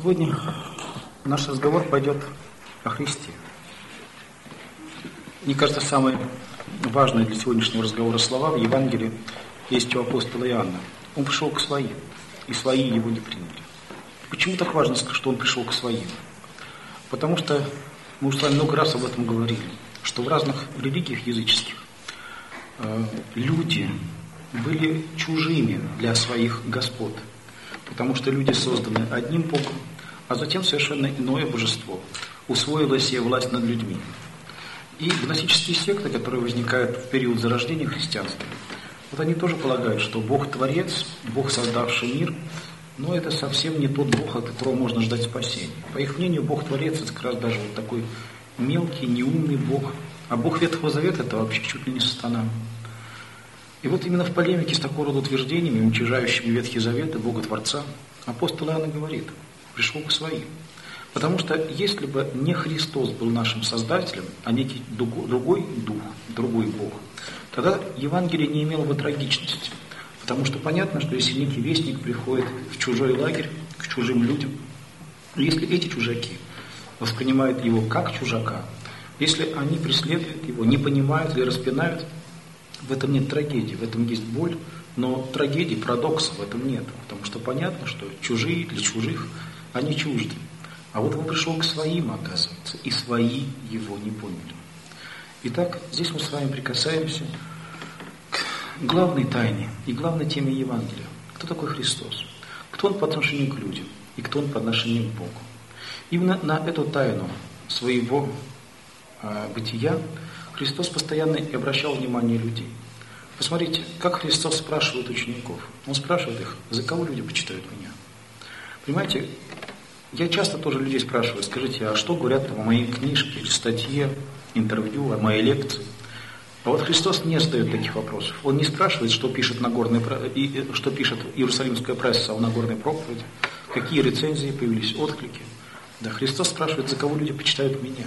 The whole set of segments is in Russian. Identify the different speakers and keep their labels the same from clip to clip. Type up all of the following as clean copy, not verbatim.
Speaker 1: Сегодня наш разговор пойдет о Христе. Мне кажется, самые важные для сегодняшнего разговора слова в Евангелии есть у апостола Иоанна. Он пришел к своим, и свои его не приняли. Почему так важно, что он пришел к своим? Потому что мы уже с вами много раз об этом говорили, что в разных религиях языческих люди были чужими для своих господ, потому что люди созданы одним Богом, а затем совершенно иное божество усвоило себе власть над людьми. И гностические секты, которые возникают в период зарождения христианства, вот они тоже полагают, что Бог Творец, Бог, создавший мир, но это совсем не тот Бог, от которого можно ждать спасения. По их мнению, Бог Творец – это как раз даже вот такой мелкий, неумный Бог. А Бог Ветхого Завета – это вообще чуть ли не сатана. И вот именно в полемике с такого рода утверждениями, уничижающими Ветхий Завет и Бога Творца, апостол Иоанн говорит: пришел к своим. Потому что если бы не Христос был нашим Создателем, а некий другой дух, другой Бог, тогда Евангелие не имело бы трагичности. Потому что понятно, что если некий вестник приходит в чужой лагерь, к чужим людям, если эти чужаки воспринимают его как чужака, если они преследуют его, не понимают или распинают, в этом нет трагедии, в этом есть боль, но трагедии, парадокса в этом нет. Потому что понятно, что чужие для чужих, они чужды. А вот он пришел к своим, оказывается, и свои его не поняли. Итак, здесь мы с вами прикасаемся к главной тайне и главной теме Евангелия. Кто такой Христос? Кто он по отношению к людям? И кто он по отношению к Богу? Именно на эту тайну своего бытия Христос постоянно и обращал внимание людей. Посмотрите, как Христос спрашивает учеников. Он спрашивает их: за кого люди почитают меня? Понимаете, я часто тоже людей спрашиваю: скажите, а что говорят там о моей книжке, или статье, интервью, о моей лекции? А вот Христос не задает таких вопросов. Он не спрашивает, что пишет Иерусалимская пресса о Нагорной проповеди, какие рецензии появились, отклики. Да, Христос спрашивает, за кого люди почитают меня.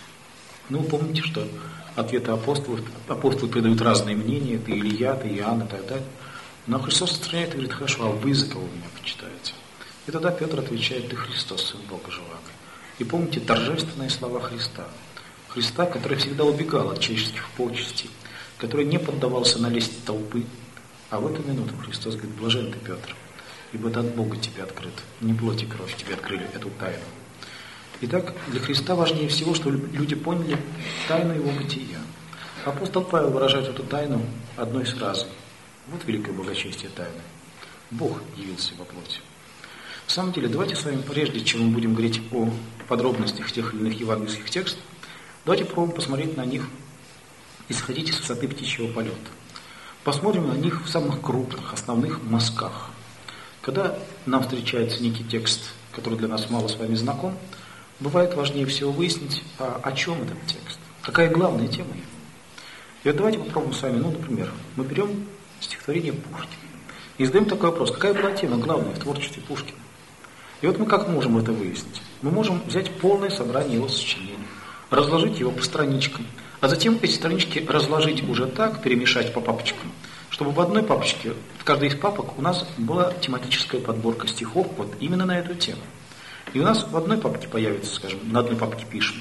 Speaker 1: Ну, помните, что ответы апостолы придают разные мнения, это Илья, это Иоанн и так далее. Но Христос отстраняет и говорит: хорошо, а вы за кого меня почитаете? И тогда Петр отвечает: ты Христос, Сын Бога Живаго. И помните торжественные слова Христа. Христа, который всегда убегал от человеческих почестей, который не поддавался на лесть толпы. А в эту минуту Христос говорит: блажен ты, Петр, ибо это от Бога тебе открыт, не плоть и кровь тебе открыли эту тайну. Итак, для Христа важнее всего, чтобы люди поняли тайну его бытия. Апостол Павел выражает эту тайну одной фразой. Вот великое благочестие тайны. Бог явился во плоти. На самом деле, давайте с вами, прежде чем мы будем говорить о подробностях тех или иных евангельских текстов, давайте попробуем посмотреть на них, исходить из высоты птичьего полета. Посмотрим на них в самых крупных, основных мазках. Когда нам встречается некий текст, который для нас мало с вами знаком, бывает важнее всего выяснить, о чем этот текст, какая главная тема его. И вот давайте попробуем с вами, например, мы берем стихотворение Пушкина и задаем такой вопрос: какая была тема главная в творчестве Пушкина? И вот мы как можем это выяснить? Мы можем взять полное собрание его сочинений, разложить его по страничкам, а затем эти странички разложить уже так, перемешать по папочкам, чтобы в одной папочке, в каждой из папок у нас была тематическая подборка стихов вот именно на эту тему. И у нас в одной папке появится, скажем, на одной папке пишем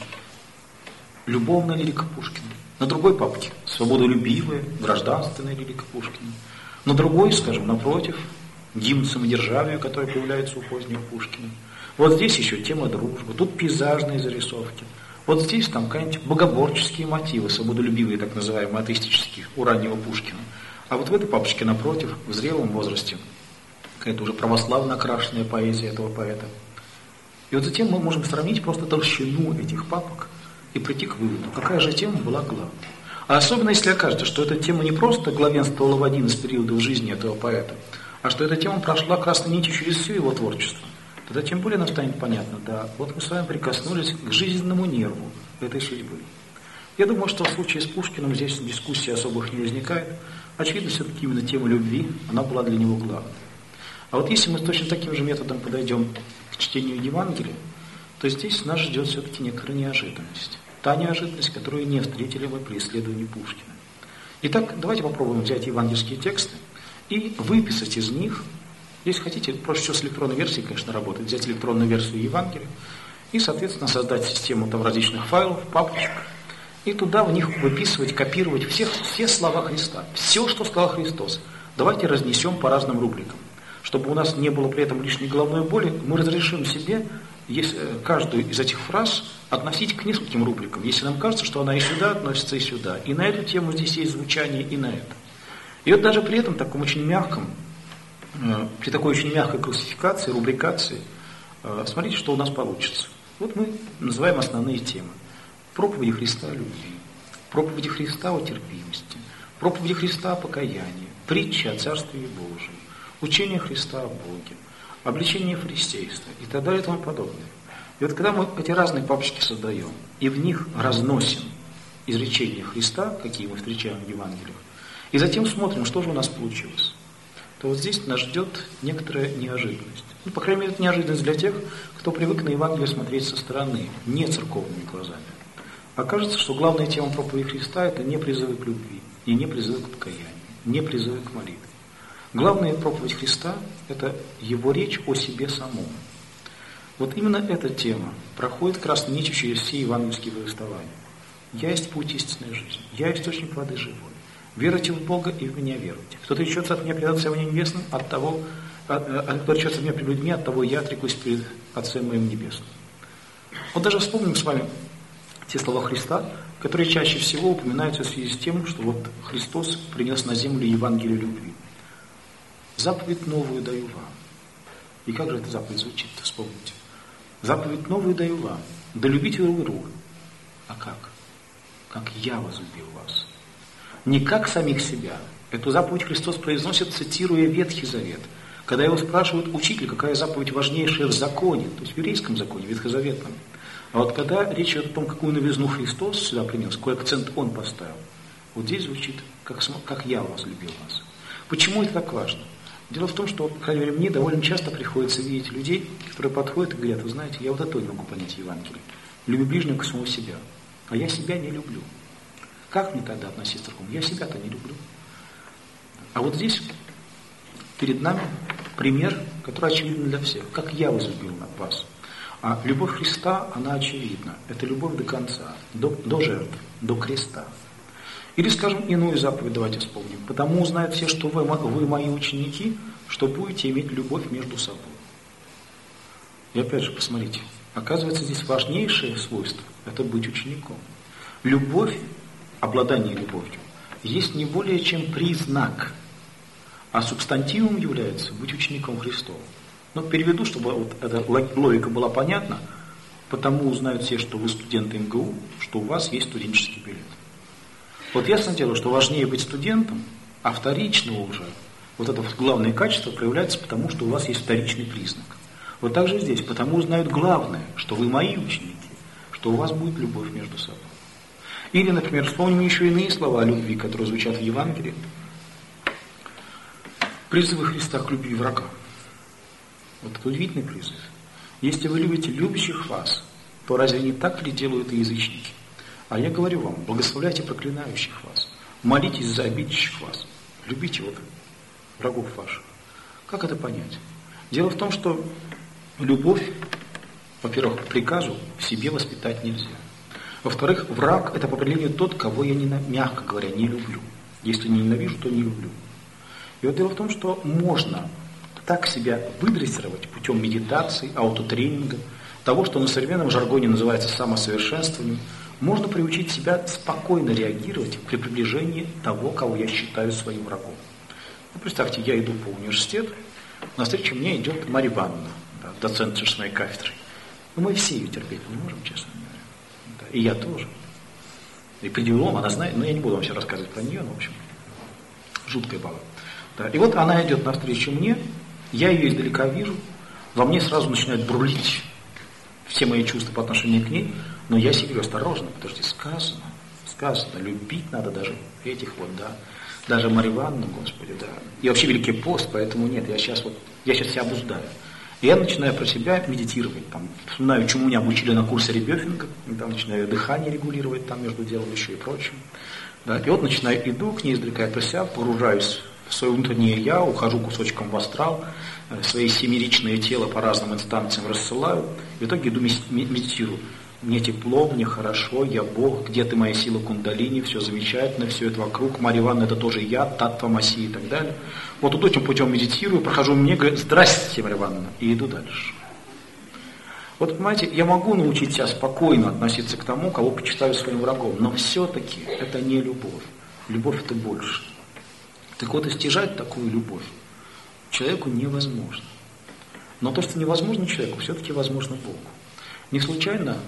Speaker 1: любовная лирика Пушкина, на другой папке свободолюбивая, гражданственная лирика Пушкина, на другой, скажем, напротив, гимн самодержавию, который появляется у позднего Пушкина. Вот здесь еще тема дружбы, тут пейзажные зарисовки, вот здесь там какие-нибудь богоборческие мотивы, свободолюбивые, так называемые, атеистические, у раннего Пушкина. А вот в этой папочке напротив, в зрелом возрасте, какая-то уже православно окрашенная поэзия этого поэта. И вот затем мы можем сравнить просто толщину этих папок и прийти к выводу, какая же тема была главной. А особенно если окажется, что эта тема не просто главенствовала в один из периодов жизни этого поэта, а что эта тема прошла красной нитью через все его творчество, тогда тем более нам станет понятно: да, вот мы с вами прикоснулись к жизненному нерву этой судьбы. Я думаю, что в случае с Пушкиным здесь дискуссий особых не возникает. Очевидно, все-таки именно тема любви, она была для него главной. А вот если мы точно таким же методом подойдем к чтению Евангелия, то здесь нас ждет все-таки некоторая неожиданность. Та неожиданность, которую не встретили мы при исследовании Пушкина. Итак, давайте попробуем взять евангельские тексты и выписать из них Если хотите, проще всего с электронной версией, конечно, работать. Взять электронную версию Евангелия и, соответственно, создать систему там различных файлов, папочек, и туда в них выписывать, копировать все слова Христа. Все, что сказал Христос. Давайте разнесем по разным рубрикам. Чтобы у нас не было при этом лишней головной боли, мы разрешим себе каждую из этих фраз относить к нескольким рубрикам. Если нам кажется, что она и сюда относится, и сюда. И на эту тему здесь есть звучание, и на это. И вот даже при этом таком очень мягком, при такой очень мягкой классификации, рубрикации, смотрите, что у нас получится. Вот мы называем основные темы. Проповеди Христа о любви, проповеди Христа о терпимости, проповеди Христа о покаянии, притчи о Царстве Божьем, учение Христа о Боге, обличение фарисейства и так далее и тому подобное. И вот когда мы эти разные папочки создаем, и в них разносим изречения Христа, какие мы встречаем в Евангелиях, и затем смотрим, что же у нас получилось, то вот здесь нас ждет некоторая неожиданность. Ну, по крайней мере, это неожиданность для тех, кто привык на Евангелие смотреть со стороны, не церковными глазами. Окажется, что главная тема проповеди Христа – это не призывы к любви, и не призывы к покаянию, не призывы к молитве. Главная проповедь Христа – это Его речь о себе самом. Вот именно эта тема проходит как раз нитью через все евангельские повествования. «Я есть путь истинной жизни, я источник воды живой. Веруйте в Бога и в Меня веруйте. Кто отречется от Меня пред Отцем Моим Небесным, кто отречется от Меня пред людьми, от того я отрекусь перед Отцем Моим Небесным». Вот даже вспомним с вами те слова Христа, которые чаще всего упоминаются в связи с тем, что вот Христос принес на землю Евангелие любви. «Заповедь новую даю вам». И как же эта заповедь звучит-то, вспомните. «Заповедь новую даю вам, да любите друг друга». А как? «Как я возлюбил вас». Не как самих себя. Эту заповедь Христос произносит, цитируя Ветхий Завет. Когда его спрашивают: «Учитель, какая заповедь важнейшая в законе?» То есть в еврейском законе, ветхозаветном. А вот когда речь идет о том, какую новизну Христос сюда принес, какой акцент Он поставил, вот здесь звучит, как я возлюбил вас. Почему это так важно? Дело в том, что, по крайней мере, мне довольно часто приходится видеть людей, которые подходят и говорят: вы знаете, я вот это не могу понять Евангелие. Люблю ближнего, как самого себя. А я себя не люблю. Как мне тогда относиться к другому? Я себя-то не люблю. А вот здесь перед нами пример, который очевиден для всех. Как я возлюбил вас. А любовь Христа, она очевидна. Это любовь до конца, до жертв, до креста. Или, скажем, иную заповедь давайте вспомним. «Потому узнают все, что вы мои ученики, что будете иметь любовь между собой». И опять же, посмотрите. Оказывается, здесь важнейшее свойство – это быть учеником. Любовь, обладание любовью, есть не более чем признак, а субстантивом является быть учеником Христовым. Но переведу, чтобы вот эта логика была понятна. «Потому узнают все, что вы студенты МГУ, что у вас есть студенческий билет». Вот ясно дело, что важнее быть студентом, а вторично уже вот это главное качество проявляется потому, что у вас есть вторичный признак. Вот так же здесь, потому узнают главное, что вы мои ученики, что у вас будет любовь между собой. Или, например, вспомним еще иные слова о любви, которые звучат в Евангелии. Призывы Христа к любви врага. Вот это удивительный призыв. Если вы любите любящих вас, то разве не так ли делают и язычники? А я говорю вам: благословляйте проклинающих вас, молитесь за обидящих вас, любите вот врагов ваших. Как это понять? Дело в том, что любовь, во-первых, по приказу в себе воспитать нельзя. Во-вторых, враг – это по определению тот, кого я, мягко говоря, не люблю. Если не ненавижу, то не люблю. И вот дело в том, что можно так себя выдрессировать путем медитации, аутотренинга, того, что на современном жаргоне называется самосовершенствованием. Можно приучить себя спокойно реагировать при приближении того, кого я считаю своим врагом. Ну, представьте, я иду по университету, навстречу мне идет Марья Ивановна, да, доцент с моей кафедрой. Но мы все ее терпеть не можем, честно говоря. Да, и я тоже. И при дипломе она знает, но я не буду вам все рассказывать про нее, но, в общем, жуткая баба. Да, и вот она идет навстречу мне, я ее издалека вижу, во мне сразу начинает бурлить все мои чувства по отношению к ней, но я себе говорю: осторожно, подожди, сказано, любить надо даже этих вот, да, даже Марью Ивановну, Господи, да. И вообще Великий пост, поэтому нет, я сейчас себя обуздаю. И я начинаю про себя медитировать, там, вспоминаю, чему меня обучили на курсе Ребёфинга, там начинаю дыхание регулировать там между делом еще и прочим. Да. И вот иду к ней издалека, я про себя погружаюсь в свое внутреннее «я», ухожу кусочком в астрал, свои семеричное тело по разным инстанциям рассылаю, и в итоге иду медитирую. Мне тепло, мне хорошо, я Бог, где ты, моя сила кундалини, все замечательно, все это вокруг, Марья Ивановна, это тоже я, Таттва Маси и так далее. Вот этим путем медитирую, прохожу мне, говорю: здрасте, Марья Ивановна, и иду дальше. Вот, понимаете, я могу научить себя спокойно относиться к тому, кого почитаю своим врагом, но все-таки это не любовь. Любовь это больше. Так вот, достижать такую любовь человеку невозможно. Но то, что невозможно человеку, все-таки возможно Богу. Не случайно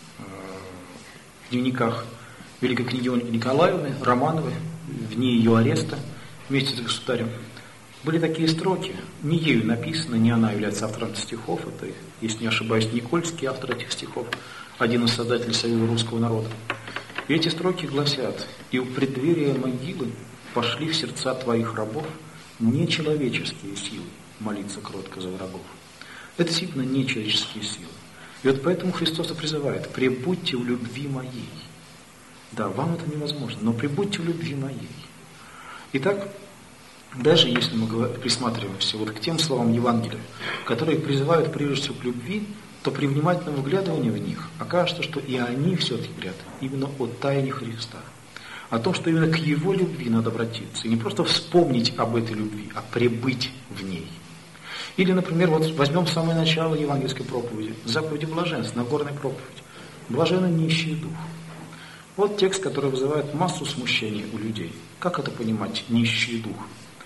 Speaker 1: в дневниках великой княгини Николаевны Романовой, в дни ее ареста, вместе с государем, были такие строки, не ею написано, не она является автором стихов, это, если не ошибаюсь, Никольский автор этих стихов, один из создателей Союза русского народа. И эти строки гласят: «И у преддверия могилы пошли в сердца твоих рабов нечеловеческие силы молиться кротко за врагов». Это действительно нечеловеческие силы. И вот поэтому Христос и призывает: «Пребудьте в любви моей». Да, вам это невозможно, но пребудьте в любви моей. Итак, даже если мы присматриваемся вот к тем словам Евангелия, которые призывают прежде всего к любви, то при внимательном выглядывании в них окажется, что и они все-таки говорят именно о тайне Христа. О том, что именно к Его любви надо обратиться. И не просто вспомнить об этой любви, а пребыть в ней. Или, например, вот возьмем самое начало евангельской проповеди, заповеди блаженства, Нагорной проповеди. Блаженны нищие дух. Вот текст, который вызывает массу смущения у людей. Как это понимать, нищий дух?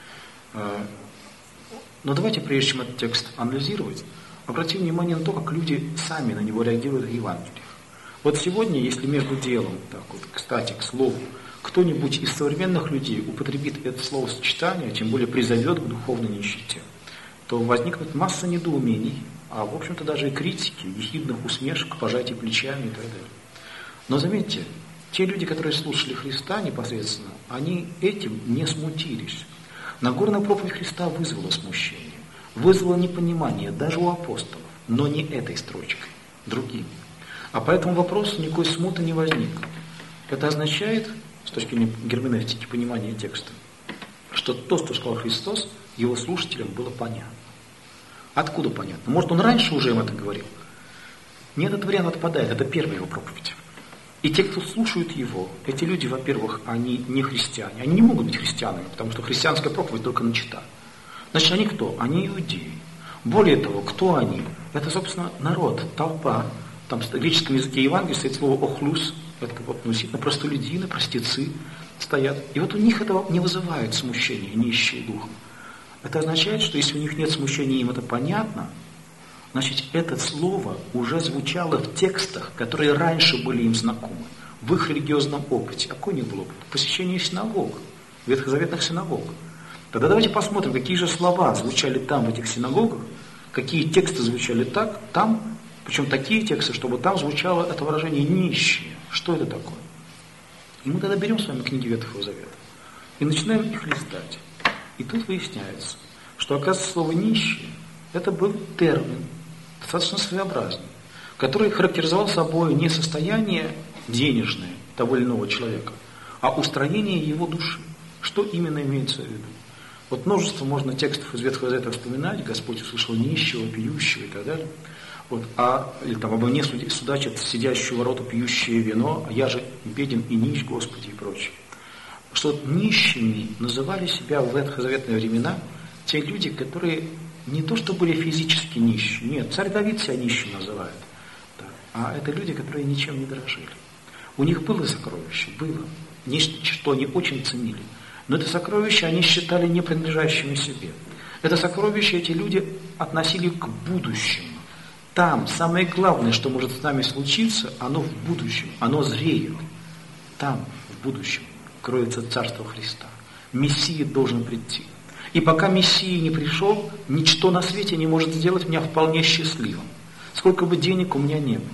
Speaker 1: Но давайте, прежде чем этот текст анализировать, обратим внимание на то, как люди сами на него реагируют в Евангелиях. Вот сегодня, если между делом, так вот, кстати, к слову, кто-нибудь из современных людей употребит это словосочетание, тем более призовет к духовной нищете, то возникнет масса недоумений, а в общем-то даже и критики, ехидных усмешек, пожатий плечами и так далее. Но заметьте, те люди, которые слушали Христа непосредственно, они этим не смутились. Нагорная проповедь Христа вызвала смущение, вызвала непонимание даже у апостолов, но не этой строчкой, другими. А по этому вопросу никакой смуты не возникло. Это означает, с точки зрения герменевтики, понимания текста, что то, что сказал Христос, его слушателям было понятно. Откуда понятно? Может, он раньше уже им это говорил? Нет, этот вариант отпадает, это первая его проповедь. И те, кто слушают его, эти люди, во-первых, они не христиане, они не могут быть христианами, потому что христианская проповедь только начата. Значит, они кто? Они иудеи. Более того, кто они? Это, собственно, народ, толпа. Там в греческом языке Евангелия стоит слово «охлус», это вот действительно простолюдины, простецы стоят. И вот у них это не вызывает смущения, нищие духом. Это означает, что если у них нет смущения, им это понятно, значит, это слово уже звучало в текстах, которые раньше были им знакомы, в их религиозном опыте. А какой у них был опыт? Посещение синагог, ветхозаветных синагог. Тогда давайте посмотрим, какие же слова звучали там, в этих синагогах, какие тексты звучали там, причем такие тексты, чтобы там звучало это выражение «нищие». Что это такое? И мы тогда берем с вами книги Ветхого Завета и начинаем их листать. И тут выясняется, что, оказывается, слово «нищие» это был термин, достаточно своеобразный, который характеризовал собой не состояние денежное того или иного человека, а устроение его души. Что именно имеется в виду? Вот множество можно текстов из Ветхого Завета вспоминать, Господь услышал нищего, пьющего и так далее. Вот, или там обо мне судачат сидящую вороту пьющие вино, а я же беден и нищ, Господи, и прочее. Что нищими называли себя в ветхозаветные времена те люди, которые не то что были физически нищие, нет, царь Давид себя нищим называет, да, а это люди, которые ничем не дорожили. У них было сокровище, было, нечто, что они очень ценили, но это сокровище они считали не принадлежащими себе. Это сокровище эти люди относили к будущему. Там самое главное, что может с нами случиться, оно в будущем, оно зреет. Там, в будущем, кроется Царство Христа. Мессия должен прийти. И пока Мессия не пришел, ничто на свете не может сделать меня вполне счастливым. Сколько бы денег у меня не было.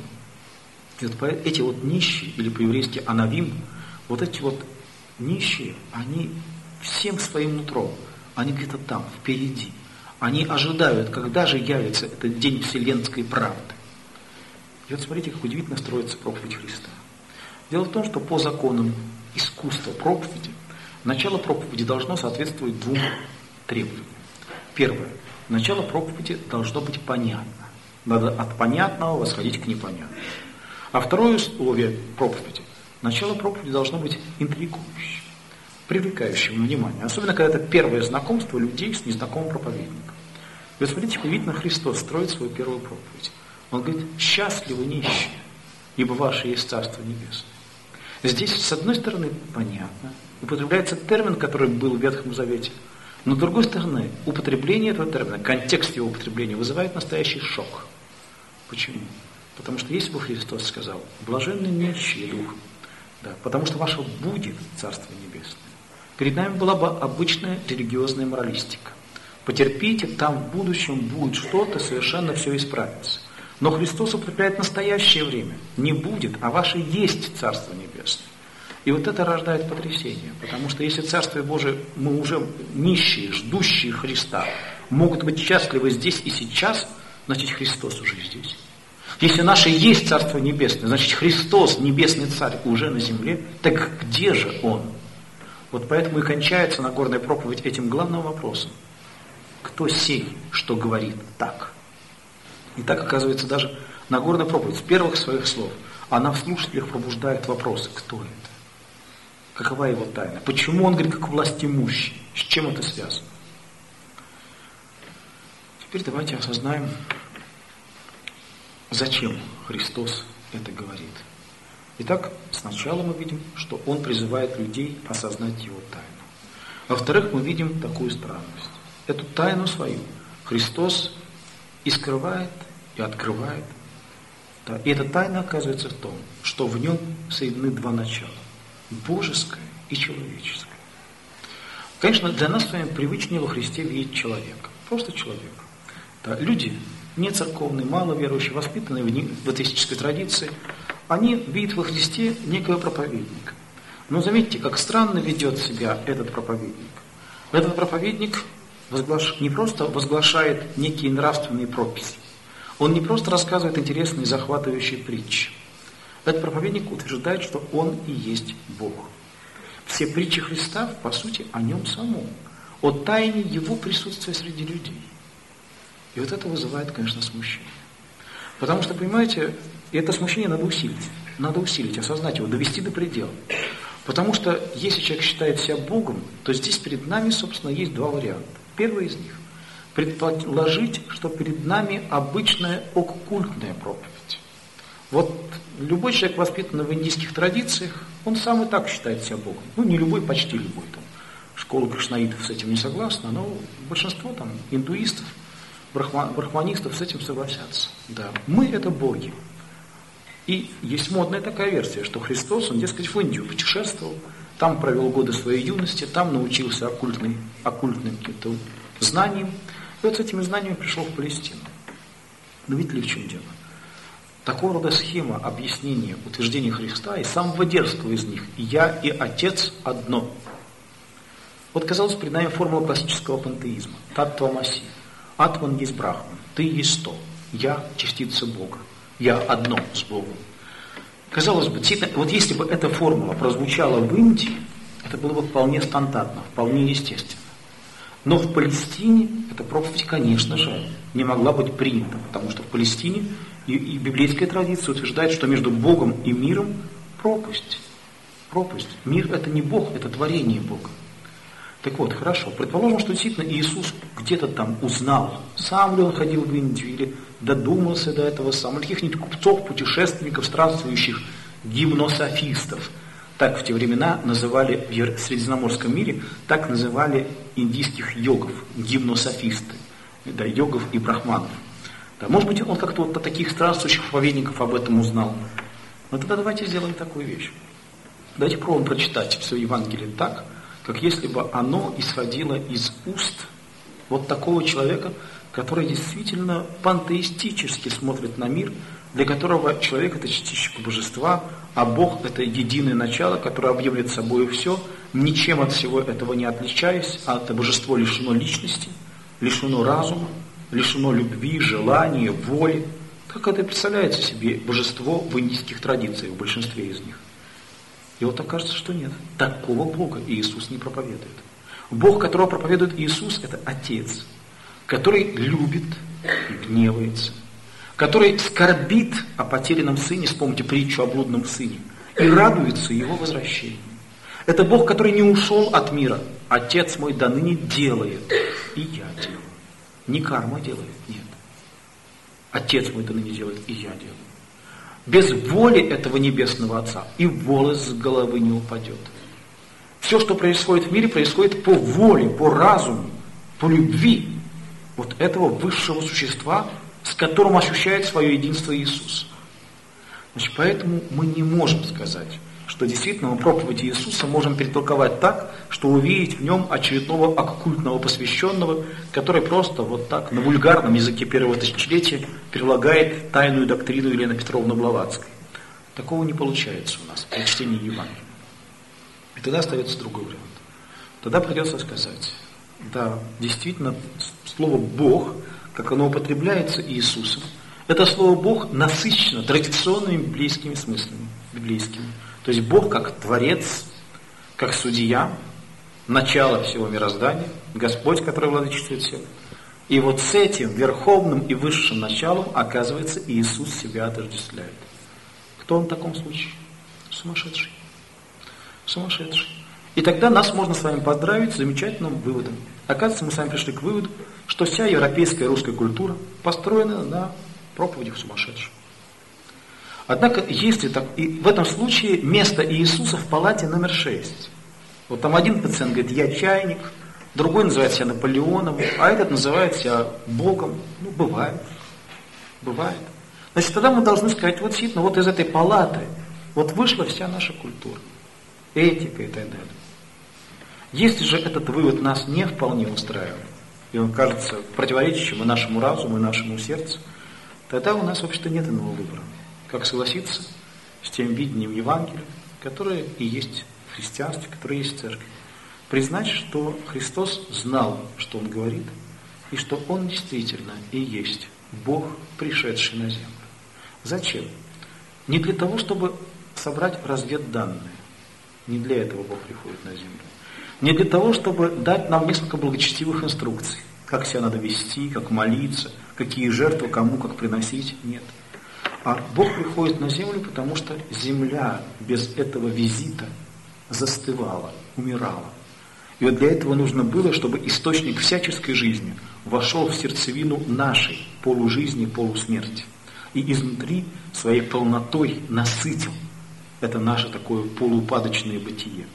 Speaker 1: И вот эти вот нищие, или по-еврейски анавим, вот эти вот нищие, они всем своим нутром, они где-то там, впереди. Они ожидают, когда же явится этот день вселенской правды. И вот смотрите, как удивительно строится проповедь Христа. Дело в том, что по законам искусства проповеди начало проповеди должно соответствовать двум требованиям. Первое. Начало проповеди должно быть понятно. Надо от понятного восходить к непонятному. А второе условие проповеди. Начало проповеди должно быть интригующим, привлекающим внимание. Особенно, когда это первое знакомство людей с незнакомым проповедником. Вы смотрите, удивительно, Христос строит свою первую проповедь. Он говорит: счастливы нищие, ибо ваше есть Царство Небесное. Здесь, с одной стороны, понятно, употребляется термин, который был в Ветхом Завете, но с другой стороны, употребление этого термина, контекст его употребления вызывает настоящий шок. Почему? Потому что если бы Христос сказал: блаженны нищие духом, да, потому что ваше будет Царство Небесное, перед нами была бы обычная религиозная моралистика. Потерпите, там в будущем будет что-то, совершенно все исправится. Но Христос употребляет настоящее время. Не будет, а ваше есть Царство Небесное. И вот это рождает потрясение. Потому что если Царствие Божие, мы уже нищие, ждущие Христа, могут быть счастливы здесь и сейчас, значит, Христос уже здесь. Если наше есть Царство Небесное, значит, Христос, Небесный Царь, уже на земле, так где же Он? Вот поэтому и кончается Нагорная проповедь этим главным вопросом. Кто сей, что говорит так? И так, оказывается, даже Нагорная проповедь с первых своих слов, она в слушателях пробуждает вопросы: кто это? Какова его тайна? Почему он говорит как властимущий? С чем это связано? Теперь давайте осознаем, зачем Христос это говорит. Итак, сначала мы видим, что Он призывает людей осознать Его тайну. Во-вторых, мы видим такую странность. Эту тайну свою Христос и скрывает, и открывает. Да. И эта тайна оказывается в том, что в нем соединены два начала. Божеское и человеческое. Конечно, для нас с вами привычнее во Христе видеть человека. Просто человека. Да. Люди не церковные, мало верующие, воспитанные в атеистической традиции, они видят во Христе некого проповедника. Но заметьте, как странно ведет себя этот проповедник. Этот проповедник не просто возглашает некие нравственные прописи. Он не просто рассказывает интересные захватывающие притчи. Этот проповедник утверждает, что он и есть Бог. Все притчи Христа, по сути, о нем самом, о тайне его присутствия среди людей. И вот это вызывает, конечно, смущение. Потому что, понимаете, это смущение надо усилить, осознать его, довести до предела. Потому что если человек считает себя Богом, то здесь перед нами, собственно, есть два варианта. Первый из них – предположить, что перед нами обычная оккультная проповедь. Вот любой человек, воспитанный в индийских традициях, он сам и так считает себя Богом. Ну, не любой, почти любой. Там, школа кришнаитов с этим не согласна, но большинство там, индуистов, брахманистов с этим согласятся. Да. Мы – это боги. И есть модная такая версия, что Христос, он, дескать, в Индию путешествовал, там провел годы своей юности, там научился оккультным каким-то знаниям, и вот с этими знаниями пришел в Палестину. Но видите ли, в чем дело? Такого рода схема объяснения утверждений Христа и самого дерзкого из них «Я и Отец одно». Вот, казалось, перед нами формула классического пантеизма. Таттва-маси. Атман есть Брахман, ты есть то. Я частица Бога. Я одно с Богом. Казалось бы, вот если бы эта формула прозвучала в Индии, это было бы вполне стандартно, вполне естественно. Но в Палестине эта проповедь, конечно же, не могла быть принята, потому что в Палестине и библейская традиция утверждает, что между Богом и миром пропасть. Пропасть. Мир – это не Бог, это творение Бога. Так вот, хорошо, предположим, что действительно Иисус где-то там узнал, сам ли он ходил в Индию, или додумался до этого сам, или каких-нибудь купцов, путешественников, странствующих, гимнософистов. Так в те времена называли в Средиземноморском мире, так называли индийских йогов, гимнософисты, да, йогов и брахманов. Да, может быть, он как-то вот от таких странствующих проповедников об этом узнал. Но тогда давайте сделаем такую вещь. Давайте пробуем прочитать все Евангелие так, как если бы оно исходило из уст вот такого человека, который действительно пантеистически смотрит на мир, для которого человек – это частичка божества, а Бог – это единое начало, которое объемлет собой все, ничем от всего этого не отличаясь, а это божество лишено личности, лишено разума, лишено любви, желания, воли. Как это представляется себе божество в индийских традициях, в большинстве из них? И вот окажется, что нет. Такого Бога Иисус не проповедует. Бог, которого проповедует Иисус, это Отец, который любит и гневается, который скорбит о потерянном сыне, вспомните притчу о блудном сыне, и радуется его возвращению. Это Бог, который не ушел от мира. Отец мой до ныне делает, и я делаю. Не карма делает, нет. Отец мой до ныне делает, и я делаю. Без воли этого небесного Отца и волос с головы не упадет. Все, что происходит в мире, происходит по воле, по разуму, по любви вот этого высшего существа, с которым ощущает свое единство Иисус. Значит, поэтому мы не можем сказать, что действительно мы проповедь Иисуса можем перетолковать так, что увидеть в нем очередного оккультного посвященного, который просто вот так на вульгарном языке первого тысячелетия прилагает тайную доктрину Елены Петровны Блаватской. Такого не получается у нас при чтении Евангелия. И тогда остается другой вариант. Тогда придется сказать, да, действительно, слово «Бог», как оно употребляется Иисусом, это слово «Бог» насыщено традиционными библейскими смыслами, библейскими. То есть Бог как Творец, как Судья, начало всего мироздания, Господь, который владычествует всем. И вот с этим верховным и высшим началом, оказывается, Иисус себя отождествляет. Кто он в таком случае? Сумасшедший. Сумасшедший. И тогда нас можно с вами поздравить с замечательным выводом. Оказывается, мы с вами пришли к выводу, что вся европейская русская культура построена на проповедях сумасшедших. Однако, если так, и в этом случае место Иисуса в палате номер 6. Вот там один пациент говорит, я чайник, другой называет себя Наполеоном, а этот называет себя Богом. Ну, бывает. Бывает. Значит, тогда мы должны сказать, вот действительно, вот из этой палаты вот вышла вся наша культура, этика и так далее. Если же этот вывод нас не вполне устраивает, и он кажется противоречащим и нашему разуму, и нашему сердцу, тогда у нас, в общем-то, нет иного выбора. Как согласиться с тем видением Евангелия, которое и есть в христианстве, которое есть в церкви. Признать, что Христос знал, что Он говорит, и что Он действительно и есть Бог, пришедший на землю. Зачем? Не для того, чтобы собрать разведданные. Не для этого Бог приходит на землю. Не для того, чтобы дать нам несколько благочестивых инструкций, как себя надо вести, как молиться, какие жертвы кому как приносить. Нет. А Бог приходит на землю, потому что земля без этого визита застывала, умирала. И вот для этого нужно было, чтобы источник всяческой жизни вошел в сердцевину нашей полужизни, полусмерти. И изнутри своей полнотой насытил это наше такое полуупадочное бытие.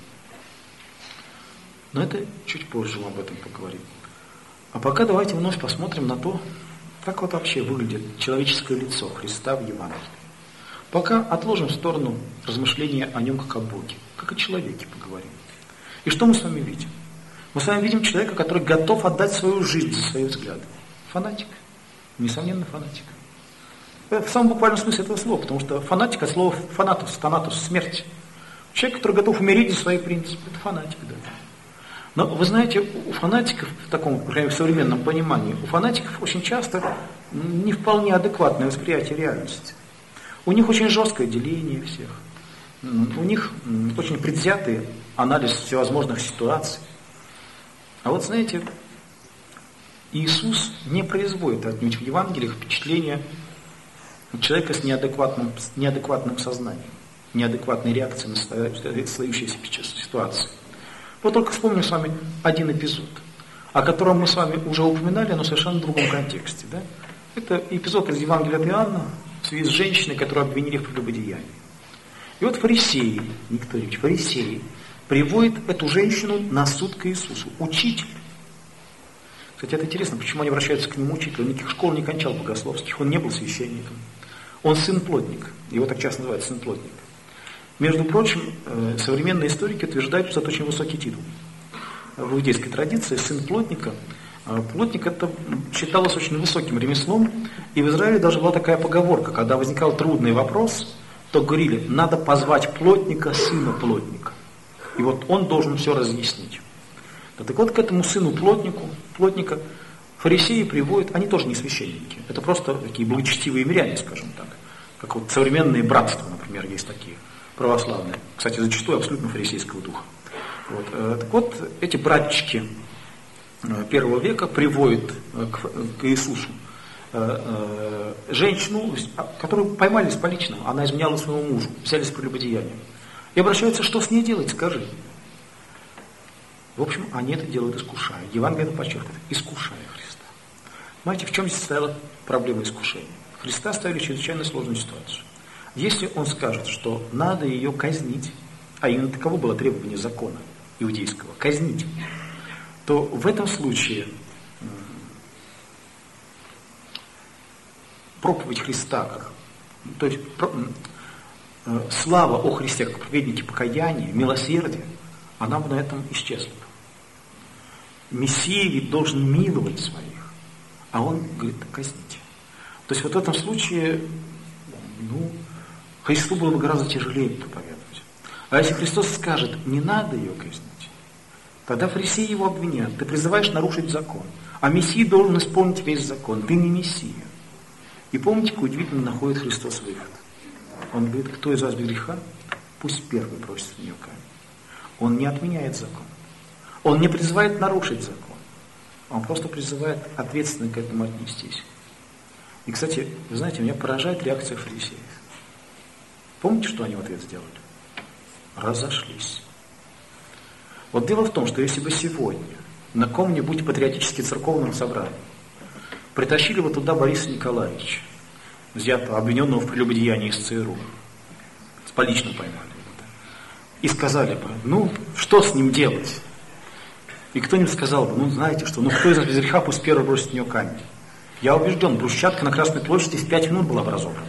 Speaker 1: Но это чуть позже мы об этом поговорим. А пока давайте вновь посмотрим на то, как вот вообще выглядит человеческое лицо Христа в Евангелии. Пока отложим в сторону размышления о нем как о Боге, как о человеке поговорим. И что мы с вами видим? Мы с вами видим человека, который готов отдать свою жизнь за свои взгляды. Фанатик. Несомненно, фанатик. В самом буквальном смысле этого слова, потому что фанатик от слова фанатус, смерть. Человек, который готов умереть за свои принципы, это фанатик, да. Но вы знаете, у фанатиков, в таком, в современном понимании, у фанатиков очень часто не вполне адекватное восприятие реальности. У них очень жесткое деление всех. У них очень предвзятый анализ всевозможных ситуаций. А вот знаете, Иисус не производит отнюдь в Евангелиях впечатления человека с неадекватным сознанием, неадекватной реакцией на сложившиеся ситуации. Вот только вспомним с вами один эпизод, о котором мы с вами уже упоминали, но в совершенно другом контексте. Да? Это эпизод из Евангелия от Иоанна в связи с женщиной, которую обвинили в прелюбодеянии. И вот фарисеи, фарисеи приводят эту женщину на суд к Иисусу. Учитель. Кстати, это интересно, почему они обращаются к нему учителю. Он никаких школ не кончал богословских, он не был священником. Он сын плотника, его так часто называют сын плотника. Между прочим, современные историки утверждают, что это очень высокий титул. В иудейской традиции сын плотника, плотник это считалось очень высоким ремеслом, и в Израиле даже была такая поговорка, когда возникал трудный вопрос, то говорили, надо позвать плотника, сына плотника. И вот он должен все разъяснить. Так вот, к этому сыну плотника, фарисеи приводят, они тоже не священники, это просто такие благочестивые миряне, скажем так, как вот современные братства, например, есть такие. православные. Кстати, зачастую абсолютно фарисейского духа. Вот. Так вот, эти братчики первого века приводят к Иисусу женщину, которую поймали с поличным, она изменяла своему мужу, взяли с прелюбодеянием. И обращаются, что с ней делать, скажи. В общем, они это делают, искушая. Евангелие это подчеркивает, искушая Христа. Понимаете, в чем здесь стояла проблема искушения? Христа ставили в чрезвычайно сложную ситуацию. Если он скажет, что надо ее казнить, а именно таково было требование закона иудейского, казнить, то в этом случае проповедь Христа, то есть слава о Христе как проповеднике покаяния, милосердия, она бы на этом исчезла. Мессия ведь должен миловать своих, а он говорит, казните. То есть вот в этом случае, Христу было бы гораздо тяжелее проповедовать. А если Христос скажет, не надо ее казнить, тогда фарисеи его обвинят, ты призываешь нарушить закон, а Мессия должен исполнить весь закон, ты не Мессия. И помните, как удивительно находит Христос выход. Он говорит, кто из вас без греха, пусть первый бросит в нее камень. Он не отменяет закон. Он не призывает нарушить закон. Он просто призывает ответственно к этому отнестись. И, кстати, вы знаете, меня поражает реакция фарисеев. Помните, что они в ответ сделали? Разошлись. Вот дело в том, что если бы сегодня на ком-нибудь патриотически церковном собрании притащили бы туда Бориса Николаевича, взятого, обвиненного в прелюбодеянии из ЦРУ, с поличным поймали, и сказали бы, что с ним делать? И кто-нибудь сказал бы, знаете что, кто из нас без греха, пусть первый бросит в нее камень. Я убежден, брусчатка на Красной площади в 5 минут была бы разобрана.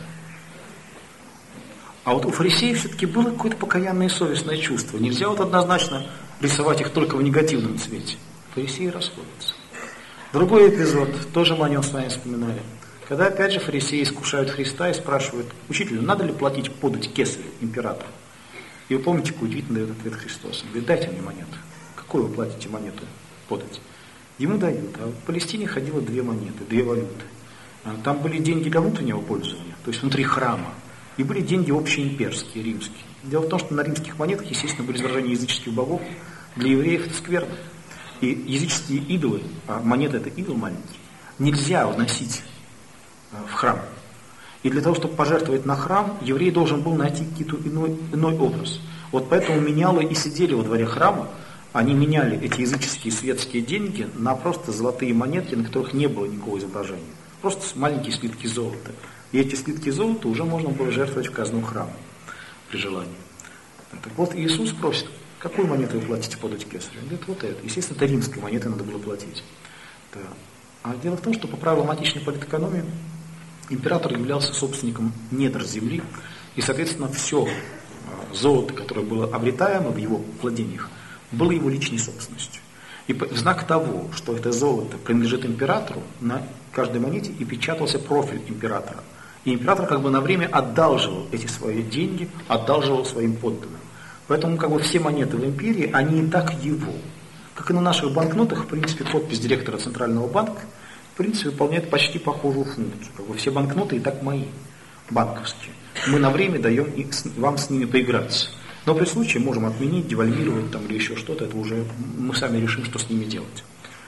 Speaker 1: А вот у фарисеев все-таки было какое-то покаянное и совестное чувство. Нельзя однозначно рисовать их только в негативном цвете. Фарисеи расходятся. Другой эпизод, тоже мы о нем с вами вспоминали. Когда опять же фарисеи искушают Христа и спрашивают, учителю, надо ли платить подать кесарю, императору? И вы помните, какой удивительный дает ответ Христос. Он говорит, дайте мне монету. Какую вы платите монету подать? Ему дают. А в Палестине ходило 2 монеты, 2 валюты. Там были деньги для внутреннего пользования, то есть внутри храма. И были деньги общеимперские, римские. Дело в том, что на римских монетах, естественно, были изображения языческих богов. Для евреев это скверно. И языческие идолы, а монета это идол маленький, нельзя вносить в храм. И для того, чтобы пожертвовать на храм, еврей должен был найти какой-то иной образ. Вот поэтому менялы и сидели во дворе храма, они меняли эти языческие светские деньги на просто золотые монетки, на которых не было никакого изображения. Просто маленькие слитки золота. И эти слитки золота уже можно было жертвовать в казну храма при желании. Так вот, Иисус просит, какую монету вы платите подать кесарю? Он говорит, вот это. Естественно, это римской монетой надо было платить. Да. А дело в том, что по правилам античной политэкономии император являлся собственником недр земли, и, соответственно, все золото, которое было обретаемо в его владениях, было его личной собственностью. И в знак того, что это золото принадлежит императору, на каждой монете и печатался профиль императора. И император как бы на время одалживал эти свои деньги, одалживал своим подданным. Поэтому как бы все монеты в империи, они и так его. Как и на наших банкнотах, в принципе, подпись директора Центрального банка, в принципе, выполняет почти похожую функцию. Как бы все банкноты и так мои, банковские. Мы на время даем вам с ними поиграться. Но при случае можем отменить, девальвировать там, или еще что-то, это уже мы сами решим, что с ними делать.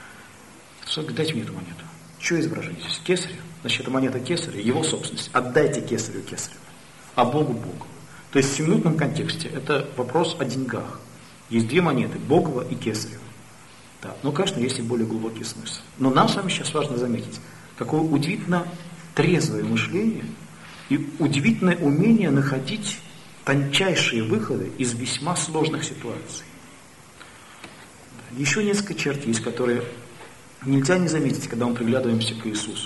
Speaker 1: Дайте мне эту монету. Что изображаете? Кесаря? Значит, это монета кесаря, его собственность. Отдайте кесарю кесарю, а Богу Богу. То есть в семинутном контексте это вопрос о деньгах. Есть 2 монеты, Богова и кесарева. Да. Но, конечно, есть и более глубокий смысл. Но нам с вами сейчас важно заметить, какое удивительно трезвое мышление и удивительное умение находить тончайшие выходы из весьма сложных ситуаций. Еще несколько черт есть, которые нельзя не заметить, когда мы приглядываемся к Иисусу.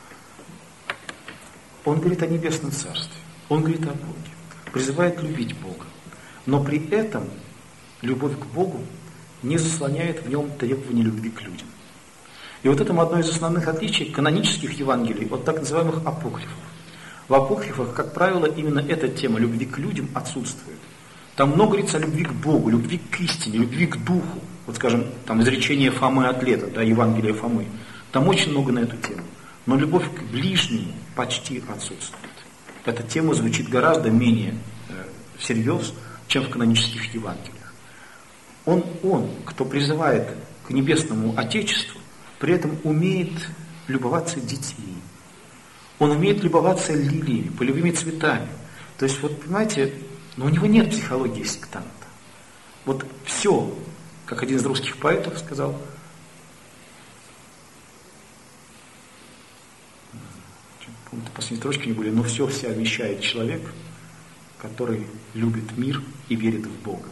Speaker 1: Он говорит о небесном царстве, он говорит о Боге, призывает любить Бога, но при этом любовь к Богу не заслоняет в нем требования любви к людям. И вот это одно из основных отличий канонических Евангелий от так называемых апокрифов. В апокрифах, как правило, именно эта тема любви к людям отсутствует. Там много говорится о любви к Богу, любви к истине, любви к Духу. Вот, скажем, там изречение Фомы Атлета, да, Евангелие Фомы. Там очень много на эту тему. Но любовь к ближнему почти отсутствует. Эта тема звучит гораздо менее всерьез, чем в канонических Евангелиях. Он, кто призывает к небесному Отечеству, при этом умеет любоваться детьми. Он умеет любоваться лилиями, полевыми цветами. То есть, вот понимаете, но у него нет психологии сектанта. Вот все, как один из русских поэтов сказал, последние строчки не были, но все вмещает человек, который любит мир и верит в Бога.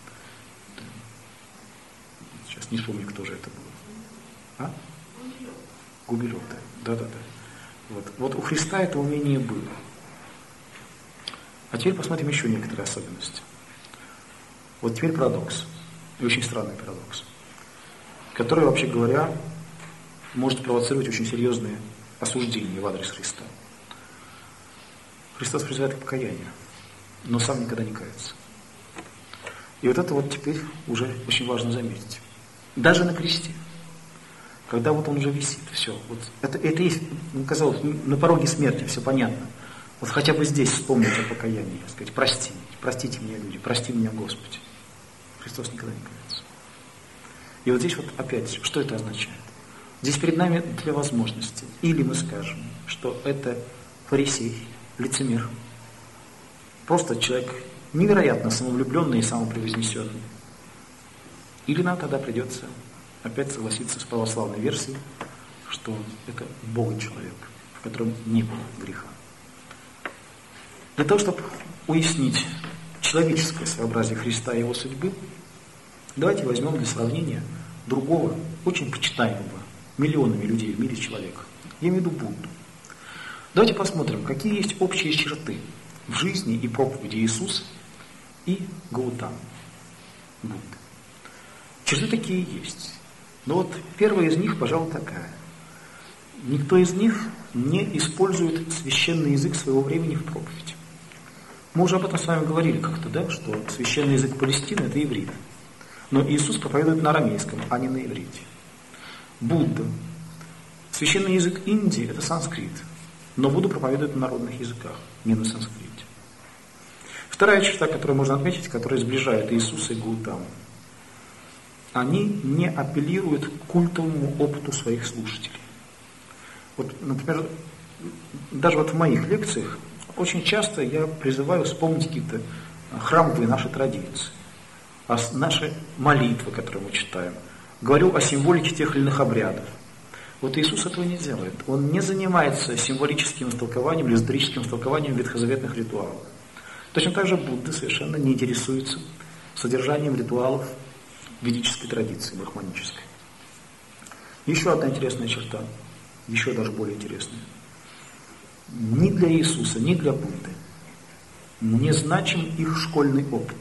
Speaker 1: Сейчас не вспомню, кто же это был. Гумилев, да. Вот у Христа это умение было. А теперь посмотрим еще некоторые особенности. Вот теперь парадокс. И очень странный парадокс. Который, вообще говоря, может провоцировать очень серьезные осуждения в адрес Христа. Христос призывает к покаянию, но сам никогда не кается. И вот это вот теперь уже очень важно заметить. Даже на кресте. Когда вот он уже висит, все. Вот это есть, казалось, на пороге смерти, все понятно. Вот хотя бы здесь вспомнить о покаянии, сказать, простите меня, люди, прости меня, Господи. Христос никогда не кается. И вот здесь вот опять, что это означает? Здесь перед нами две возможности. Или мы скажем, что это фарисей, лицемер. Просто человек невероятно самовлюбленный и самопревознесенный. Или нам тогда придется опять согласиться с православной версией, что это Бога человек, в котором не было греха. Для того, чтобы уяснить человеческое своеобразие Христа и его судьбы, давайте возьмем для сравнения другого, очень почитаемого миллионами людей в мире человека. Я имею в виду Будду. Давайте посмотрим, какие есть общие черты в жизни и проповеди Иисуса и Гаутамы, Будды. Черты такие есть. Но вот первая из них, пожалуй, такая. Никто из них не использует священный язык своего времени в проповеди. Мы уже об этом с вами говорили как-то, да, что священный язык Палестины – это иврит. Но Иисус проповедует на арамейском, а не на иврите. Будда. Священный язык Индии – это санскрит. Но Будда проповедует на народных языках, не на санскрите. Вторая черта, которую можно отметить, которая сближает Иисуса и Гаутаму. Они не апеллируют к культовому опыту своих слушателей. Вот, например, даже вот в моих лекциях очень часто я призываю вспомнить какие-то храмовые наши традиции, наши молитвы, которые мы читаем. Говорю о символике тех или иных обрядов. Вот Иисус этого не делает. Он не занимается символическим истолкованием или эзотерическим истолкованием ветхозаветных ритуалов. Точно так же Будда совершенно не интересуется содержанием ритуалов ведической традиции, брахманической. Еще одна интересная черта, еще даже более интересная. Ни для Иисуса, ни для Будды не значим их школьный опыт.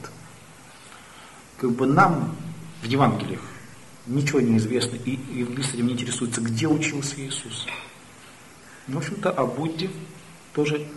Speaker 1: Как бы нам в Евангелиях ничего не известно, и евангелисты этим не интересуются, где учился Иисус. В общем-то, о Будде тоже,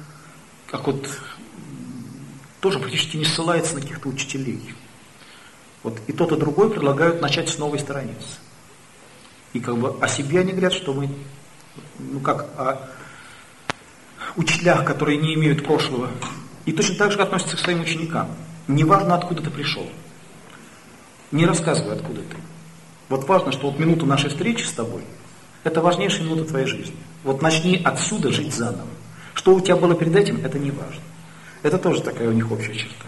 Speaker 1: тоже практически не ссылается на каких-то учителей. Вот и тот, и другой предлагают начать с новой страницы. И как бы о себе они говорят, что мы, о учителях, которые не имеют прошлого, и точно так же относятся к своим ученикам. Неважно, откуда ты пришел. Не рассказывай, откуда ты. Вот важно, что вот минуту нашей встречи с тобой, это важнейшая минута твоей жизни. Вот начни отсюда жить заново. Что у тебя было перед этим, это не важно. Это тоже такая у них общая черта.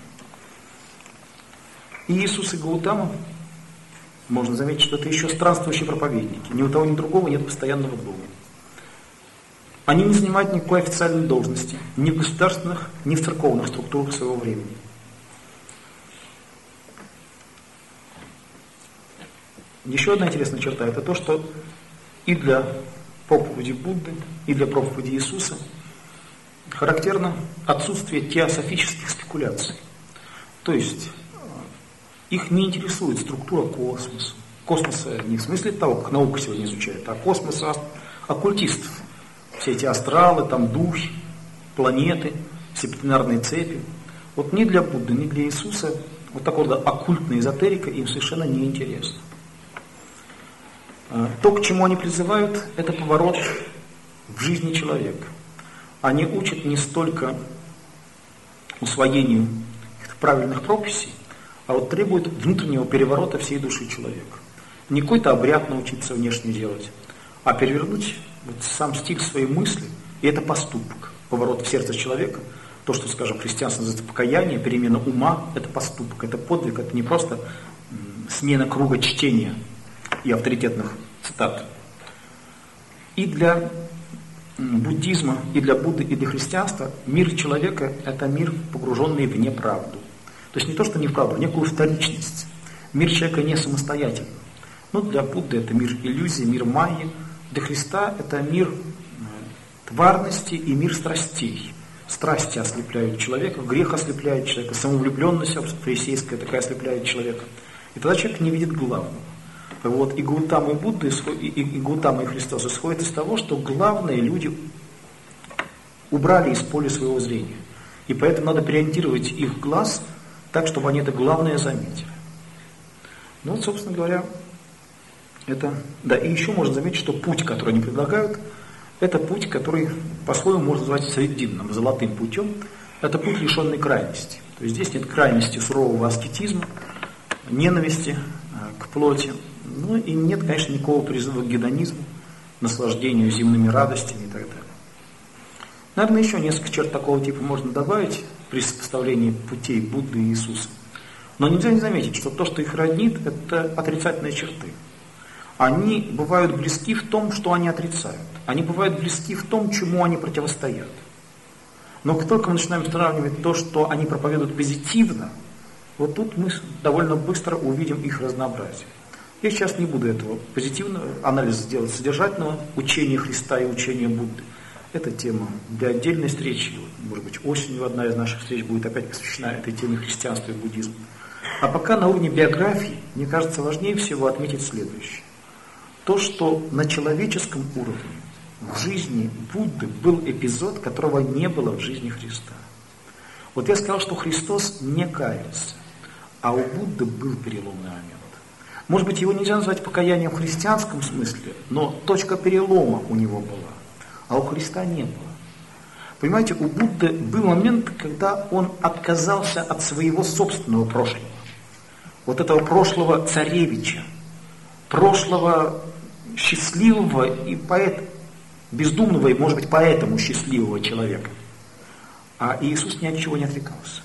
Speaker 1: И Иисус и Гаутама, можно заметить, что это еще странствующие проповедники. Ни у того, ни у другого нет постоянного дома. Они не занимают никакой официальной должности, ни в государственных, ни в церковных структурах своего времени. Еще одна интересная черта – это то, что и для проповеди Будды, и для проповеди Иисуса характерно отсутствие теософических спекуляций. То есть их не интересует структура космоса. Космоса не в смысле того, как наука сегодня изучает, а космоса оккультистов. Все эти астралы, там духи, планеты, септенарные цепи. Вот ни для Будды, ни для Иисуса вот такого рода оккультная эзотерика им совершенно не интересна. То, к чему они призывают, это поворот в жизни человека. Они учат не столько усвоению правильных прописей, а вот требует внутреннего переворота всей души человека. Не какой-то обряд научиться внешне делать, а перевернуть вот сам стиль своей мысли, и это поступок, поворот в сердце человека. То, что, скажем, христианство называется покаяние, перемена ума, это поступок, это подвиг, это не просто смена круга чтения и авторитетных цитат. И для буддизма, и для Будды, и для христианства мир человека – это мир, погруженный в неправду. То есть не то, что не в правду, в некую вторичность. Мир человека не самостоятельный. Но для Будды это мир иллюзий, мир майи. Для Христа это мир тварности и мир страстей. Страсти ослепляют человека, грех ослепляет человека, самовлюбленность фарисейская такая ослепляет человека. И тогда человек не видит главного. Вот и Гаутама и Будда, и Гаутама и Христос исходят из того, что главное люди убрали из поля своего зрения. И поэтому надо переориентировать их глаз так, чтобы они это главное заметили. Ну вот, собственно говоря, это... Да, и еще можно заметить, что путь, который они предлагают, это путь, который по-своему можно назвать срединным, золотым путем. Это путь, лишенный крайности. То есть здесь нет крайности сурового аскетизма, ненависти к плоти. Ну и нет, конечно, никакого призыва к гедонизму, наслаждению земными радостями и так далее. Наверное, еще несколько черт такого типа можно добавить при сопоставлении путей Будды и Иисуса. Но нельзя не заметить, что то, что их роднит, это отрицательные черты. Они бывают близки в том, что они отрицают. Они бывают близки в том, чему они противостоят. Но как только мы начинаем сравнивать то, что они проповедуют позитивно, вот тут мы довольно быстро увидим их разнообразие. Я сейчас не буду этого позитивного анализа делать, содержательного учения Христа и учения Будды. Это тема для отдельной встречи. Может быть, осенью одна из наших встреч будет опять посвящена этой теме христианства и буддизма. А пока на уровне биографии, мне кажется, важнее всего отметить следующее. То, что на человеческом уровне в жизни Будды был эпизод, которого не было в жизни Христа. Вот я сказал, что Христос не каялся, а у Будды был переломный момент. Может быть, его нельзя назвать покаянием в христианском смысле, но точка перелома у него была, а у Христа не было. Понимаете, у Будды был момент, когда он отказался от своего собственного прошлого. Вот этого прошлого царевича, прошлого счастливого и бездумного, и, может быть, поэтому счастливого человека. А Иисус ни от чего не отрекался.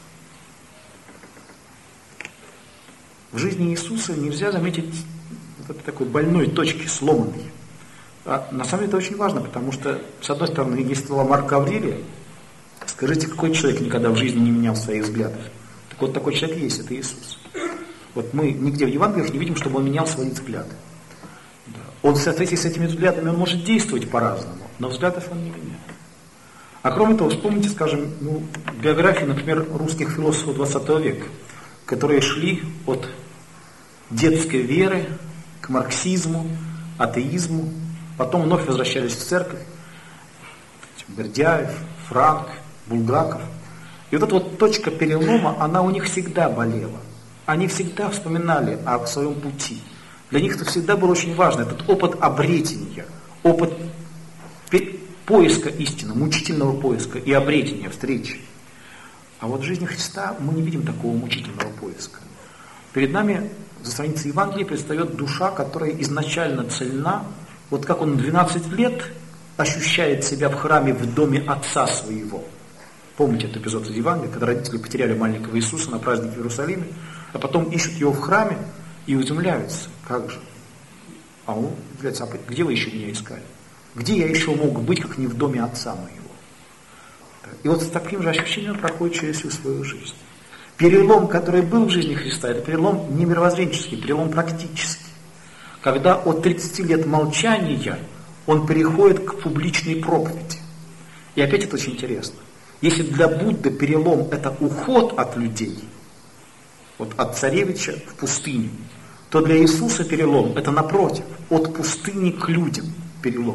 Speaker 1: В жизни Иисуса нельзя заметить вот такой больной точки, сломанной. А на самом деле это очень важно, потому что, с одной стороны, есть слова Марка Аврелия. Скажите, какой человек никогда в жизни не менял своих взглядов? Так вот, такой человек есть, это Иисус. Вот мы нигде в Евангелиях не видим, чтобы он менял свои взгляды. Он в соответствии с этими взглядами, он может действовать по-разному, но взглядов он не меняет. А кроме того, вспомните, скажем, биографии, например, русских философов 20 века, которые шли от детской веры к марксизму, атеизму, потом вновь возвращались в церковь. Бердяев, Франк, Булгаков. И вот эта вот точка перелома, она у них всегда болела. Они всегда вспоминали о своем пути. Для них это всегда было очень важно, этот опыт обретения, опыт поиска истины, мучительного поиска и обретения, встречи. А вот в жизни Христа мы не видим такого мучительного поиска. Перед нами за страницей Евангелия предстает душа, которая изначально цельна, вот как он 12 лет ощущает себя в храме в доме отца своего. Помните этот эпизод из Евангелия, когда родители потеряли маленького Иисуса на празднике в Иерусалиме, а потом ищут его в храме и изумляются, как же. А он удивляется, а где вы еще меня искали? Где я еще мог быть, как не в доме отца моего? И вот с таким же ощущением проходит через всю свою жизнь. Перелом, который был в жизни Христа, это перелом не мировоззренческий, перелом практический. Когда от 30 лет молчания он переходит к публичной проповеди. И опять это очень интересно. Если для Будды перелом это уход от людей, вот от царевича в пустыню, то для Иисуса перелом это напротив, от пустыни к людям перелом.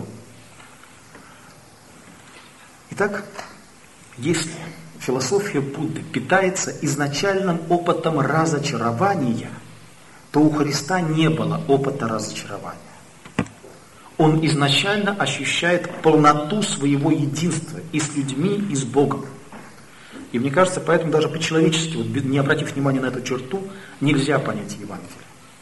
Speaker 1: Итак, если философия Будды питается изначальным опытом разочарования, то у Христа не было опыта разочарования. Он изначально ощущает полноту своего единства и с людьми, и с Богом. И мне кажется, поэтому даже по-человечески, вот, не обратив внимания на эту черту, нельзя понять Евангелие.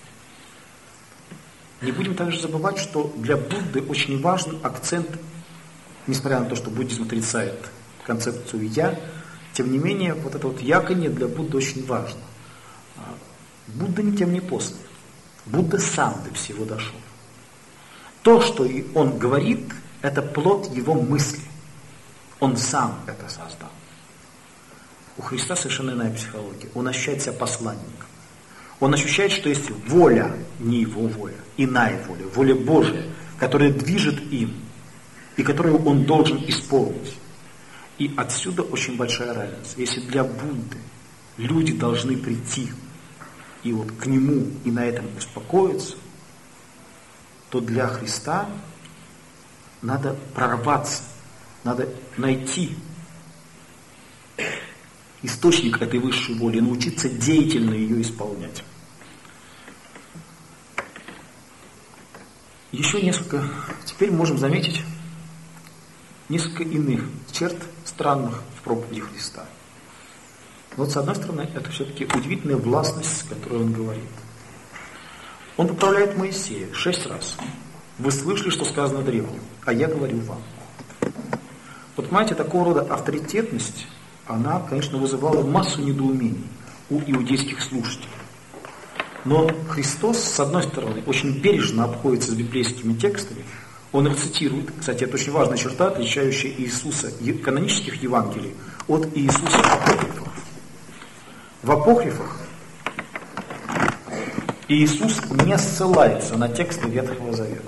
Speaker 1: Не будем также забывать, что для Будды очень важен акцент, несмотря на то, что буддизм отрицает концепцию «я», тем не менее, вот это вот яконье для Будды очень важно. Будда никем не послан. Будда сам до всего дошел. То, что он говорит, это плод его мысли. Он сам это создал. У Христа совершенно иная психология. Он ощущает себя посланником. Он ощущает, что есть воля, не его воля, иная воля, воля Божия, которая движет им, и которую он должен исполнить. И отсюда очень большая разница. Если для Будды люди должны прийти и вот к нему и на этом успокоиться, то для Христа надо прорваться, надо найти источник этой высшей воли, научиться деятельно ее исполнять. Еще несколько, теперь можем заметить несколько иных черт странных в проповеди Христа. Но вот с одной стороны, это все-таки удивительная властность, с которой он говорит. Он поправляет Моисея 6 раз. Вы слышали, что сказано древним, а я говорю вам. Вот понимаете, такого рода авторитетность, она, конечно, вызывала массу недоумений у иудейских слушателей. Но Христос, с одной стороны, очень бережно обходится с библейскими текстами. Он их цитирует. Кстати, это очень важная черта, отличающая Иисуса канонических Евангелий от Иисуса апокрифов. В апокрифах Иисус не ссылается на тексты Ветхого Завета.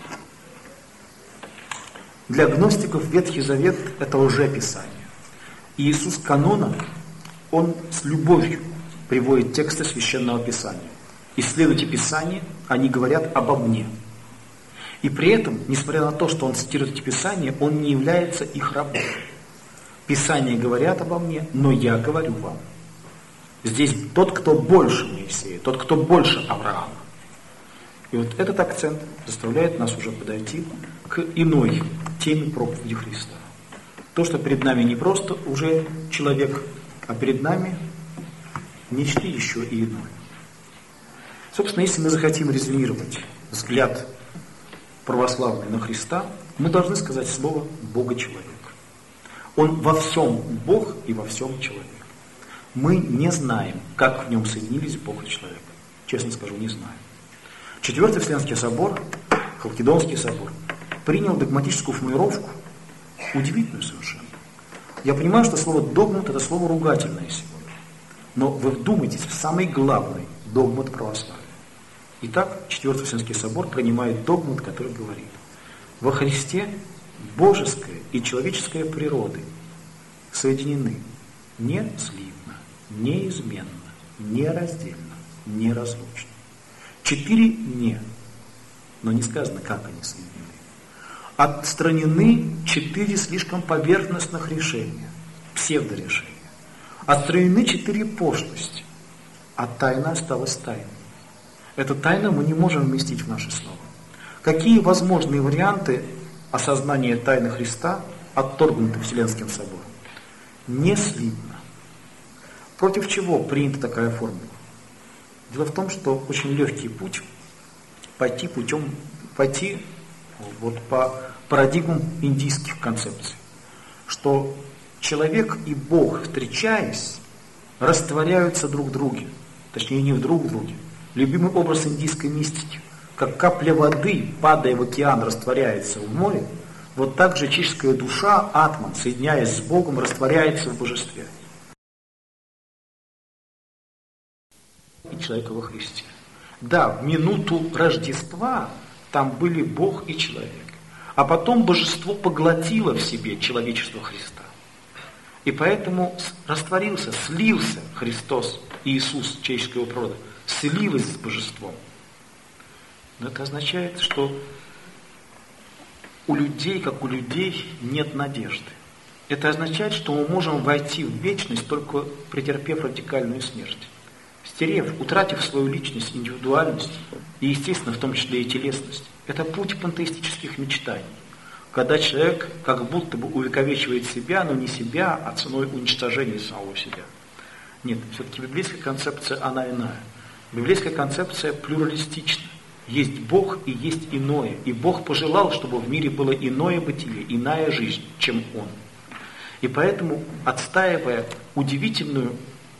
Speaker 1: Для гностиков Ветхий Завет – это лжеписание. Иисус канона, он с любовью приводит тексты Священного Писания. Исследуйте Писание, они говорят обо мне. И при этом, несмотря на то, что он цитирует эти Писания, он не является их рабом. Писания говорят обо мне, но я говорю вам. Здесь тот, кто больше Моисея, тот, кто больше Авраама. И вот этот акцент заставляет нас уже подойти к иной теме проповеди Христа. То, что перед нами не просто уже человек, а перед нами нечто еще и иное. Собственно, если мы захотим резюмировать взгляд православный на Христа, мы должны сказать слово «Бога-человек». Он во всем Бог и во всем человек. Мы не знаем, как в нем соединились Бог и человек. Честно скажу, не знаем. Четвертый Вселенский собор, Халкидонский собор, принял догматическую формулировку, удивительную совершенно. Я понимаю, что слово «догмат» – это слово ругательное сегодня. Но вы вдумайтесь в самый главный догмат православия. Итак, Четвертый Вселенский собор принимает догмат, который говорит: во Христе божеская и человеческая природы соединены неслитно, неизменно, нераздельно, неразлучно. 4 «не», но не сказано, как они соединены. Отстранены 4 слишком поверхностных решения, псевдорешения. Отстранены 4 пошлости, а тайна осталась тайной. Эту тайну мы не можем вместить в наши слова. Какие возможные варианты осознания тайны Христа отторгнуты Вселенским собором? Не слитно. Против чего принята такая формула? Дело в том, что очень легкий путь пойти вот по парадигмам индийских концепций, что человек и Бог, встречаясь, растворяются друг в друге, точнее не в друг друге. Любимый образ индийской мистики, как капля воды, падая в океан, растворяется в море, вот так же человеческая душа, атман, соединяясь с Богом, растворяется в божестве. И человека во Христе. Да, в минуту Рождества там были Бог и человек. А потом божество поглотило в себе человечество Христа. И поэтому растворился, слился Христос, Иисус, человеческого природа, слилась с божеством. Но это означает, что у людей, как у людей, нет надежды. Это означает, что мы можем войти в вечность, только претерпев радикальную смерть. Стерев, утратив свою личность, индивидуальность, и, естественно, в том числе и телесность. Это путь пантеистических мечтаний. когда человек как будто бы увековечивает себя, но не себя, а ценой уничтожения самого себя. Нет, все-таки библейская концепция, она иная. Библейская концепция плюралистична. Есть Бог и есть иное. И Бог пожелал, чтобы в мире было иное бытие, иная жизнь, чем Он. И поэтому, отстаивая удивительную,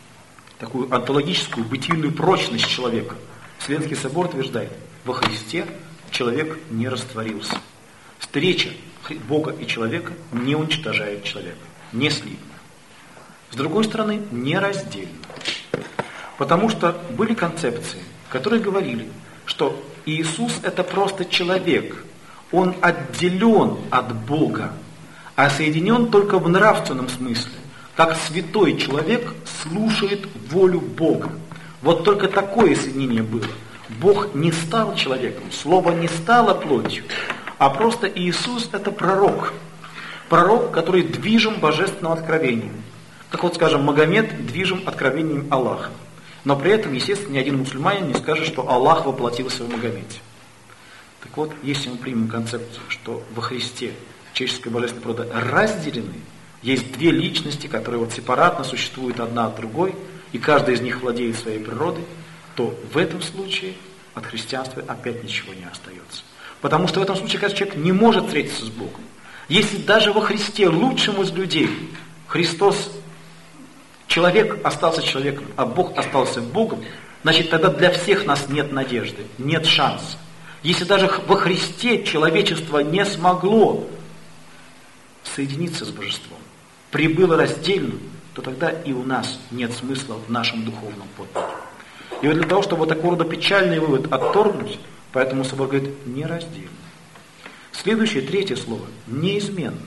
Speaker 1: такую онтологическую, бытийную прочность человека, Вселенский собор утверждает, во Христе человек не растворился. Встреча Бога и человека не уничтожает человека, не слив. С другой стороны, нераздельно. Потому что были концепции, которые говорили, что Иисус это просто человек, Он отделен от Бога, а соединен только в нравственном смысле, как святой человек слушает волю Бога. Вот только такое соединение было. Бог не стал человеком, Слово не стало плотью, а просто Иисус это пророк. Пророк, который движим божественным откровением. Как вот, скажем, Магомед движим откровением Аллаха. Но при этом, естественно, ни один мусульманин не скажет, что Аллах воплотился в Магомете. Так вот, если мы примем концепцию, что во Христе человеческая и божественная природа разделены, есть две личности, которые вот сепаратно существуют одна от другой, и каждая из них владеет своей природой, то в этом случае от христианства опять ничего не остается. Потому что в этом случае, кажется, человек не может встретиться с Богом. Если даже во Христе, лучшем из людей, Христос, человек остался человеком, а Бог остался Богом, значит, тогда для всех нас нет надежды, нет шанса. Если даже во Христе человечество не смогло соединиться с Божеством, прибыло раздельно, то тогда и у нас нет смысла в нашем духовном подвиге. И вот для того, чтобы вот такого рода печальный вывод отторгнуть, поэтому собор говорит нераздельно. Следующее, третье слово, неизменно.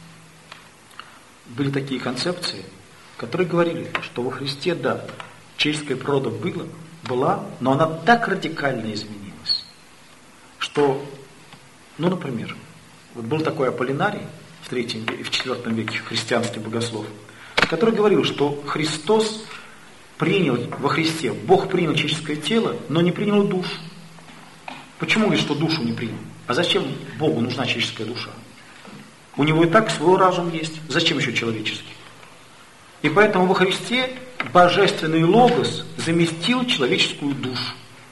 Speaker 1: Были такие концепции, которые говорили, что во Христе, да, человеческая природа была, но она так радикально изменилась, что, ну, например, вот был такой Аполлинарий в IV веке, христианский богослов, который говорил, что Христос принял во Христе, Бог принял человеческое тело, но не принял душу. Почему говорит, что душу не принял? А зачем Богу нужна человеческая душа? У него и так свой разум есть. Зачем еще человеческий? И поэтому во Христе божественный логос заместил человеческую душу.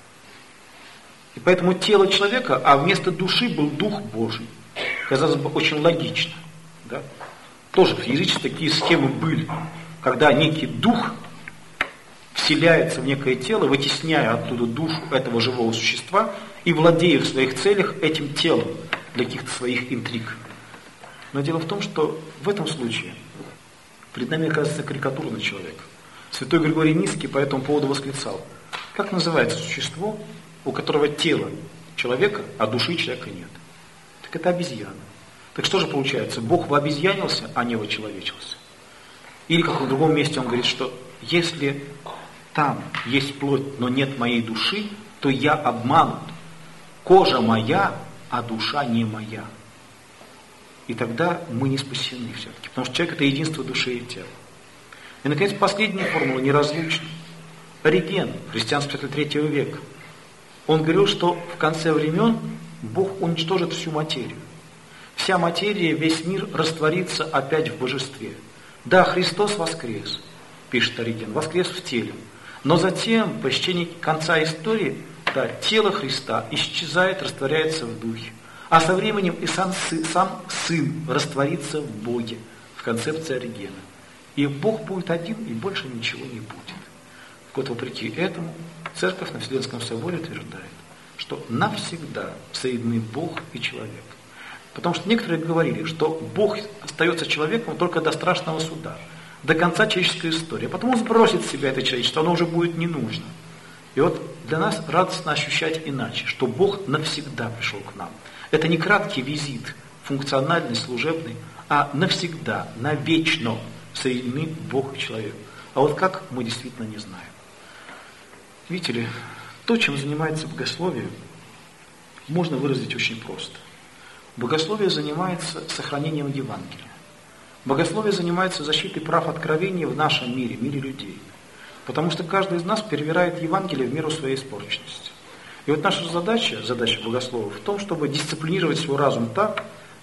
Speaker 1: И поэтому тело человека, а вместо души был Дух Божий. Казалось бы, очень логично. Да? Тоже в язычестве такие схемы были. Когда некий дух вселяется в некое тело, вытесняя оттуда душу этого живого существа и владея в своих целях этим телом для каких-то своих интриг. Но дело в том, что в этом случае перед нами оказывается карикатурный человек. Святой Григорий Низкий по этому поводу восклицал: как называется существо, у которого тело человека, а души человека нет? Так это обезьяна. Так что же получается? Бог вообезьянился, а не вочеловечился. Или как в другом месте он говорит, что если там есть плоть, но нет моей души, то я обманут. Кожа моя, а душа не моя. И тогда мы не спасены все-таки, потому что человек это единство души и тела. И, наконец, последняя формула неразлучна. Ориген, христианство III века, он говорил, что в конце времен Бог уничтожит всю материю. Вся материя, весь мир растворится опять в божестве. Да, Христос воскрес, пишет Ориген, воскрес в теле. Но затем, по истечении конца истории, да, тело Христа исчезает, растворяется в духе. А со временем и сам Сын растворится в Боге, в концепции Оригена. И Бог будет один, и больше ничего не будет. Вот вопреки этому Церковь на Вселенском соборе утверждает, что навсегда соединены Бог и человек. Потому что некоторые говорили, что Бог остается человеком только до страшного суда, до конца человеческой истории. А потом он сбросит с себя это человечество, оно уже будет не нужно. И вот для нас радостно ощущать иначе, что Бог навсегда пришел к нам. Это не краткий визит, функциональный, служебный, а навсегда, навечно соединены Бог и человек. А вот как, мы действительно не знаем. Видите ли, то, чем занимается богословие, можно выразить очень просто. Богословие занимается сохранением Евангелия. Богословие занимается защитой прав откровения в нашем мире, мире людей. Потому что каждый из нас перевирает Евангелие в меру своей испорченности. И вот наша задача богословов в том, чтобы дисциплинировать свой разум так,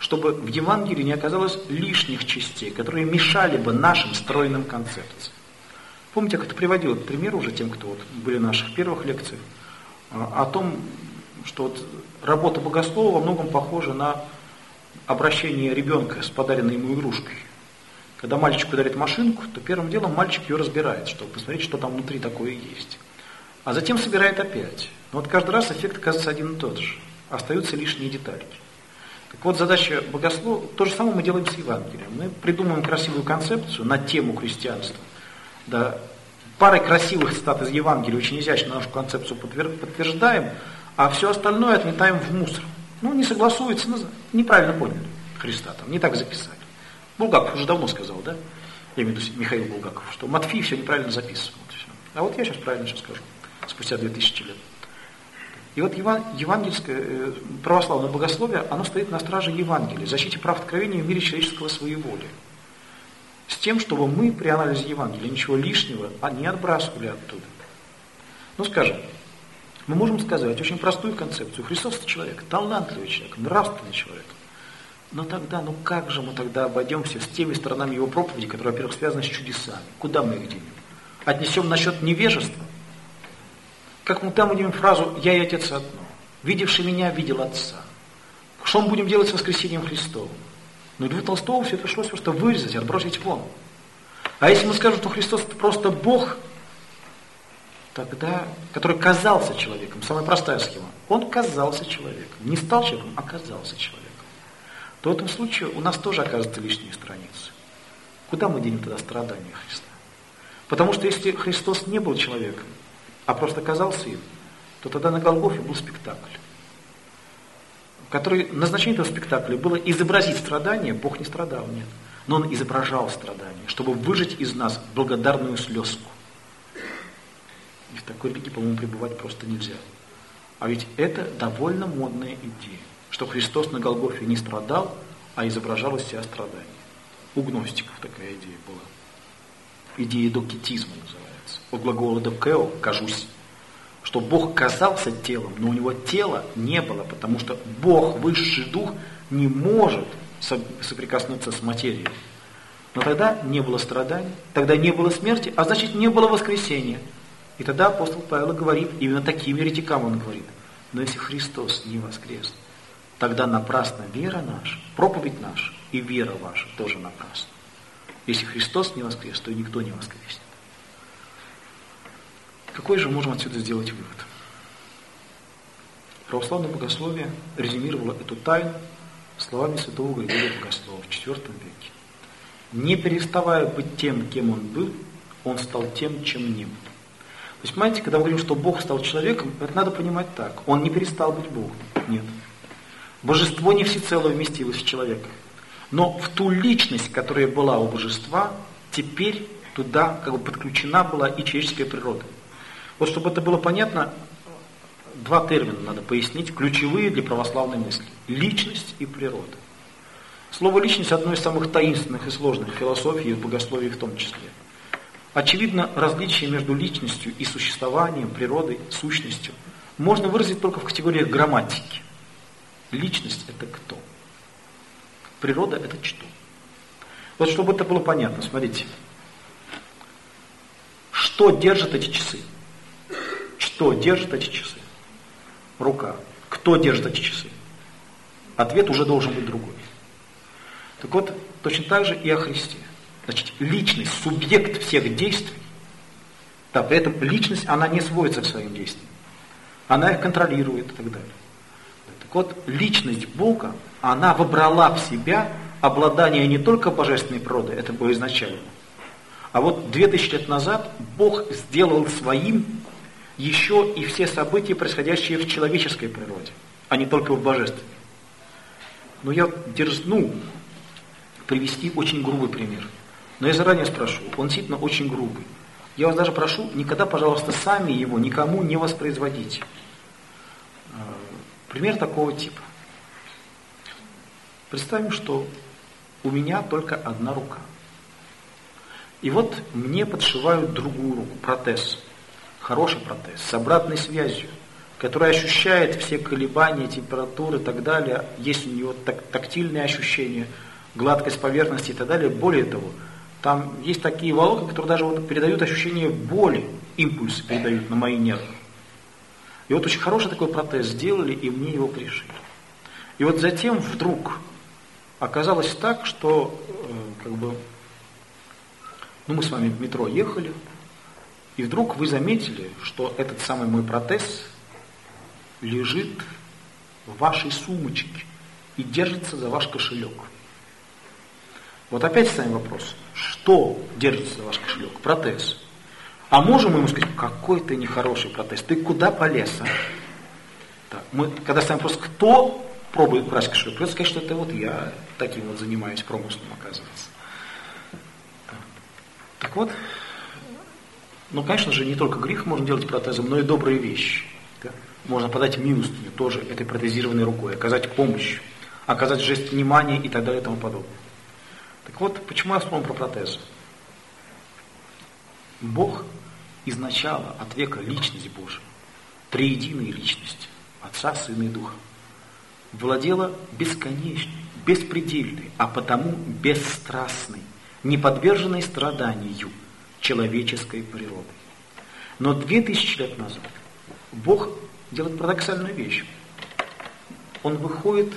Speaker 1: чтобы в Евангелии не оказалось лишних частей, которые мешали бы нашим стройным концепциям. Помните, я как-то приводил этот пример уже тем, кто были в наших первых лекциях, о том, что работа богослова во многом похожа на обращение ребенка с подаренной ему игрушкой. Когда мальчику дарят машинку, то первым делом мальчик ее разбирает, чтобы посмотреть, что там внутри такое есть. А затем собирает опять. Но каждый раз эффект оказывается один и тот же. Остаются лишние детальки. Так вот, задача богослова, то же самое мы делаем с Евангелием. Мы придумываем красивую концепцию на тему христианства. Да, парой красивых цитат из Евангелия очень изящно нашу концепцию подтверждаем, а все остальное отметаем в мусор. Не согласуется, неправильно поняли Христа, не так записали. Булгаков уже давно сказал, да? Я имею в виду Михаил Булгаков, что Матфей все неправильно записывал. Все. А вот я сейчас правильно скажу, спустя 2000 лет. И вот евангельское, православное богословие, оно стоит на страже Евангелия, защите прав откровения в мире человеческого своеволия. С тем, чтобы мы при анализе Евангелия ничего лишнего не отбрасывали оттуда. Скажем, мы можем сказать очень простую концепцию. Христос это человек, талантливый человек, нравственный человек. Но тогда, как же мы тогда обойдемся с теми сторонами его проповеди, которые, во-первых, связаны с чудесами? Куда мы их денем? Отнесем насчет невежества? Как мы там удивим фразу «Я и Отец одно», «Видевший меня, видел Отца». Что мы будем делать с воскресением Христовым? Льву Толстому все это пришлось просто вырезать, отбросить вон. А если мы скажем, что Христос это просто Бог, тогда, который казался человеком, самая простая схема, он казался человеком, не стал человеком, а казался человеком, то в этом случае у нас тоже оказываются лишние страницы. Куда мы денем тогда страдания Христа? Потому что если Христос не был человеком, а просто казался им, то тогда на Голгофе был спектакль, который, назначение этого спектакля было изобразить страдания. Бог не страдал, нет. Но Он изображал страдания, чтобы выжать из нас благодарную слезку. И в такой религии, по-моему, пребывать просто нельзя. А ведь это довольно модная идея, что Христос на Голгофе не страдал, а изображал из себя страдания. У гностиков такая идея была. Идея докетизма называется. От глагола докео – «кажусь». Что Бог казался телом, но у него тела не было, потому что Бог, высший дух, не может соприкоснуться с материей. Но тогда не было страданий, тогда не было смерти, а значит не было воскресения. И тогда апостол Павел говорит, именно таким еретикам он говорит: но если Христос не воскрес, тогда напрасна вера наша, проповедь наша и вера ваша тоже напрасна. Если Христос не воскрес, то и никто не воскреснет. Какой же можем отсюда сделать вывод? Православное богословие резюмировало эту тайну словами святого Григория Богослова в IV веке. Не переставая быть тем, кем он был, он стал тем, чем не был. То есть, понимаете, когда мы говорим, что Бог стал человеком, это надо понимать так. Он не перестал быть Богом. Нет. Божество не всецело вместилось в человека. Но в ту личность, которая была у божества, теперь туда подключена была и человеческая природа. Вот чтобы это было понятно, два термина надо пояснить, ключевые для православной мысли. Личность и природа. Слово «личность» одно из самых таинственных и сложных в философии и в богословии в том числе. Очевидно, различие между личностью и существованием, природой, сущностью можно выразить только в категориях грамматики. Личность – это кто? Природа – это что? Вот чтобы это было понятно, смотрите. Что держит эти часы? Что держит эти часы? Рука. Кто держит эти часы? Ответ уже должен быть другой. Так вот, точно так же и о Христе. Значит, личность, субъект всех действий, да, при этом личность, она не сводится к своим действиям. Она их контролирует и так далее. Так вот, личность Бога, она вобрала в себя обладание не только божественной природой, это было изначально, а вот 2000 лет назад Бог сделал своим еще и все события, происходящие в человеческой природе, а не только в божественной. Но я дерзну привести очень грубый пример. Но я заранее спрошу, он действительно очень грубый. Я вас даже прошу, никогда, пожалуйста, сами его никому не воспроизводите. Пример такого типа. Представим, что у меня только одна рука. И вот мне подшивают другую руку, протез. Хороший протез, с обратной связью. которая ощущает все колебания, температуры и так далее, есть у нее тактильные ощущения, гладкость поверхности и так далее. Более того, там есть такие волокна, которые даже вот передают ощущение боли, импульсы передают на мои нервы. И вот очень хороший такой протез сделали, и мне его пришили. И вот затем вдруг оказалось так, что мы с вами в метро ехали, и вдруг вы заметили, что этот самый мой протез лежит в вашей сумочке и держится за ваш кошелек. Вот опять ставим вопрос, что держится за ваш кошелек? Протез. А можем мы ему сказать, какой ты нехороший протез, ты куда полез, а? Так, мы, когда ставим вопрос, кто пробует брать кошелек, придется сказать, что это вот я таким вот занимаюсь промыслом, оказывается. Так вот, конечно же, не только грех можно делать протезом, но и добрые вещи. Да? Можно подать милостыню тоже этой протезированной рукой, оказать помощь, оказать жест внимания и так далее и тому подобное. Так вот, почему я вспомнил про протезы? Бог изначально, от века, личность Божия, триединая личность, Отца, Сына и Духа, владела бесконечной, беспредельной, а потому бесстрастной, не подверженной страданию человеческой природой. Но 2000 лет назад Бог делает парадоксальную вещь. Он выходит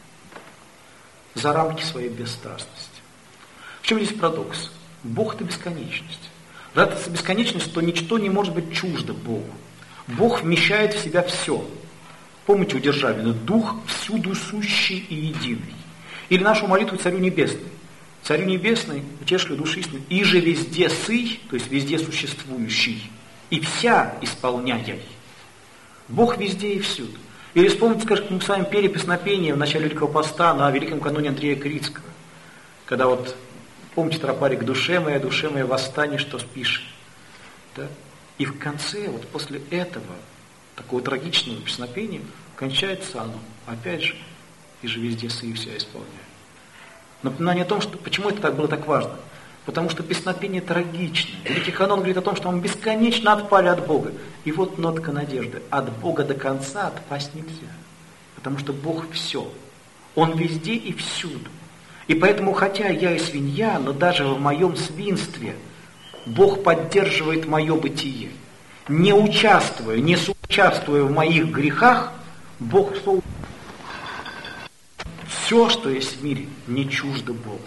Speaker 1: за рамки своей бесстрастности. В чем здесь парадокс? Бог – это бесконечность. Раз это бесконечность, то ничто не может быть чуждо Богу. Бог вмещает в себя все. Помните у Державина: «Дух всюду сущий и единый». Или нашу молитву Царю Небесному. Царю Небесный, утешили души истины, и же везде сый, то есть везде существующий, и вся исполняй. Бог везде и всюду. Или вспомните, скажем, мы с вами пели песнопение в начале Великого Поста на Великом каноне Андрея Критского. Когда вот, помните тропарик душе моя, восстань, что спишь. Да? И в конце, вот после этого, такого трагичного песнопения, кончается оно, опять же, и же везде сый, и вся исполняй. Напоминание о том, что, почему это было так важно. Потому что песнопение трагичное. Великий канон говорит о том, что мы бесконечно отпали от Бога. И вот нотка надежды. От Бога до конца отпасть нельзя. Потому что Бог все. Он везде и всюду. И поэтому, хотя я и свинья, но даже в моем свинстве Бог поддерживает мое бытие. Не участвуя, не соучаствуя в моих грехах, Бог все, что есть в мире, не чуждо Богу.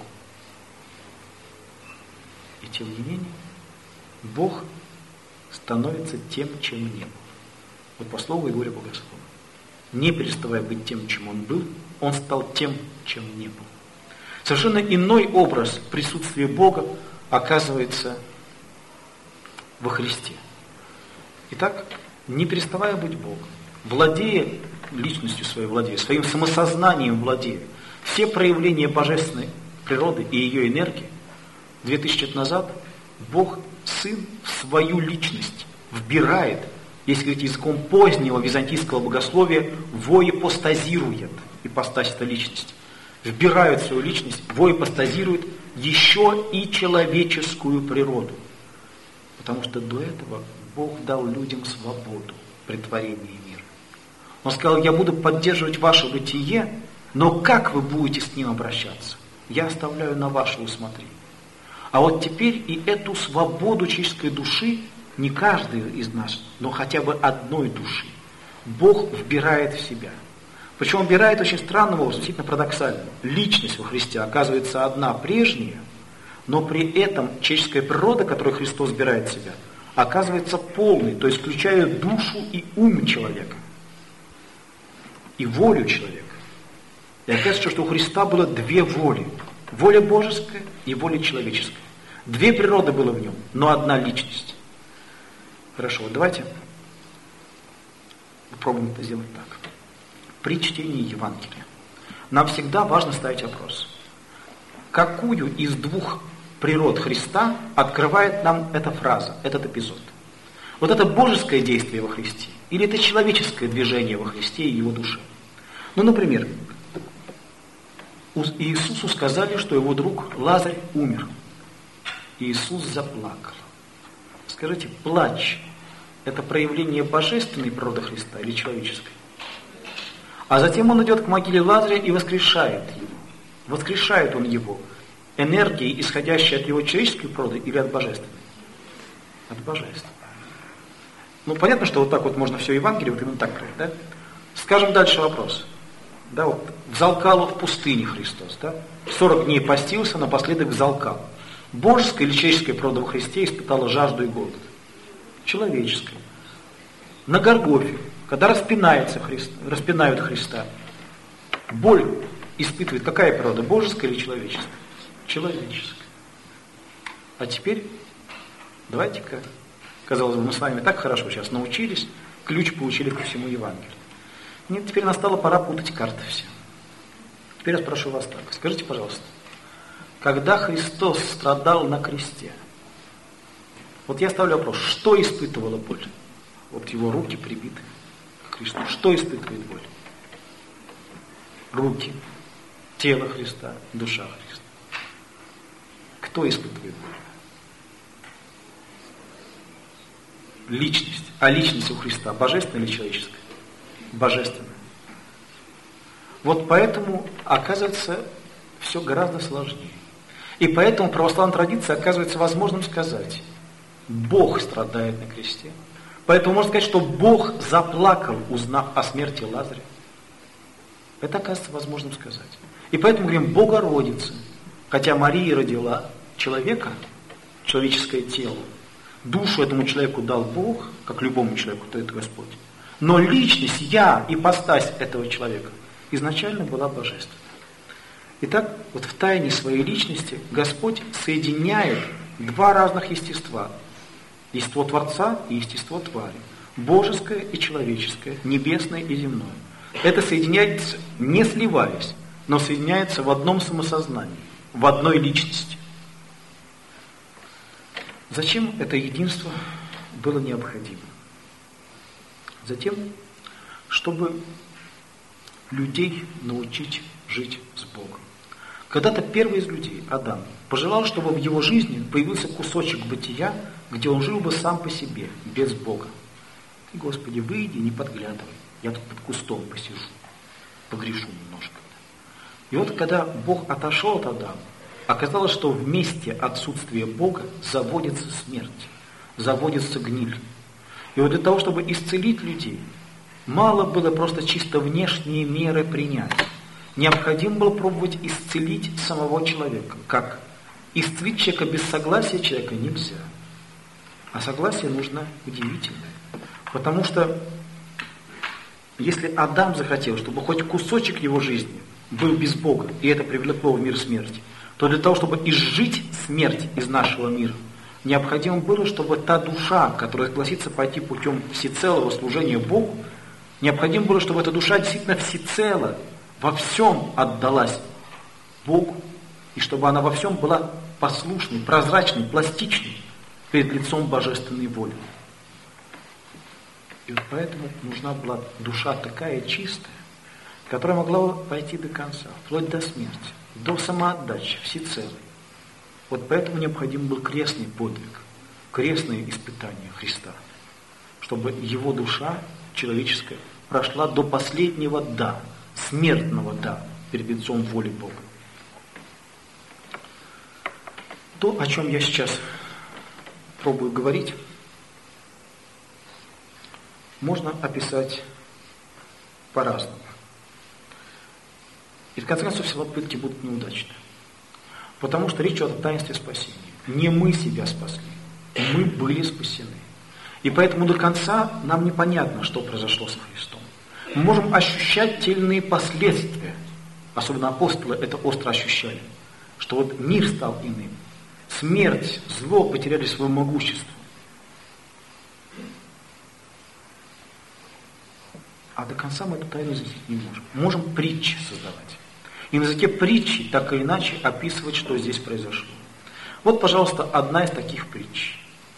Speaker 1: И тем не менее, Бог становится тем, чем не был. Вот по слову Егория Богослова. Не переставая быть тем, чем он был, он стал тем, чем не был. Совершенно иной образ присутствия Бога оказывается во Христе. Итак, не переставая быть Богом, владея личностью своей, владея своим самосознанием, владея все проявления божественной природы и ее энергии, 2000 лет назад Бог Сын в свою личность вбирает, если говорить языком позднего византийского богословия, воипостазирует, ипостась это личность, вбирает в свою личность, воипостазирует еще и человеческую природу. Потому что до этого Бог дал людям свободу при творении мира. Он сказал: я буду поддерживать ваше бытие, но как вы будете с ним обращаться, я оставляю на ваше усмотрение. А вот теперь и эту свободу человеческой души, не каждый из нас, но хотя бы одной души, Бог вбирает в себя. Причем вбирает очень странным образом, действительно парадоксально. Личность во Христе оказывается одна прежняя, но при этом человеческая природа, которую Христос вбирает в себя, оказывается полной, то есть включая душу и ум человека, и волю человека. И оказывается, что у Христа было две воли. Воля божеская и воля человеческая. Две природы было в нем, но одна личность. Хорошо, вот давайте попробуем это сделать так. При чтении Евангелия нам всегда важно ставить вопрос: какую из двух природ Христа открывает нам эта фраза, этот эпизод? Вот это божеское действие во Христе или это человеческое движение во Христе и его душе? Ну, например, Иисусу сказали, что его друг Лазарь умер. И Иисус заплакал. Скажите, плач это проявление божественной природы Христа или человеческой. А затем он идет к могиле Лазаря и воскрешает его. Воскрешает он его энергией, исходящей от его человеческой природы или от божественной? От божественной. Ну, понятно, что вот так вот можно все Евангелие вот именно так говорить, да? Скажем дальше вопрос. Да, вот взалкал в пустыне Христос, да? 40 дней постился, напоследок взалкал. Божеская или человеческая природа во Христе испытала жажду и голод? Человеческая. На Голгофе, когда распинают Христа, боль испытывает какая природа, божеская или человеческая? Человеческая. А теперь давайте-ка, казалось бы, мы с вами так хорошо сейчас научились, ключ получили ко всему Евангелию. Нет, теперь настала пора путать карты все. Теперь я спрошу вас так. Скажите, пожалуйста, когда Христос страдал на кресте, вот я ставлю вопрос, что испытывала боль? Вот его руки прибиты к кресту. Что испытывает боль? Руки, тело Христа, душа Христа. Кто испытывает боль? Личность. А личность у Христа божественная или человеческая? Божественная. Вот поэтому, оказывается, все гораздо сложнее. И поэтому православная традиция оказывается возможным сказать, Бог страдает на кресте. Поэтому можно сказать, что Бог заплакал, узнав о смерти Лазаря. Это оказывается возможным сказать. И поэтому говорим, Богородица, хотя Мария родила человека, человеческое тело, душу этому человеку дал Бог, как любому человеку, то это Господь. Но личность, я, ипостась этого человека изначально была божественна. Итак, вот в тайне своей личности Господь соединяет два разных естества. Естество Творца и естество твари. Божеское и человеческое, небесное и земное. Это соединяется, не сливаясь, но соединяется в одном самосознании, в одной личности. Зачем это единство было необходимо? Затем, чтобы людей научить жить с Богом. Когда-то первый из людей, Адам, пожелал, чтобы в его жизни появился кусочек бытия, где он жил бы сам по себе, без Бога. И, Господи, выйди, не подглядывай, я тут под кустом посижу, погрешу немножко. И вот когда Бог отошел от Адама, оказалось, что в месте отсутствия Бога заводится смерть, заводится гниль. И вот для того, чтобы исцелить людей, мало было просто чисто внешние меры принять. Необходимо было пробовать исцелить самого человека. Как? Исцелить человека без согласия человека нельзя. А согласие нужно удивительное. Потому что если Адам захотел, чтобы хоть кусочек его жизни был без Бога, и это привлекло в мир смерти, то для того, чтобы изжить смерть из нашего мира, необходимо было, чтобы та душа, которая согласится пойти путем всецелого служения Богу, необходимо было, чтобы эта душа действительно всецело, во всем отдалась Богу, и чтобы она во всем была послушной, прозрачной, пластичной перед лицом божественной воли. И вот поэтому нужна была душа такая чистая, которая могла пойти до конца, вплоть до смерти, до самоотдачи, всецелой. Вот поэтому необходим был крестный подвиг, крестное испытание Христа, чтобы его душа человеческая прошла до последнего «да», смертного «да» перед лицом воли Бога. То, о чем я сейчас пробую говорить, можно описать по-разному. И в конце концов все попытки будут неудачны. Потому что речь идет о таинстве спасения. Не мы себя спасли, мы были спасены. И поэтому до конца нам непонятно, что произошло с Христом. Мы можем ощущать те или иные последствия. Особенно апостолы это остро ощущали. Что вот мир стал иным. Смерть, зло потеряли свое могущество. А до конца мы эту тайну изучить не можем. Можем притчи создавать. И на языке притчи так или иначе описывать, что здесь произошло. Вот, пожалуйста, одна из таких притч.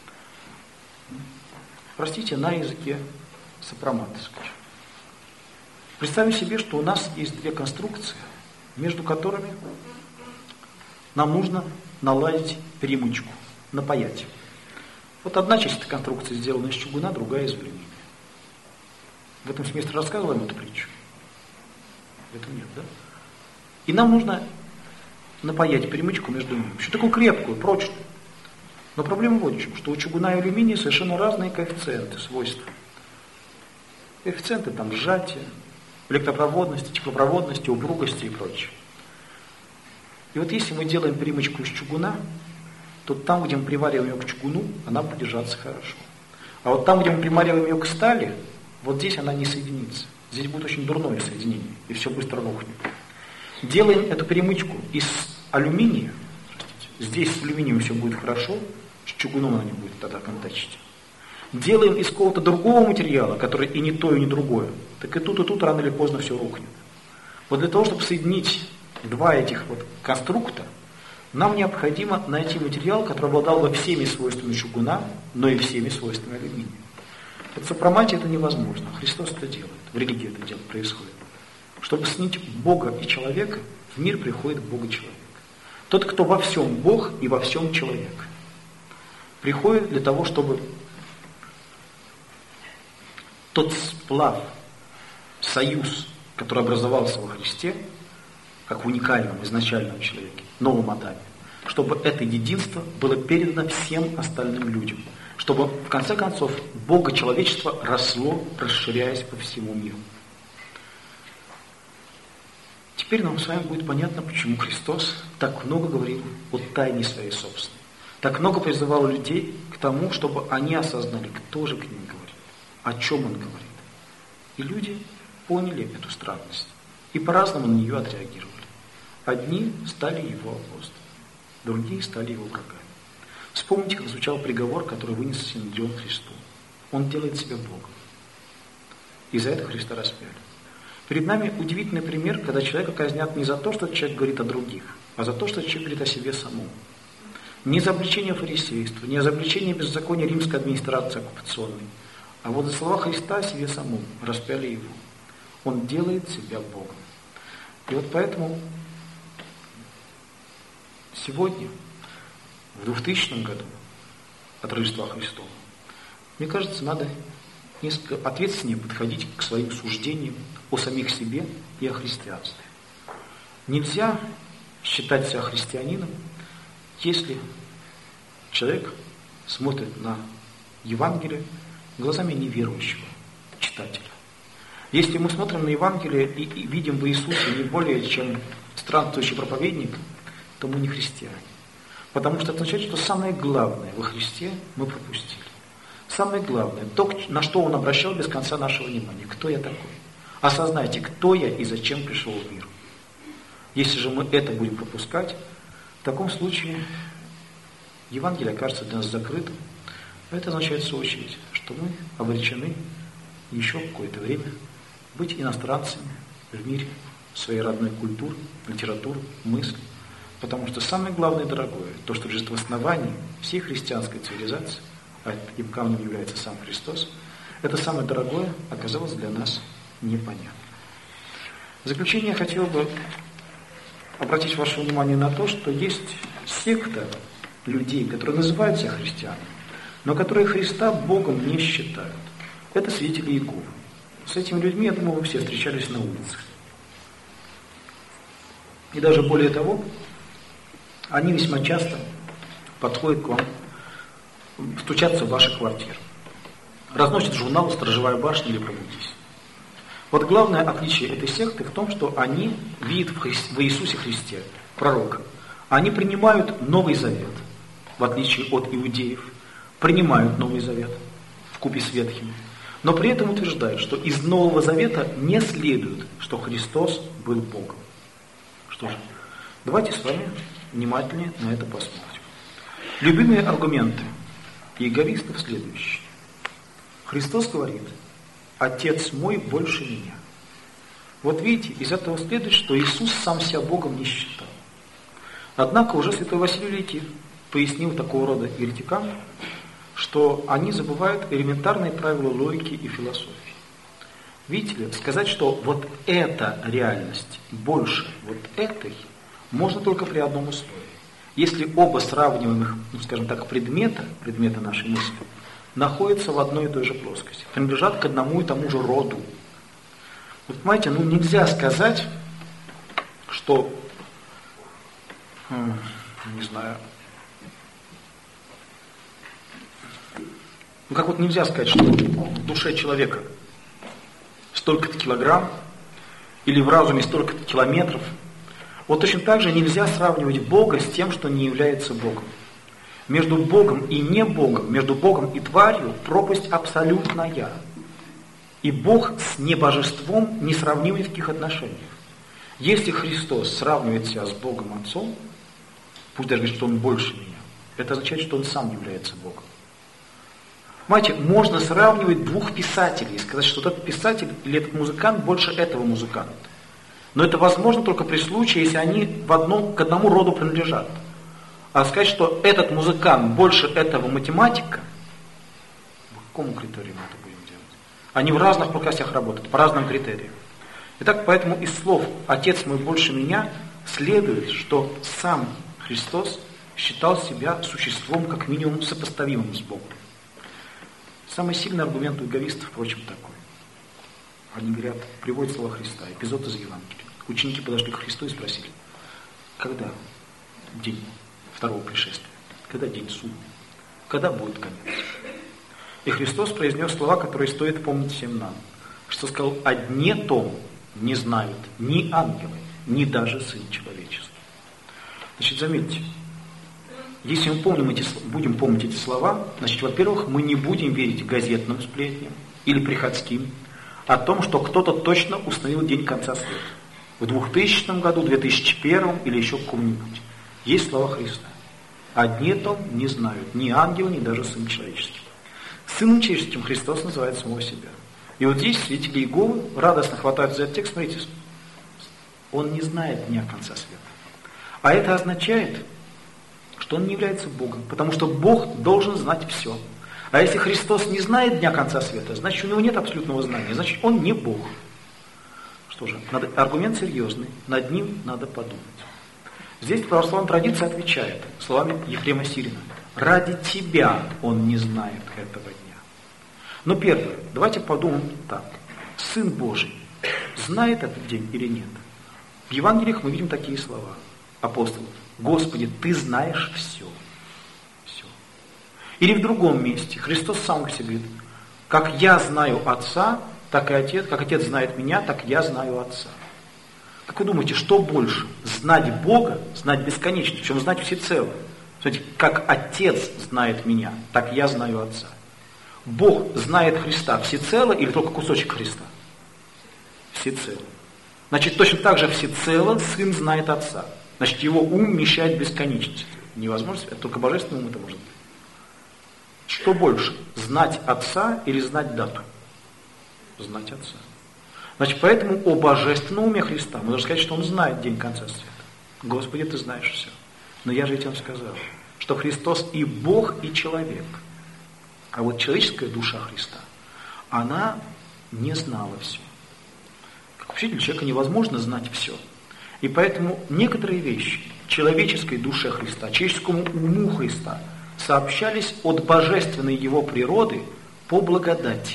Speaker 1: Простите, на языке сопромата скажу. Представим себе, что у нас есть две конструкции, между которыми нам нужно наладить перемычку, напаять. Вот одна часть этой конструкции сделана из чугуна, другая из алюминия. В этом семестре рассказываем эту притчу? В этом нет, да? И нам нужно напаять перемычку между ними. Еще такую крепкую, прочную. Но проблема вот в чем, что у чугуна и алюминия совершенно разные коэффициенты, свойства. Коэффициенты там сжатия, электропроводности, теплопроводности, упругости и прочее. И вот если мы делаем перемычку из чугуна, то там, где мы привариваем ее к чугуну, она будет держаться хорошо. А вот там, где мы примариваем ее к стали, вот здесь она не соединится. Здесь будет очень дурное соединение, и все быстро рухнет. Делаем эту перемычку из алюминия, здесь с алюминием все будет хорошо, с чугуном она не будет тогда контачить. Делаем из какого-то другого материала, который и не то, и не другое, так и тут рано или поздно все рухнет. Вот для того, чтобы соединить два этих вот конструкта, нам необходимо найти материал, который обладал бы всеми свойствами чугуна, но и всеми свойствами алюминия. Вот в сопромате это невозможно. Христос это делает, в религии это дело происходит. Чтобы соединить Бога и человека, в мир приходит Бог и человек. Тот, кто во всем Бог и во всем человек, приходит для того, чтобы тот сплав, союз, который образовался во Христе, как в уникальном изначальном человеке, новом Адаме, чтобы это единство было передано всем остальным людям, чтобы в конце концов Бога человечество росло, расширяясь по всему миру. Теперь нам с вами будет понятно, почему Христос так много говорил о тайне своей собственной, так много призывал людей к тому, чтобы они осознали, кто же к ним говорит, о чем он говорит. И люди поняли эту странность и по-разному на нее отреагировали. Одни стали его апостолами, другие стали его врагами. Вспомните, как звучал приговор, который вынес Синедрион Христу. Он делает себя Богом. И за это Христа распяли. Перед нами удивительный пример, когда человека казнят не за то, что человек говорит о других, а за то, что человек говорит о себе самом. Не за обличение фарисейства, не за обличение беззакония римской администрации оккупационной, а вот за слова Христа о себе самом распяли его. Он делает себя Богом. И вот поэтому сегодня, в 2000 году, от Рождества Христова, мне кажется, надо несколько ответственнее подходить к своим суждениям о самих себе и о христианстве. Нельзя считать себя христианином, если человек смотрит на Евангелие глазами неверующего читателя. Если мы смотрим на Евангелие и видим в Иисусе не более чем странствующий проповедник, то мы не христиане. Потому что это означает, что самое главное во Христе мы пропустили. Самое главное, то, на что Он обращал без конца нашего внимания. Кто я такой? Осознайте, кто я и зачем пришел в мир. Если же мы это будем пропускать, в таком случае Евангелие окажется для нас закрытым. Это означает, в свою очередь, что мы обречены еще какое-то время быть иностранцами в мире своей родной культуры, литературы, мысли. Потому что самое главное и дорогое, то, что лежит в основании всей христианской цивилизации, а этим камнем является сам Христос, это самое дорогое оказалось для нас непонятно. В заключение я хотел бы обратить ваше внимание на то, что есть секта людей, которые называют себя христианами, но которые Христа Богом не считают. Это свидетели Иеговы. С этими людьми, я думаю, вы все встречались на улицах. И даже более того, они весьма часто подходят к вам, стучатся в ваши квартиры. Разносят журнал «Сторожевая башня» или «Пробудись». Вот главное отличие этой секты в том, что они видят в Иисусе Христе пророка. Они принимают Новый Завет, в отличие от иудеев, принимают Новый Завет вкупе с Ветхим, но при этом утверждают, что из Нового Завета не следует, что Христос был Богом. Что же, давайте с вами внимательнее на это посмотрим. Любимые аргументы иеговистов следующие. Христос говорит: «Отец мой больше меня». Вот видите, из этого следует, что Иисус сам себя Богом не считал. Однако уже святой Василий Лейтий пояснил такого рода еретикам, что они забывают элементарные правила логики и философии. Видите ли, сказать, что вот эта реальность больше вот этой, можно только при одном условии. если оба сравниваемых, скажем так, предмета нашей мысли, находятся в одной и той же плоскости, принадлежат к одному и тому же роду. Вот понимаете, нельзя сказать, что, не знаю, как вот нельзя сказать, что в душе человека столько-то килограмм, или в разуме столько-то километров. Вот точно так же нельзя сравнивать Бога с тем, что не является Богом. Между Богом и не Богом, между Богом и тварью пропасть абсолютная. И Бог с небожеством не сравнимы ни в каких отношениях. Если Христос сравнивает себя с Богом Отцом, пусть даже говорит, что Он больше меня, это означает, что Он сам является Богом. Понимаете, можно сравнивать двух писателей и сказать, что этот писатель или этот музыкант больше этого музыканта. Но это возможно только при случае, если они к одному роду принадлежат. А сказать, что этот музыкант больше этого математика, по какому критерию мы это будем делать? Они в разных плоскостях работают, по разным критериям. Итак, поэтому из слов «Отец мой больше меня» следует, что сам Христос считал себя существом как минимум сопоставимым с Богом. Самый сильный аргумент у иеговистов, впрочем, такой. Они говорят, приводят слова Христа, эпизод из Евангелия. Ученики подошли к Христу и спросили, когда день второго пришествия, когда день суда, когда будет конец. И Христос произнес слова, которые стоит помнить всем нам. Что сказал, о дне том не знают ни ангелы, ни даже Сын Человеческий. Значит, заметьте, если мы будем помнить эти слова, значит, во-первых, мы не будем верить газетным сплетням или приходским о том, что кто-то точно установил день конца света. В 2000 году, 2001 или еще каком-нибудь. Есть слова Христа. О дне том не знают ни ангелы, ни даже Сын Человеческий. Сыном Человеческим Христос называет самого себя. И вот здесь свидетели Иеговы радостно хватаются за этот текст. Смотрите, он не знает дня конца света. А это означает, что он не является Богом, потому что Бог должен знать все. А если Христос не знает дня конца света, значит, у него нет абсолютного знания, значит, он не Бог. Что же, аргумент серьезный, над ним надо подумать. Здесь православная традиция отвечает словами Ефрема Сирина. Ради тебя он не знает этого дня. Но первое, давайте подумаем так. Сын Божий знает этот день или нет? В Евангелиях мы видим такие слова апостолов. Господи, Ты знаешь все. Все. Или в другом месте Христос сам к себе говорит, как я знаю Отца, так и Отец, как Отец знает меня, так я знаю Отца. Как вы думаете, что больше? Знать Бога, знать бесконечно, причем знать всецело. Смотрите, как Отец знает меня, так я знаю Отца. Бог знает Христа всецело или только кусочек Христа? Всецело. Значит, точно так же всецело Сын знает Отца. Значит, его ум вмещает бесконечность. Невозможно, это только божественный ум это может быть. Что больше, знать Отца или знать дату? Знать Отца. Значит, поэтому о божественном уме Христа мы должны сказать, что Он знает день конца света. Господи, Ты знаешь все. Но я же ведь вам сказал, что Христос и Бог, и человек. А вот человеческая душа Христа, она не знала все. Как вообще для человека невозможно знать все. И поэтому некоторые вещи человеческой душе Христа, человеческому уму Христа сообщались от божественной Его природы по благодати.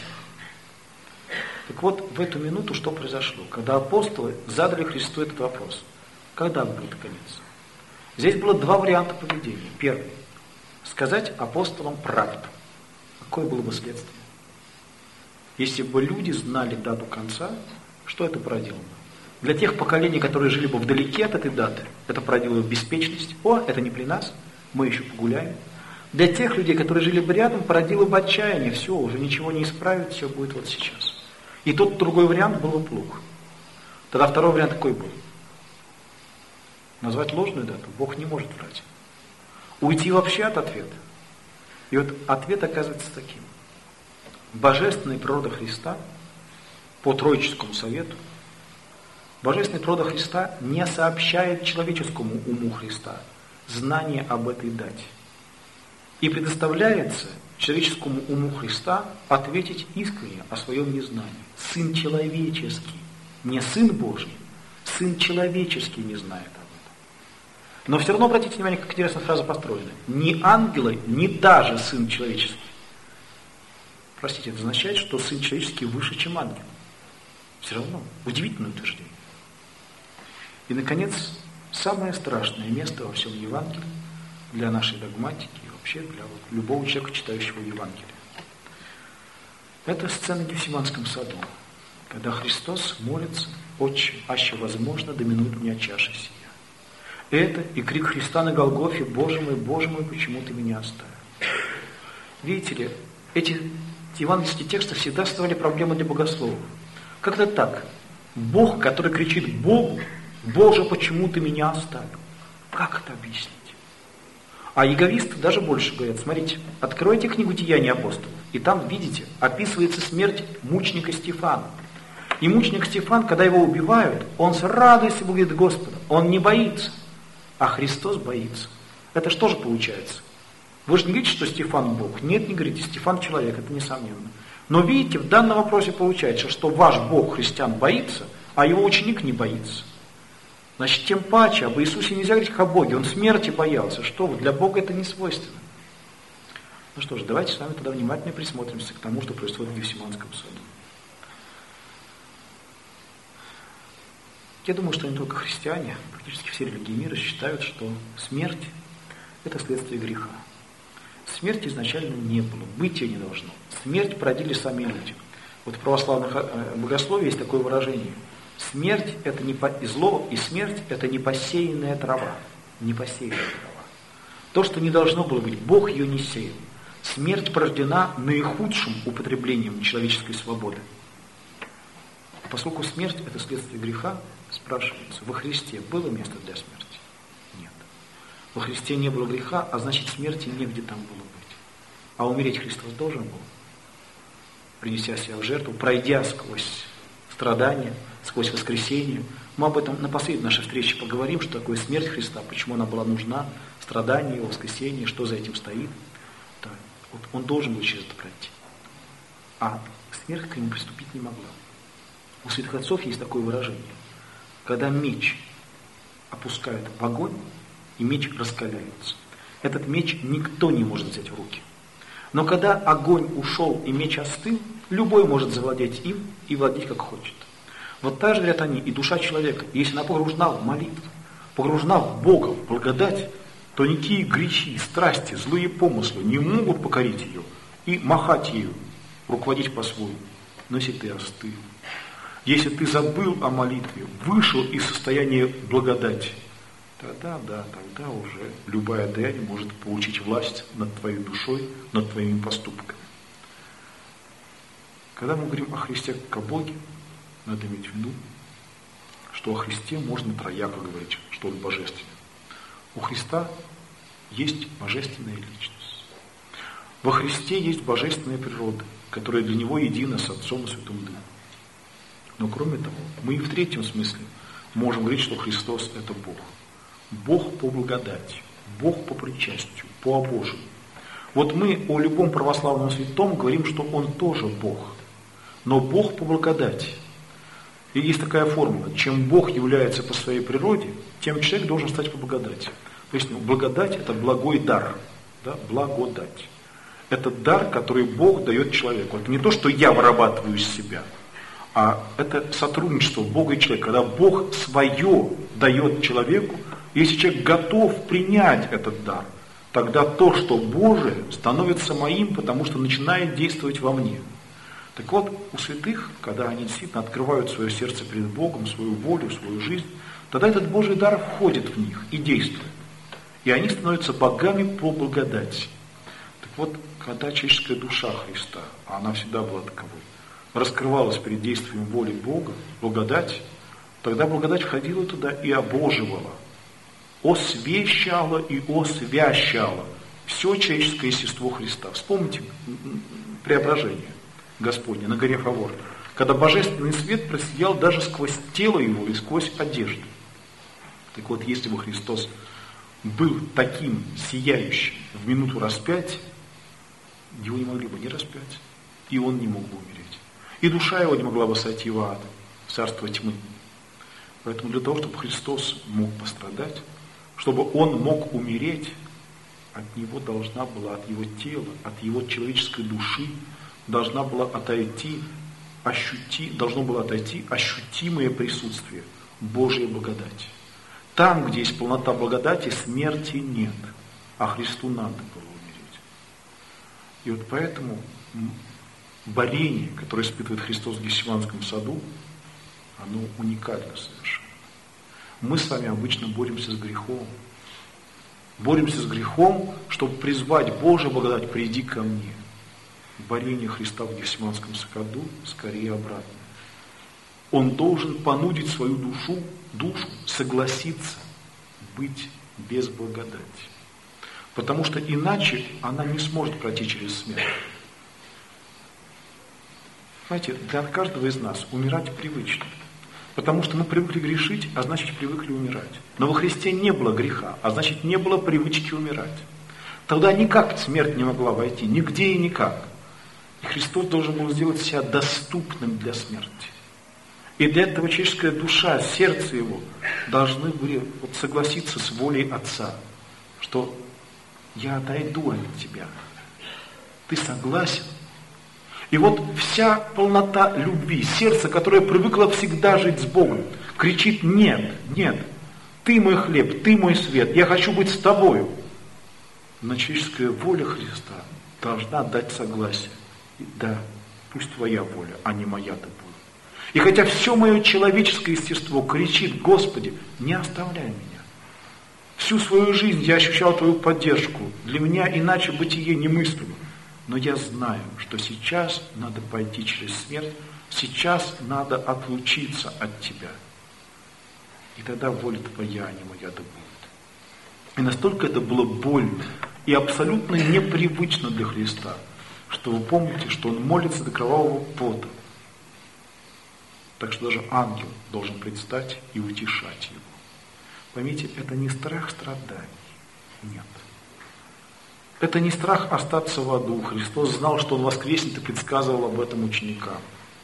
Speaker 1: Так вот, в эту минуту что произошло? Когда апостолы задали Христу этот вопрос. Когда будет конец? Здесь было два варианта поведения. Первый. Сказать апостолам правду. Какое было бы следствие? Если бы люди знали дату конца, что это породило бы? Для тех поколений, которые жили бы вдалеке от этой даты, это породило бы беспечность. О, это не при нас, мы еще погуляем. Для тех людей, которые жили бы рядом, породило бы отчаяние. Все, уже ничего не исправить, все будет вот сейчас. И тот другой вариант был бы плохо. Тогда второй вариант какой был? Назвать ложную дату Бог не может врать. Уйти вообще от ответа. И вот ответ оказывается таким. Божественная природа Христа по Троическому совету, божественная природа Христа не сообщает человеческому уму Христа знание об этой дате. И предоставляется человеческому уму Христа ответить искренне о своем незнании. Сын человеческий, не Сын Божий, Сын человеческий не знает об этом. Но все равно обратите внимание, как интересно фраза построена. Ни ангелы, ни даже Сын Человеческий. Простите, это означает, что Сын Человеческий выше, чем ангел. Все равно. Удивительное утверждение. И, наконец, самое страшное место во всем Евангелии для нашей догматики и вообще для любого человека, читающего Евангелие. Это сцена в Гефсиманском саду, когда Христос молится: «Отче, аще возможно, доминует меня чаша сия». Это и крик Христа на Голгофе: Боже мой, почему ты меня оставил?» Видите ли, эти евангельские тексты всегда создавали проблемы для богословов. Как это так? Бог, который кричит Богу: «Боже, почему ты меня оставил?» Как это объяснить? А иеговисты даже больше говорят: смотрите, откройте книгу «Деяний апостолов», и там, видите, описывается смерть мученика Стефана. И мученик Стефан, когда его убивают, он с радостью благодарит Господа, он не боится, а Христос боится. Это что же получается? Вы же не говорите, что Стефан Бог. Нет, не говорите, Стефан человек, это несомненно. Но видите, в данном вопросе получается, что ваш Бог, христиан, боится, а его ученик не боится. Значит, тем паче об Иисусе нельзя говорить как о Боге, он смерти боялся. Что вы, для Бога это не свойственно. Ну что ж, давайте с вами тогда внимательно присмотримся к тому, что происходит в Гефсиманском саду. Я думаю, что не только христиане, практически все религии мира считают, что смерть – это следствие греха. Смерти изначально не было, быть ее не должно. Смерть породили сами люди. Вот в православных богословии есть такое выражение: смерть – это не зло, и смерть – это непосеянная трава. Непосеянная трава. То, что не должно было быть, Бог ее не сеял. Смерть порождена наихудшим употреблением человеческой свободы. Поскольку смерть – это следствие греха, спрашивается, во Христе было место для смерти? Нет. Во Христе не было греха, а значит, смерти негде там было быть. А умереть Христос должен был, принеся себя в жертву, пройдя сквозь страдания, сквозь воскресение. Мы об этом на последней нашей встрече поговорим, что такое смерть Христа, почему она была нужна, страдания, воскресение, что за этим стоит. Да. Вот он должен был через это пройти. А смерть к нему приступить не могла. У святых отцов есть такое выражение: когда меч опускают в огонь, и меч раскаляется. Этот меч никто не может взять в руки. Но когда огонь ушел и меч остыл, любой может завладеть им и владеть как хочет. Вот так же, говорят они, и душа человека, если она погружена в молитву, погружена в Бога, в благодать, то никакие грехи, страсти, злые помыслы не могут покорить ее и махать ею, руководить по-своему. Но если ты остыл, если ты забыл о молитве, вышел из состояния благодати, тогда уже любая дрянь может получить власть над твоей душой, над твоими поступками. Когда мы говорим о Христе как о Боге, надо иметь в виду, что о Христе можно трояко говорить, что он божественный. У Христа есть божественная личность. Во Христе есть божественная природа, которая для Него едина с Отцом и Святым Духом. Но кроме того, мы и в третьем смысле можем говорить, что Христос – это Бог. Бог по благодати, Бог по причастию, по обожию. Вот мы о любом православном святом говорим, что он тоже Бог, но Бог по благодати. И есть такая формула: чем Бог является по своей природе, тем человек должен стать по благодати. Поясню, благодать – это благой дар, да? Благодать. Это дар, который Бог дает человеку. Это не то, что я вырабатываю из себя, а это сотрудничество Бога и человека. Когда Бог свое дает человеку, если человек готов принять этот дар, тогда то, что Божие, становится моим, потому что начинает действовать во мне. Так вот, у святых, когда они действительно открывают свое сердце перед Богом, свою волю, свою жизнь, тогда этот Божий дар входит в них и действует. И они становятся богами по благодати. Так вот, когда человеческая душа Христа, а она всегда была таковой, раскрывалась перед действием воли Бога, благодать, тогда благодать входила туда и обоживала, освещала и освящала все человеческое естество Христа. Вспомните преображение Господне на горе Фавор, когда божественный свет просиял даже сквозь тело его и сквозь одежду. Так вот, если бы Христос был таким сияющим в минуту распятия, его не могли бы не распять, и он не мог бы умереть. И душа его не могла бы сойти в ад, в царство тьмы. Поэтому для того, чтобы Христос мог пострадать, чтобы он мог умереть, от него должна была, от его тела, от его человеческой души должно было отойти ощутимое присутствие Божьей благодати. Там, где есть полнота благодати, смерти нет, а Христу надо было умереть. И вот поэтому борение, которое испытывает Христос в Гефсиманском саду, оно уникально совершенно. Мы с вами обычно боремся с грехом. Боремся с грехом, чтобы призвать Божию благодать, приди ко мне. Борение Христа в Гефсиманском саду скорее обратно. Он должен понудить свою душу согласиться быть без благодати. Потому что иначе она не сможет пройти через смерть. Знаете, для каждого из нас умирать привычно. Потому что мы привыкли грешить, а значит привыкли умирать. Но во Христе не было греха, а значит не было привычки умирать. Тогда никак смерть не могла войти, нигде и никак. И Христос должен был сделать себя доступным для смерти. И для этого человеческая душа, сердце его должны были согласиться с волей Отца, что я отойду от тебя. Ты согласен? И вот вся полнота любви, сердце, которое привыкло всегда жить с Богом, кричит: нет, нет, ты мой хлеб, ты мой свет, я хочу быть с тобою. Но человеческая воля Христа должна дать согласие. И да, пусть твоя воля, а не моя-то будет. И хотя все мое человеческое естество кричит: Господи, не оставляй меня. Всю свою жизнь я ощущал твою поддержку, для меня иначе бытие немыслимо. Но я знаю, что сейчас надо пойти через смерть, сейчас надо отлучиться от тебя. И тогда воля твоя, а не моя да будет. И настолько это было больно и абсолютно непривычно для Христа, что вы помните, что он молится до кровавого пота. Так что даже ангел должен предстать и утешать его. Поймите, это не страх страданий, нет. Это не страх остаться в аду. Христос знал, что Он воскреснет, и предсказывал об этом ученикам.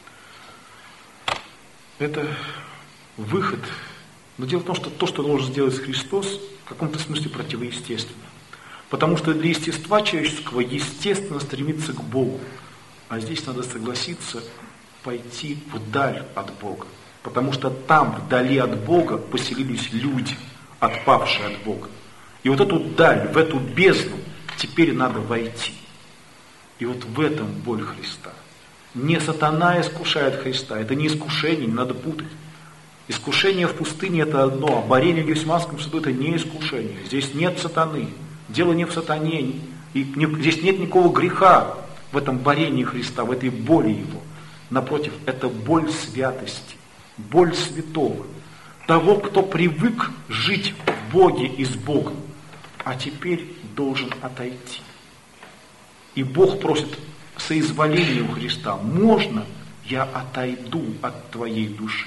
Speaker 1: Это выход. Но дело в том, что то, что должен сделать Христос, в каком-то смысле противоестественно. Потому что для естества человеческого естественно стремиться к Богу. А здесь надо согласиться пойти вдаль от Бога. Потому что там, вдали от Бога, поселились люди, отпавшие от Бога. И вот эту даль, в эту бездну теперь надо войти. И вот в этом боль Христа. Не сатана искушает Христа. Это не искушение, не надо путать. Искушение в пустыне это одно, а борение в Гефсиманском саду это не искушение. Здесь нет сатаны. Дело не в сатане. Здесь нет никакого греха в этом борении Христа, в этой боли Его. Напротив, это боль святости, боль святого. Того, кто привык жить в Боге и с Богом, а теперь должен отойти. И Бог просит соизволения у Христа: можно я отойду от твоей души?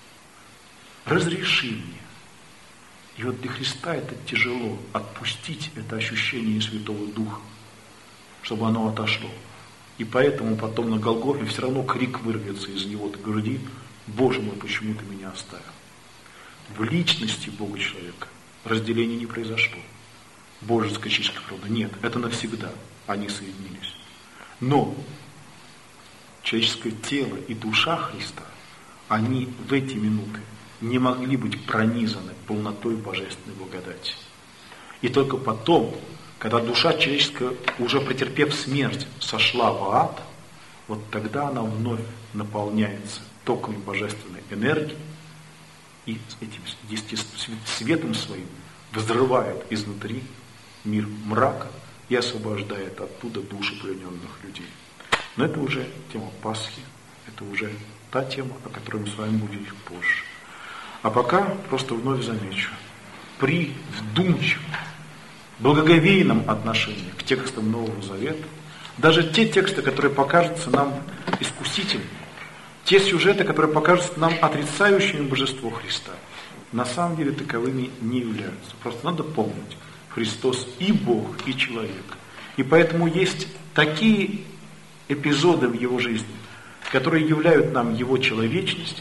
Speaker 1: Разреши мне. И вот для Христа это тяжело, отпустить это ощущение Святого Духа, чтобы оно отошло. И поэтому потом на Голгофе все равно крик вырвется из него груди: Боже мой, почему ты меня оставил? В личности Бога человека разделения не произошло. Божеская человеческая природа. Нет, это навсегда. Они соединились. Но человеческое тело и душа Христа, они в эти минуты не могли быть пронизаны полнотой божественной благодати. И только потом, когда душа человеческая, уже претерпев смерть, сошла в ад, вот тогда она вновь наполняется токами божественной энергии и этим светом своим взрывает изнутри мир мрака и освобождает оттуда души плененных людей. Но это уже тема Пасхи, это уже та тема, о которой мы с вами будем чуть позже. А пока просто вновь замечу, при вдумчивом, благоговейном отношении к текстам Нового Завета, даже те тексты, которые покажутся нам искусительными, те сюжеты, которые покажутся нам отрицающими божество Христа, на самом деле таковыми не являются. Просто надо помнить, Христос и Бог, и человек. И поэтому есть такие эпизоды в Его жизни, которые являют нам Его человечность,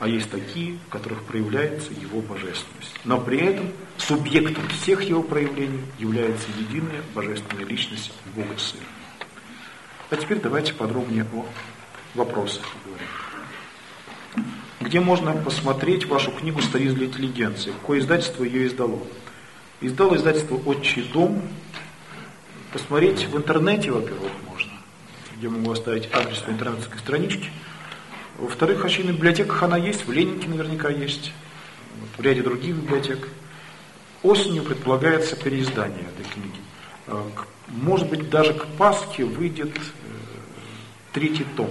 Speaker 1: а есть такие, в которых проявляется его божественность. Но при этом субъектом всех его проявлений является единая божественная личность Бога Сына. А теперь давайте подробнее о вопросах поговорим. Где можно посмотреть вашу книгу «Старизм для интеллигенции»? Какое издательство ее издало? Издало издательство «Отчий дом». Посмотреть в интернете, во-первых, можно. Я могу оставить адрес по интернетской страничке. Во-вторых, в очевидных библиотеках она есть, в Ленинке наверняка есть, в ряде других библиотек. Осенью предполагается переиздание этой книги. Может быть, даже к Пасхе выйдет 3-й том.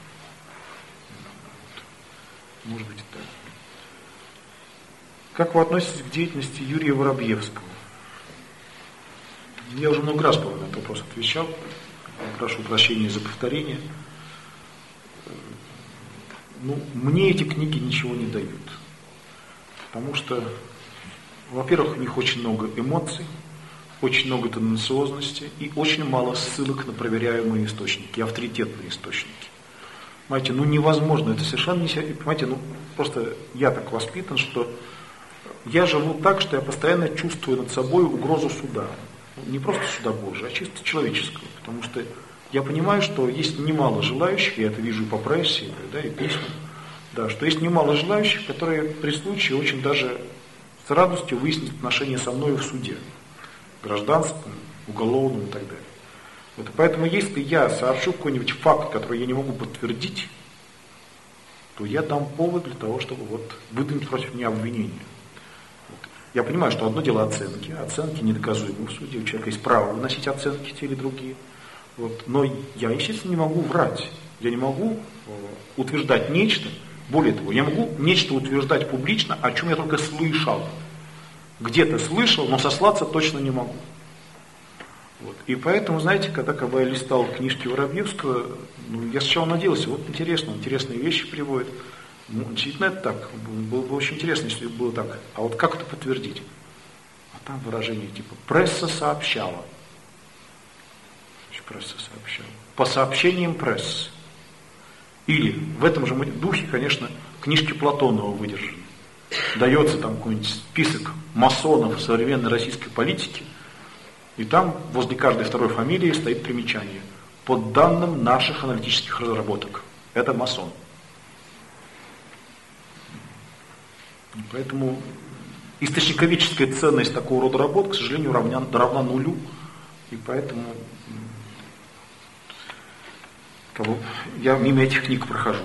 Speaker 1: Может быть, так. Как вы относитесь к деятельности Юрия Воробьевского? Я уже много раз, по-моему, на этот вопрос отвечал. Прошу прощения за повторение. Мне эти книги ничего не дают. Потому что, во-первых, в них очень много эмоций, очень много тенденциозности и очень мало ссылок на проверяемые источники, авторитетные источники. Понимаете, невозможно, это совершенно не... Понимаете, просто я так воспитан, что я живу так, что я постоянно чувствую над собой угрозу суда. Не просто суда Божия, а чисто человеческого. Потому что я понимаю, что есть немало желающих, я это вижу и по прессе, и письмам, что есть немало желающих, которые при случае очень даже с радостью выяснят отношения со мной в суде, гражданском, уголовном и так далее. Поэтому если я сообщу какой-нибудь факт, который я не могу подтвердить, то я дам повод для того, чтобы выдвинуть против меня обвинение. Я понимаю, что одно дело оценки. Оценки недоказуемы в суде. У человека есть право выносить оценки те или другие. Но я, естественно, не могу врать. Я не могу утверждать нечто. Более того, я могу нечто утверждать публично, о чем я только слышал. Где-то слышал, но сослаться точно не могу. И поэтому, знаете, когда я листал книжки Воробьевского, я сначала надеялся, интересные вещи приводит. Действительно это так. Было бы очень интересно, если было так. А как это подтвердить? А там выражение типа «пресса сообщала». Пресса сообщала. По сообщениям прессы. Или в этом же духе, конечно, книжки Платонова выдержаны. Дается там какой-нибудь список масонов современной российской политики, и там возле каждой второй фамилии стоит примечание. По данным наших аналитических разработок. Это масон. Поэтому источниковедческая ценность такого рода работ, к сожалению, равна нулю. И поэтому я мимо этих книг прохожу.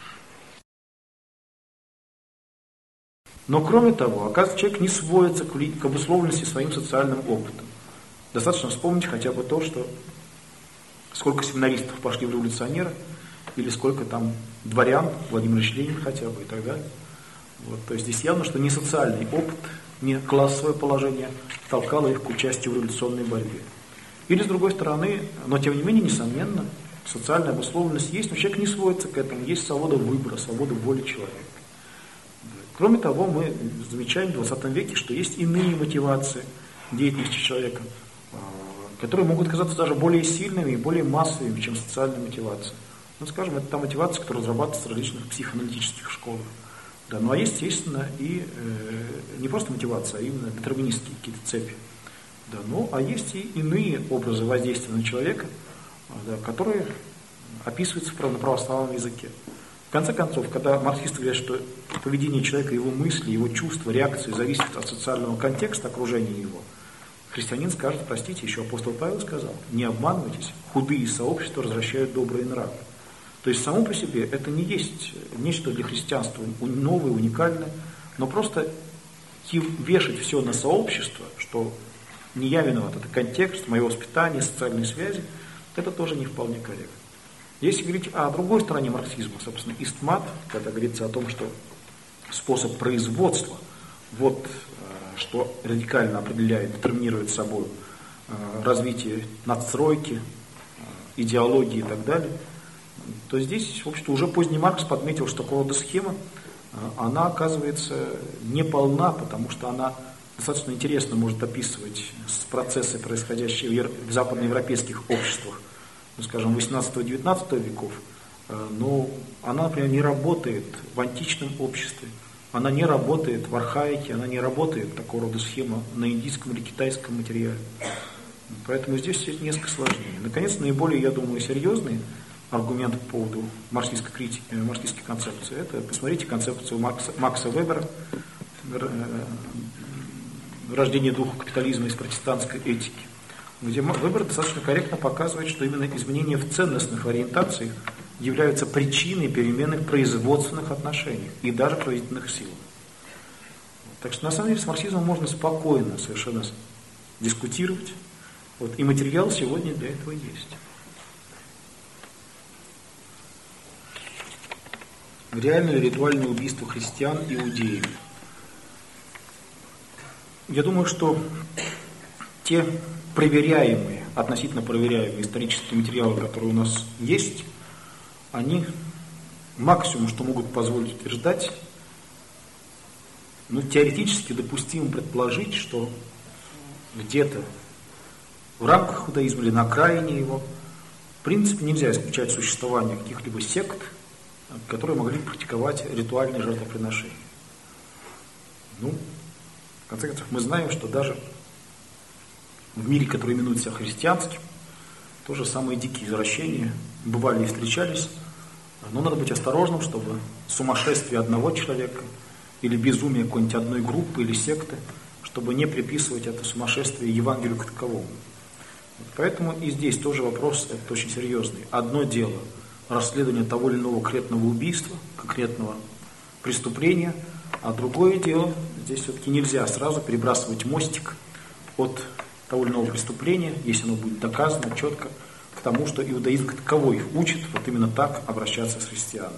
Speaker 1: Но кроме того, оказывается, человек не сводится к обусловленности своим социальным опытом. Достаточно вспомнить хотя бы то, что сколько семинаристов пошли в революционеры, или сколько там дворян, Владимир Ильич Ленин хотя бы и так далее. То есть здесь явно, что не социальный опыт, не классовое положение толкало их к участию в революционной борьбе. Или с другой стороны, но тем не менее, несомненно, социальная обусловленность есть, но человек не сводится к этому, есть свобода выбора, свобода воли человека. Кроме того, мы замечаем в 20 веке, что есть иные мотивации деятельности человека, которые могут казаться даже более сильными и более массовыми, чем социальная мотивация. Скажем, это та мотивация, которая разрабатывается в различных психоаналитических школах. А есть, естественно, и не просто мотивация, а именно детерминистские какие-то цепи. А есть и иные образы воздействия на человека, которые описываются на православном языке. В конце концов, когда марксисты говорят, что поведение человека, его мысли, его чувства, реакции зависят от социального контекста окружения его, христианин скажет: простите, еще апостол Павел сказал, не обманывайтесь, худые сообщества развращают добрые нравы. То есть само по себе это не есть нечто для христианства новое, уникальное, но просто вешать все на сообщество, что не я виноват, это контекст, мое воспитание, социальные связи, это тоже не вполне корректно. Если говорить о другой стороне марксизма, собственно, истмат, когда говорится о том, что способ производства, что радикально определяет, детерминирует собой развитие надстройки, идеологии и так далее, то здесь, в общем-то, уже поздний Маркс подметил, что такого рода схема, она оказывается не полна, потому что она достаточно интересно может описывать процессы, происходящие в западноевропейских обществах, скажем, 18-19 веков, но она, например, не работает в античном обществе, она не работает в архаике, она не работает, такого рода схема, на индийском или китайском материале. Поэтому здесь все несколько сложнее. Наконец, наиболее, я думаю, серьезный аргумент по поводу марксистской критики, марксистской концепции, это посмотрите концепцию Макса Вебера «Рождение духа капитализма из протестантской этики», где Вебер достаточно корректно показывает, что именно изменения в ценностных ориентациях являются причиной перемены в производственных отношениях и даже производительных сил. Так что на самом деле с марксизмом можно спокойно совершенно дискутировать. Вот, и материал сегодня для этого есть. Реально ли ритуальное убийство христиан иудеями? Я думаю, что те проверяемые, относительно проверяемые исторические материалы, которые у нас есть, они максимум, что могут позволить утверждать, теоретически допустимо предположить, что где-то в рамках иудаизма или на окраине его, в принципе, нельзя исключать существование каких-либо сект, которые могли практиковать ритуальные жертвоприношения. В конце концов, мы знаем, что даже в мире, который именует себя христианским, тоже самые дикие извращения бывали и встречались, но надо быть осторожным, чтобы сумасшествие одного человека или безумие какой-нибудь одной группы или секты, чтобы не приписывать это сумасшествие Евангелию как таковому. Поэтому и здесь тоже вопрос этот очень серьезный. Одно дело расследование того или иного конкретного убийства, конкретного преступления, а другое дело, здесь все-таки нельзя сразу перебрасывать мостик от того или иного преступления, если оно будет доказано четко, к тому, что иудаизм как таковой учит вот именно так обращаться с христианами.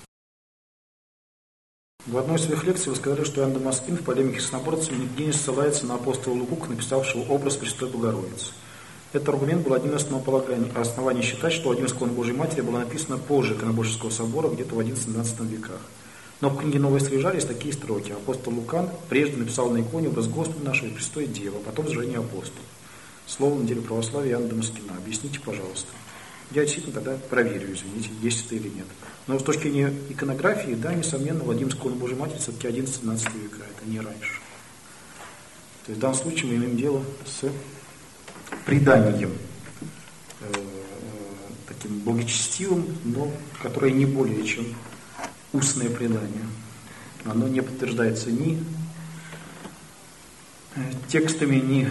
Speaker 1: В одной из своих лекций вы сказали, что Иоанн Дамаскин в полемике с наборцами нигде не ссылается на апостола Луку, написавшего образ Пресвятой Богородицы. Этот аргумент был одним из оснований считать, что «Владимир Икона Божьей Матери» была написана позже Иконоборческого собора, где-то в XI-XII веках. Но в книге «Новая Свежа» есть такие строки. Апостол Лука прежде написал на иконе образ Господа нашего и Престой Девы, а потом «Зажжение апостолов». Слово «Неделя православия» Иоанна Дамаскина. Объясните, пожалуйста. Я действительно тогда проверю, извините, есть это или нет. Но с точки зрения иконографии, да, несомненно, Владимир Икона Божьей Матери все-таки XI-XII века, это не раньше. То есть в данном случае мы имеем дело с преданием, таким благочестивым, но которое не более чем устное предание. Оно не подтверждается ни текстами, ни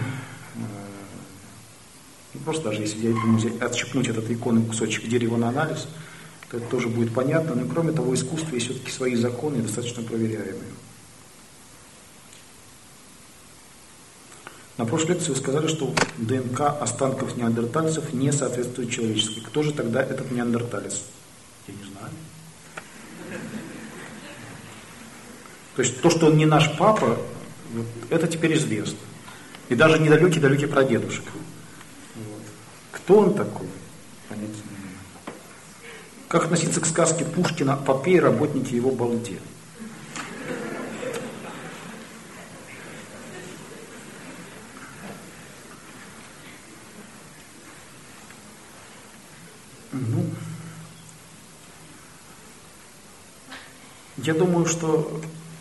Speaker 1: просто даже если я думаю, отщипнуть от этой иконы кусочек дерева на анализ, то это тоже будет понятно. Но кроме того, искусство есть все-таки свои законы, достаточно проверяемые. На прошлой лекции вы сказали, что ДНК останков неандертальцев не соответствует человеческой. Кто же тогда этот неандерталец? Я не знаю. То есть то, что он не наш папа, это теперь известно. И даже недалекий прадедушек. Кто он такой? Понятия не имею. Как относиться к сказке Пушкина «Попе и работники его балде»? Я думаю, что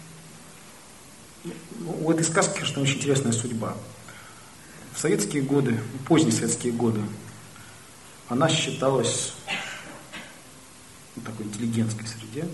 Speaker 1: у этой сказки, конечно, очень интересная судьба. В советские годы, в поздние советские годы, она считалась в такой интеллигентской среде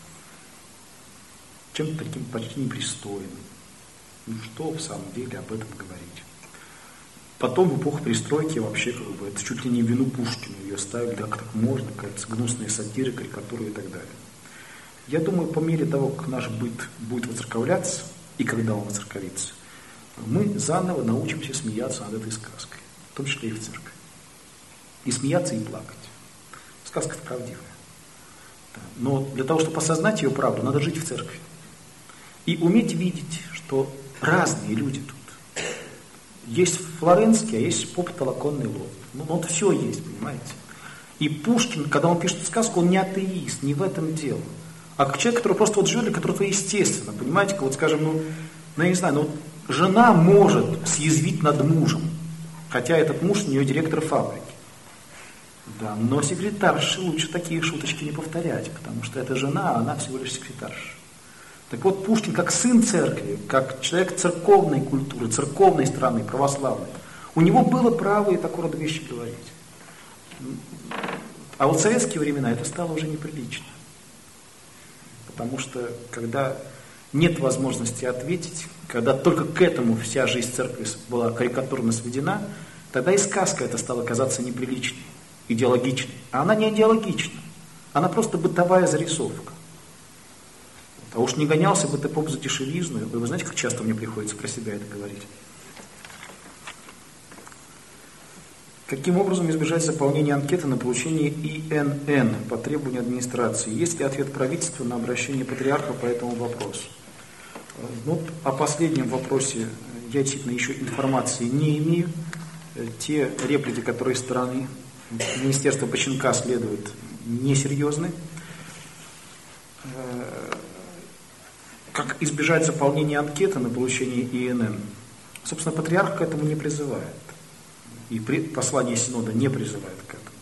Speaker 1: чем-то таким почти непристойным. Что в самом деле об этом говорить? Потом в эпоху перестройки вообще это чуть ли не вину Пушкину ее ставили, да, как так можно, какая-то гнусная сатира, карикатура и так далее. Я думаю, по мере того, как наш быт будет воцерковляться, и когда он воцерковится, мы заново научимся смеяться над этой сказкой, в том числе и в церкви. И смеяться, и плакать. Сказка-то правдивая. Да. Но для того, чтобы осознать ее правду, надо жить в церкви. И уметь видеть, что разные люди тут. Есть Флоренский, а есть поп-толоконный лоб. Вот все есть, понимаете. И Пушкин, когда он пишет сказку, он не атеист, не в этом дело. А как человек, который просто живет, для которого это естественно, понимаете, как скажем, я не знаю, жена может съязвить над мужем, хотя этот муж у нее директор фабрики. Да, но секретарши лучше такие шуточки не повторять, потому что это жена, а она всего лишь секретарша. Так вот, Пушкин как сын церкви, как человек церковной культуры, церковной страны, православной, у него было право и такого рода вещи говорить. А вот в советские времена это стало уже неприлично. Потому что когда нет возможности ответить, когда только к этому вся жизнь церкви была карикатурно сведена, тогда и сказка эта стала казаться неприличной, идеологичной. А она не идеологична, она просто бытовая зарисовка. А уж не гонялся бы ты поп за дешевизну. Вы знаете, как часто мне приходится про себя это говорить? Каким образом избежать заполнения анкеты на получение ИНН по требованию администрации? Есть ли ответ правительства на обращение патриарха по этому вопросу? Ну, о последнем вопросе я действительно еще информации не имею. Те реплики, которые со стороны Министерства Починка следуют, несерьезны. Как избежать заполнения анкеты на получение ИНН? Собственно, патриарх к этому не призывает. И послание Синода не призывает к этому.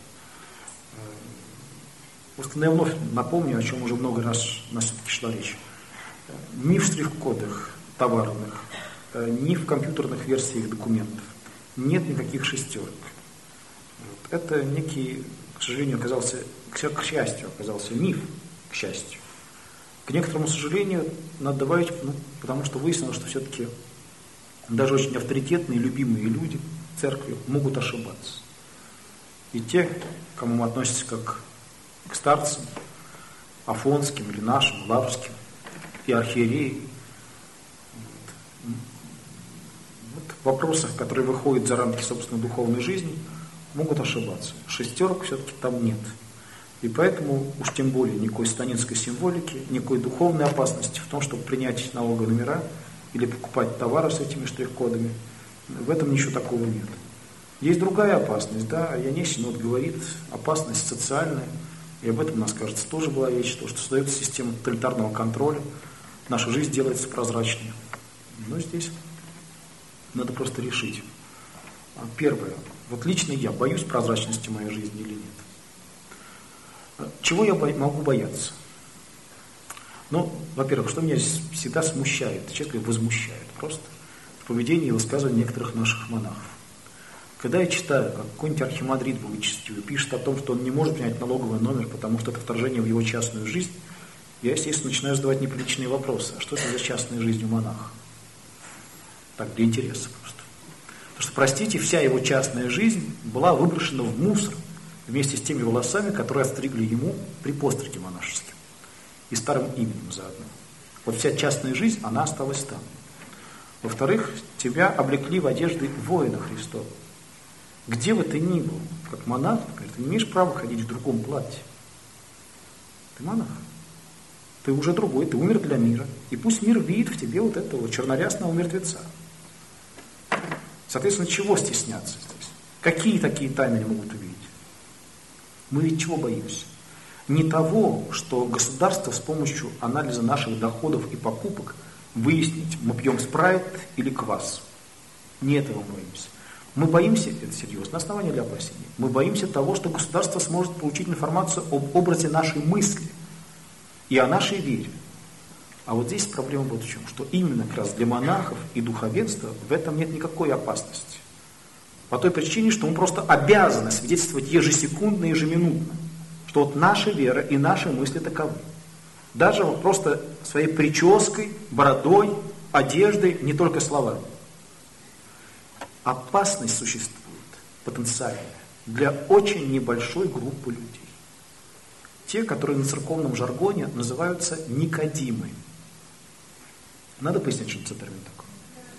Speaker 1: Просто я вновь напомню, о чем уже много раз у нас все-таки шла речь. Ни в штрих-кодах товарных, ни в компьютерных версиях документов нет никаких шестерок. Это некий, к сожалению, к счастью, оказался миф, к счастью. К некоторому сожалению, надо добавить, потому что выяснилось, что все-таки даже очень авторитетные, любимые люди церкви могут ошибаться. И те, кому мы относимся как к старцам, афонским или нашим, лаврским, и архиереи, в вопросах, которые выходят за рамки собственной духовной жизни, могут ошибаться. Шестерок все-таки там нет. И поэтому уж тем более никакой сатанинской символики, никакой духовной опасности в том, чтобы принять налоговые номера или покупать товары с этими штрих-кодами. В этом ничего такого нет. Есть другая опасность, да, Ионей Синод говорит, опасность социальная, и об этом у нас, кажется, тоже была речь, то, что создается система тоталитарного контроля, наша жизнь делается прозрачнее. Но здесь надо просто решить. Первое. Вот лично я боюсь прозрачности моей жизни или нет? Чего я могу бояться? Ну, во-первых, что меня всегда смущает, честно говоря, возмущает просто в поведении и высказывании некоторых наших монахов. Когда я читаю, как какой-нибудь архимандрит благочестивый пишет о том, что он не может принять налоговый номер, потому что это вторжение в его частную жизнь, я, естественно, начинаю задавать неприличные вопросы. А что это за частная жизнь у монаха? Так, для интереса просто. Потому что, простите, вся его частная жизнь была выброшена в мусор вместе с теми волосами, которые отстригли ему при постриге монашеским. И старым именем заодно. Вот вся частная жизнь, она осталась там. Во-вторых, тебя облекли в одежды воина Христова. Где бы ты ни был, как монах, ты не имеешь права ходить в другом платье. Ты монах. Ты уже другой, ты умер для мира. И пусть мир видит в тебе вот этого чернорясного мертвеца. Соответственно, чего стесняться здесь? Какие такие тайны они могут увидеть? Мы ведь чего боимся? Не того, что государство с помощью анализа наших доходов и покупок выяснить, мы пьем спрайт или квас. Не этого мы боимся. Мы боимся, это серьезное основание для опасения, мы боимся того, что государство сможет получить информацию об образе нашей мысли и о нашей вере. А вот здесь проблема вот в чем, что именно как раз для монахов и духовенства в этом нет никакой опасности. По той причине, что мы просто обязаны свидетельствовать ежесекундно, ежеминутно, что вот наша вера и наши мысли таковы. Даже вот просто своей прической, бородой, одеждой, не только словами. Опасность существует потенциальная для очень небольшой группы людей. Те, которые на церковном жаргоне называются никодимы. Надо пояснить, что это за термин такой.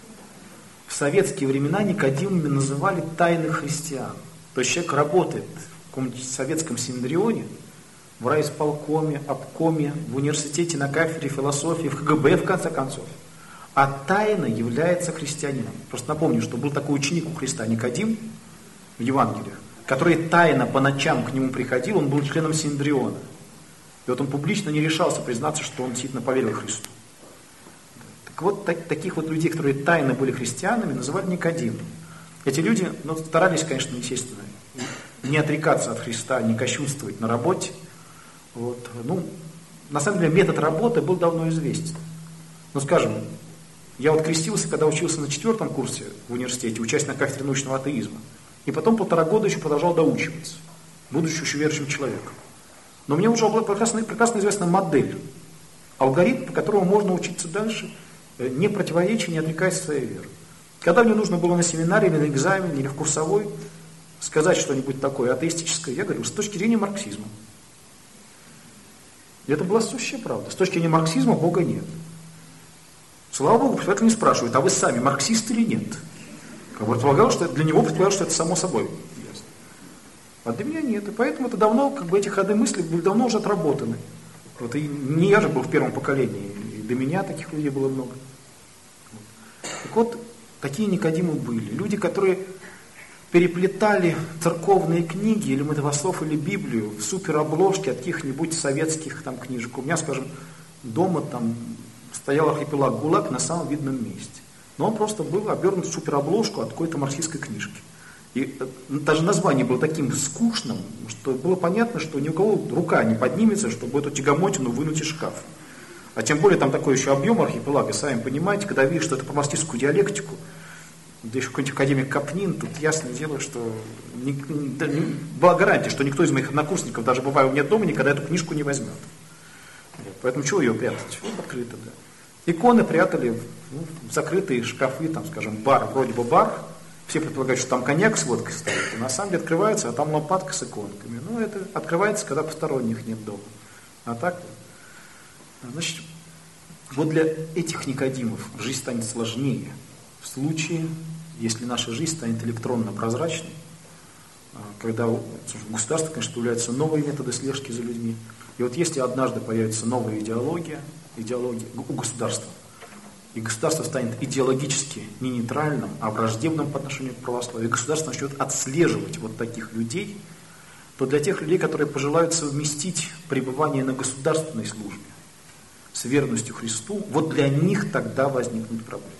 Speaker 1: В советские времена никодимами называли тайных христиан. То есть человек работает в каком-нибудь советском синдрионе, в райисполкоме, обкоме, в университете на кафедре философии, в КГБ, в конце концов. А тайно является христианином. Просто напомню, что был такой ученик у Христа Никодим в Евангелиях, который тайно по ночам к нему приходил, он был членом синдриона. И вот он публично не решался признаться, что он действительно поверил Христу. Так вот, таких вот людей, которые тайно были христианами, называли Никодимами. Эти люди старались, конечно, естественно, не отрекаться от Христа, не кощунствовать на работе. Вот. Ну, на самом деле метод работы был давно известен. Ну, скажем, я вот крестился, когда учился на 4-м курсе в университете, учась на кафедре научного атеизма. И потом 1,5 года еще продолжал доучиваться, будучи еще верующим человеком. Но мне уже была прекрасно известна модель, алгоритм, по которому можно учиться дальше, не противоречия, не отрекаясь от своей веры. Когда мне нужно было на семинаре, или на экзамене, или в курсовой сказать что-нибудь такое атеистическое, я говорю, с точки зрения марксизма. И это была сущая правда. С точки зрения марксизма Бога нет. Слава Богу, преподаватель не спрашивает, а вы сами марксист или нет? Как бы предполагал, что для него предполагал, что это само собой ясно. А для меня нет. И поэтому это давно, как бы эти ходы мысли были давно уже отработаны. Вот, и не я же был в первом поколении, и до меня таких людей было много. Так вот, такие Никодимы были. Люди, которые переплетали церковные книги, или мотивослов, или Библию в суперобложке от каких-нибудь советских там книжек. У меня, скажем, дома там стоял архипелаг ГУЛАГ на самом видном месте. Но он просто был обернут в суперобложку от какой-то марксистской книжки. И даже название было таким скучным, что было понятно, что ни у кого рука не поднимется, чтобы эту тягомотину вынуть из шкафа. А тем более там такой еще объем архипелага, сами понимаете, когда видишь, что это про марксистскую диалектику, да еще какой-нибудь академик Капнин, тут ясное дело, что была гарантия, что никто из моих однокурсников, даже бывая у меня дома, никогда эту книжку не возьмет. Вот, поэтому чего ее прятать? Вот открыто, да. Иконы прятали в закрытые шкафы, там, скажем, бар, вроде бы бар. Все предполагают, что там коньяк с водкой стоит. И на самом деле открывается, а там лампадка с иконками. Ну, это открывается, когда посторонних нет дома. А так, значит, вот для этих Никодимов жизнь станет сложнее. В случае, если наша жизнь станет электронно прозрачной, когда в государстве, конечно, появляются новые методы слежки за людьми. И вот если однажды появится новая идеология у государства, и государство станет идеологически не нейтральным, а враждебным по отношению к православию, и государство начнет отслеживать вот таких людей, то для тех людей, которые пожелают совместить пребывание на государственной службе с верностью Христу, вот для них тогда возникнут проблемы.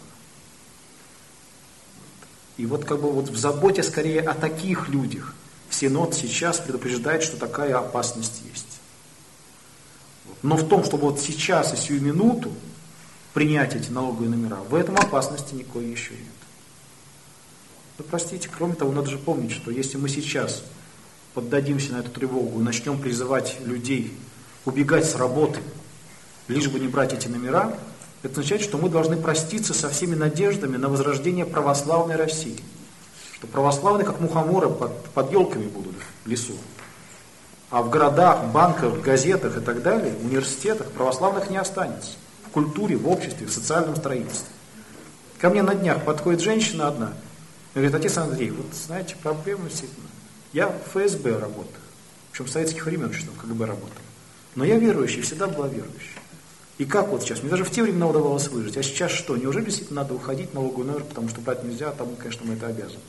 Speaker 1: И вот как бы вот в заботе скорее о таких людях Синод сейчас предупреждает, что такая опасность есть. Но в том, чтобы вот сейчас и сию минуту принять эти налоговые номера, в этом опасности никакой еще нет. Ну, простите, кроме того, надо же помнить, что если мы сейчас поддадимся на эту тревогу, начнем призывать людей убегать с работы, лишь бы не брать эти номера, это означает, что мы должны проститься со всеми надеждами на возрождение православной России. Что православные, как мухоморы, под елками будут в лесу. А в городах, банках, газетах и так далее, в университетах православных не останется. В культуре, в обществе, в социальном строительстве. Ко мне на днях подходит женщина одна и говорит: отец Андрей, вот знаете, проблема действительно. Я в ФСБ работаю, причем с советских времен еще в КГБ работал. Но я верующий, всегда была верующей. И как вот сейчас? Мне даже в те времена удавалось выжить. А сейчас что? Неужели действительно надо уходить в налоговый номер, потому что брать нельзя, а там, конечно, мы это обязаны.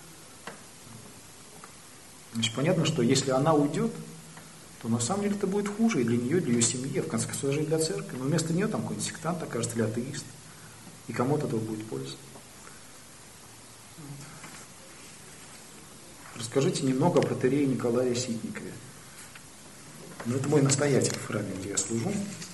Speaker 1: Значит, понятно, что если она уйдет, то на самом деле это будет хуже и для нее, и для ее семьи, а в конце концов даже и для церкви. Но вместо нее там какой-нибудь сектант окажется или атеист. И кому от этого будет польза. Расскажите немного о протоиерее Николае Ситникове. Ну, это мой настоятель в храме, где я служу.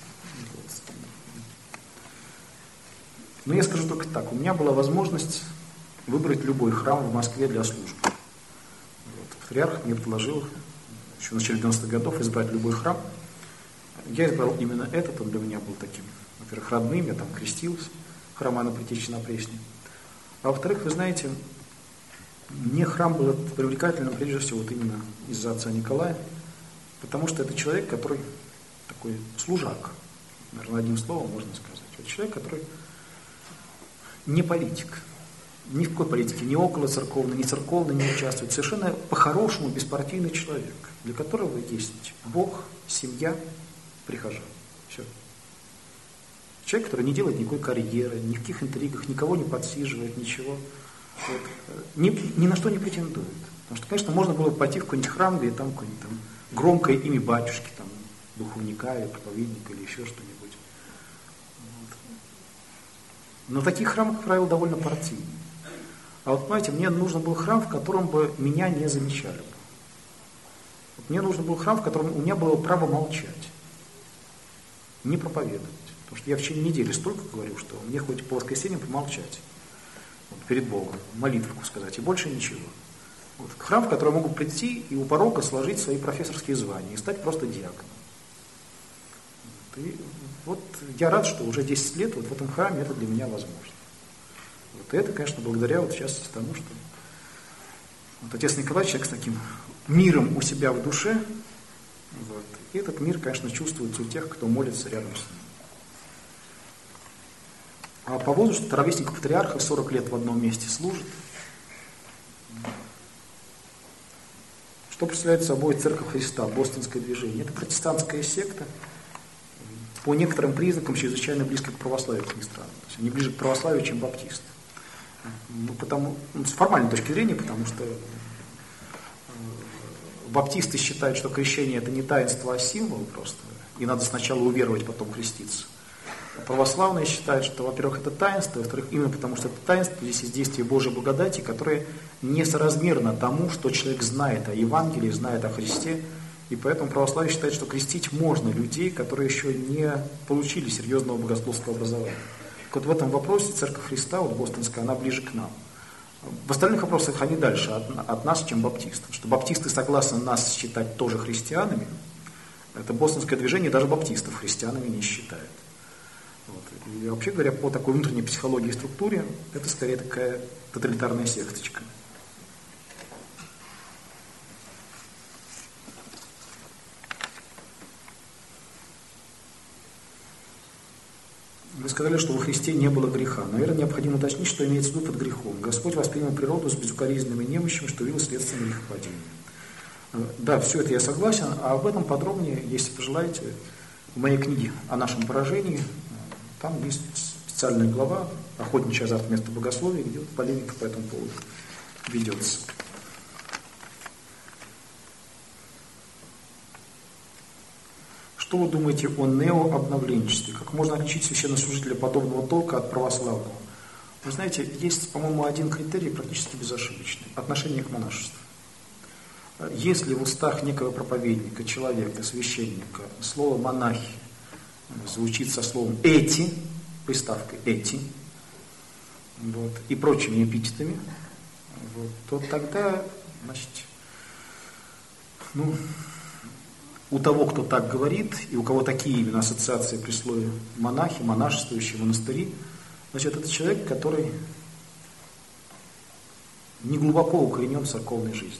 Speaker 1: Но я скажу только так. У меня была возможность выбрать любой храм в Москве для службы. Вот. Патриарх мне предложил еще в начале 90-х годов избрать любой храм. Я избрал именно этот, он для меня был таким, во-первых, родным, я там крестился, храм Иоанна Предтечи на Пресне. А во-вторых, вы знаете, мне храм был привлекательным прежде всего вот именно из-за отца Николая, потому что это человек, который такой служак, наверное, одним словом можно сказать. Это человек, который не политик, ни в какой политике, ни около церковной, ни церковной не участвует. Совершенно по-хорошему беспартийный человек, для которого есть Бог, семья, прихожан. Все. Человек, который не делает никакой карьеры, ни в каких интригах, никого не подсиживает, ничего. Вот. Ни на что не претендует. Потому что, конечно, можно было пойти в какой-нибудь храм, где там какое-нибудь там громкое имя батюшки, там, духовника или проповедника или еще что-нибудь. Но таких храмов, как правило, довольно партийные. А вот, понимаете, мне нужен был храм, в котором бы меня не замечали. мне нужен был храм, в котором у меня было право молчать, не проповедовать. Потому что я в течение недели столько говорю, что мне хоть по воскресеньям помолчать вот, перед Богом, молитву сказать, и больше ничего. Вот, храм, в который я могу прийти и у порога сложить свои профессорские звания и стать просто диаконом. И вот я рад, что уже 10 лет вот в этом храме это для меня возможно. Вот это, конечно, благодаря вот сейчас тому, что вот отец Николай человек с таким миром у себя в душе, вот, и этот мир, конечно, чувствуется у тех, кто молится рядом с ним. А по возрасту ровесник патриарха 40 лет в одном месте служит. Что представляет собой Церковь Христа, Бостонское движение? Это протестантская секта, по некоторым признакам чрезвычайно близко к православию, как ни странно. То есть они ближе к православию, чем баптисты. С формальной точки зрения, потому что баптисты считают, что крещение это не таинство, а символ просто, и надо сначала уверовать, потом креститься. Православные считают, что, во-первых, это таинство, во-вторых, именно потому что это таинство, здесь есть действие Божьей благодати, которое несоразмерно тому, что человек знает о Евангелии, знает о Христе, и поэтому православие считает, что крестить можно людей, которые еще не получили серьезного богословского образования. Так вот в этом вопросе Церковь Христа, вот бостонская, она ближе к нам. В остальных вопросах они дальше от нас, чем баптисты. Что баптисты согласны нас считать тоже христианами, это бостонское движение даже баптистов христианами не считает. Вот. И вообще говоря, по такой внутренней психологии и структуре, это скорее такая тоталитарная секточка. Вы сказали, что во Христе не было греха. Наверное, необходимо уточнить, что имеется в виду под грехом. Господь воспринял природу с безукоризненными немощами, что явилось следствием грехопадения. Да, все это я согласен, а об этом подробнее, если пожелаете, в моей книге о нашем поражении. Там есть специальная глава «Охотничий азарт вместо богословия», где полемика по этому поводу ведется. Что вы думаете о неообновленчестве? Как можно отличить священнослужителя подобного толка от православного? Вы знаете, есть, по-моему, один критерий практически безошибочный – отношение к монашеству. Если в устах некого проповедника, человека, священника слово «монахи» звучит со словом «эти», приставкой «эти», вот, и прочими эпитетами, вот, то тогда, значит, у того, кто так говорит, и у кого такие именно ассоциации при слове монахи, монашествующие, монастыри, значит, это человек, который не глубоко укоренен в церковной жизни.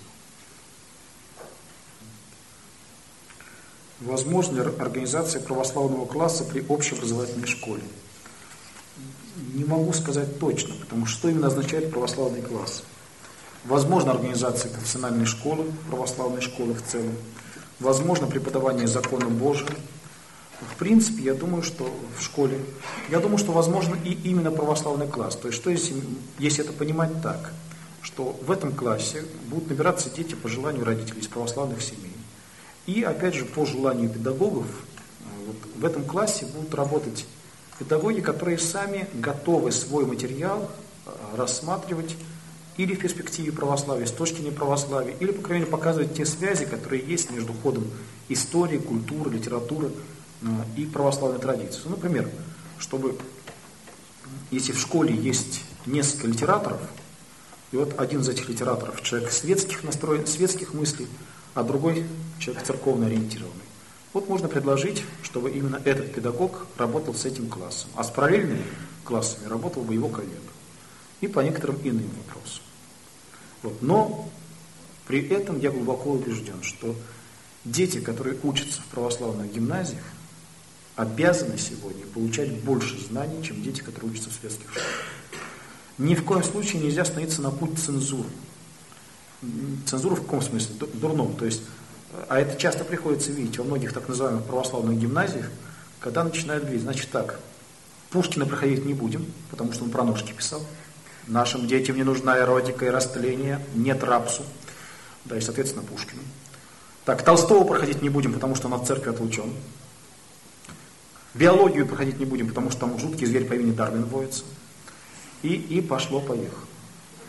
Speaker 1: Возможно ли организация православного класса при общеобразовательной школе? Не могу сказать точно, потому что именно означает православный класс. Возможно организация профессиональной школы, православной школы в целом. Возможно преподавание закона Божия. В принципе, я думаю, что в школе, я думаю, что возможно и именно православный класс. То есть, что если это понимать так, что в этом классе будут набираться дети по желанию родителей из православных семей. И, опять же, по желанию педагогов, вот, в этом классе будут работать педагоги, которые сами готовы свой материал рассматривать или в перспективе православия, с точки зрения православия, или, по крайней мере, показывать те связи, которые есть между ходом истории, культуры, литературы и православной традиции. Например, чтобы, если в школе есть несколько литераторов, и вот один из этих литераторов человек светских настроек, светских мыслей, а другой человек церковно ориентированный. Вот можно предложить, чтобы именно этот педагог работал с этим классом, а с параллельными классами работал бы его коллега. И по некоторым иным вопросам. Вот. Но при этом я глубоко убежден, что дети, которые учатся в православных гимназиях, обязаны сегодня получать больше знаний, чем дети, которые учатся в светских школах. Ни в коем случае нельзя становиться на путь цензуры. Цензура в каком смысле? Дурном. То есть, а это часто приходится видеть во многих так называемых православных гимназиях, когда начинают говорить, значит так, Пушкина проходить не будем, потому что он про ножки писал. Нашим детям не нужна эротика и растление, нет рапсу. Да, и, соответственно, Пушкину. Так, Толстого проходить не будем, потому что он от церкви отлучен. Биологию проходить не будем, потому что там жуткий зверь по имени Дарвин водится. И пошло-поехало.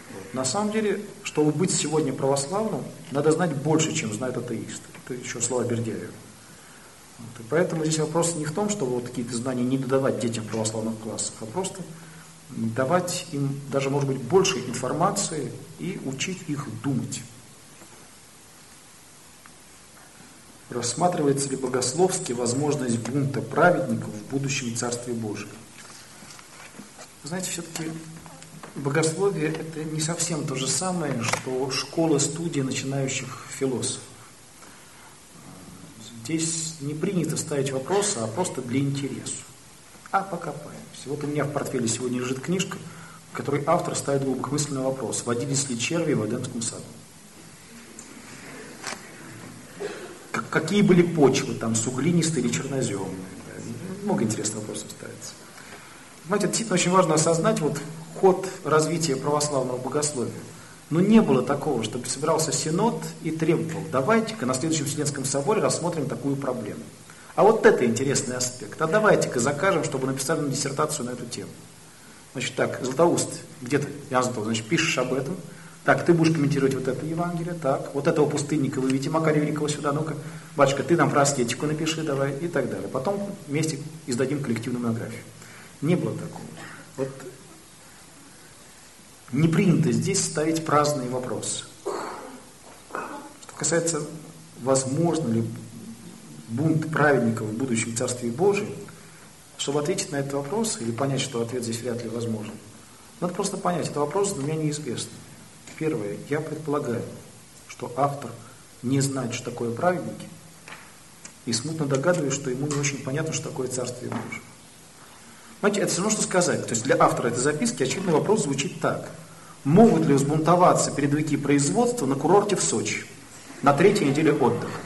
Speaker 1: Вот. На самом деле, чтобы быть сегодня православным, надо знать больше, чем знают атеисты. Это еще слова Бердяева. Вот. И поэтому здесь вопрос не в том, чтобы вот какие-то знания не додавать детям в православных классах, а просто давать им даже, может быть, больше информации и учить их думать. Рассматривается ли богословски возможность бунта праведников в будущем Царстве Божьем? Знаете, все-таки богословие – это не совсем то же самое, что школа-студия начинающих философов. Здесь не принято ставить вопросы, а просто для интереса. А покопаемся. Вот у меня в портфеле сегодня лежит книжка, в которой автор ставит глубокомысленный вопрос: водились ли черви в Эдемском саду? Какие были почвы, там, суглинистые или черноземные? Много интересных вопросов ставится. Понимаете, это действительно очень важно осознать вот ход развития православного богословия. Но не было такого, чтобы собирался синод и требовал: давайте-ка на следующем Вселенском соборе рассмотрим такую проблему. А вот это интересный аспект. А давайте-ка закажем, чтобы написали нам диссертацию на эту тему. Значит, так, Златоуст, где ты? Я Златоуст, значит, пишешь об этом. Так, ты будешь комментировать вот это Евангелие, так, вот этого пустынника выведите, Макария Великого сюда, ну-ка, батюшка, ты нам про аскетику напиши давай, и так далее. Потом вместе издадим коллективную монографию. Не было такого. Вот не принято здесь ставить праздные вопросы. Что касается, возможно ли бунт праведников в будущем Царстве Божьем, чтобы ответить на этот вопрос или понять, что ответ здесь вряд ли возможен, надо просто понять, этот вопрос для меня неизвестный. Первое, я предполагаю, что автор не знает, что такое праведники, и смутно догадываюсь, что ему не очень понятно, что такое Царствие Божие. Понимаете, это все равно, что сказать. То есть для автора этой записки очевидный вопрос звучит так: могут ли взбунтоваться передовики производства на курорте в Сочи на 3-й неделе отдыха?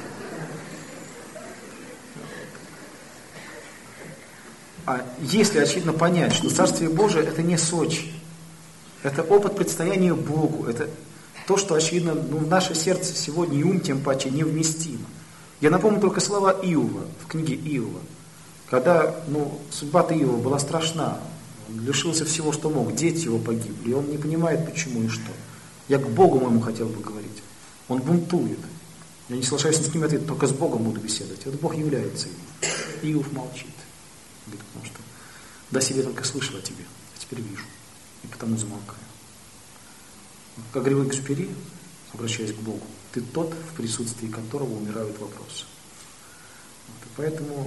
Speaker 1: А если очевидно понять, что Царствие Божие это не Сочи, это опыт предстояния Богу, это то, что очевидно в наше сердце сегодня и ум тем паче невместимо. Я напомню только слова Иова в книге Иова, когда судьба-то Иова была страшна, он лишился всего, что мог, дети его погибли, и он не понимает, почему и что. Я к Богу моему хотел бы говорить, он бунтует. Я не соглашаюсь с ним ответить, только с Богом буду беседовать. Вот Бог является им. Иов молчит. Говорит, потому что до себе только слышал о тебе, а теперь вижу, и потому замолкаю. Как говорил Экзюпери, обращаясь к Богу, ты тот, в присутствии которого умирают вопросы. Вот, и поэтому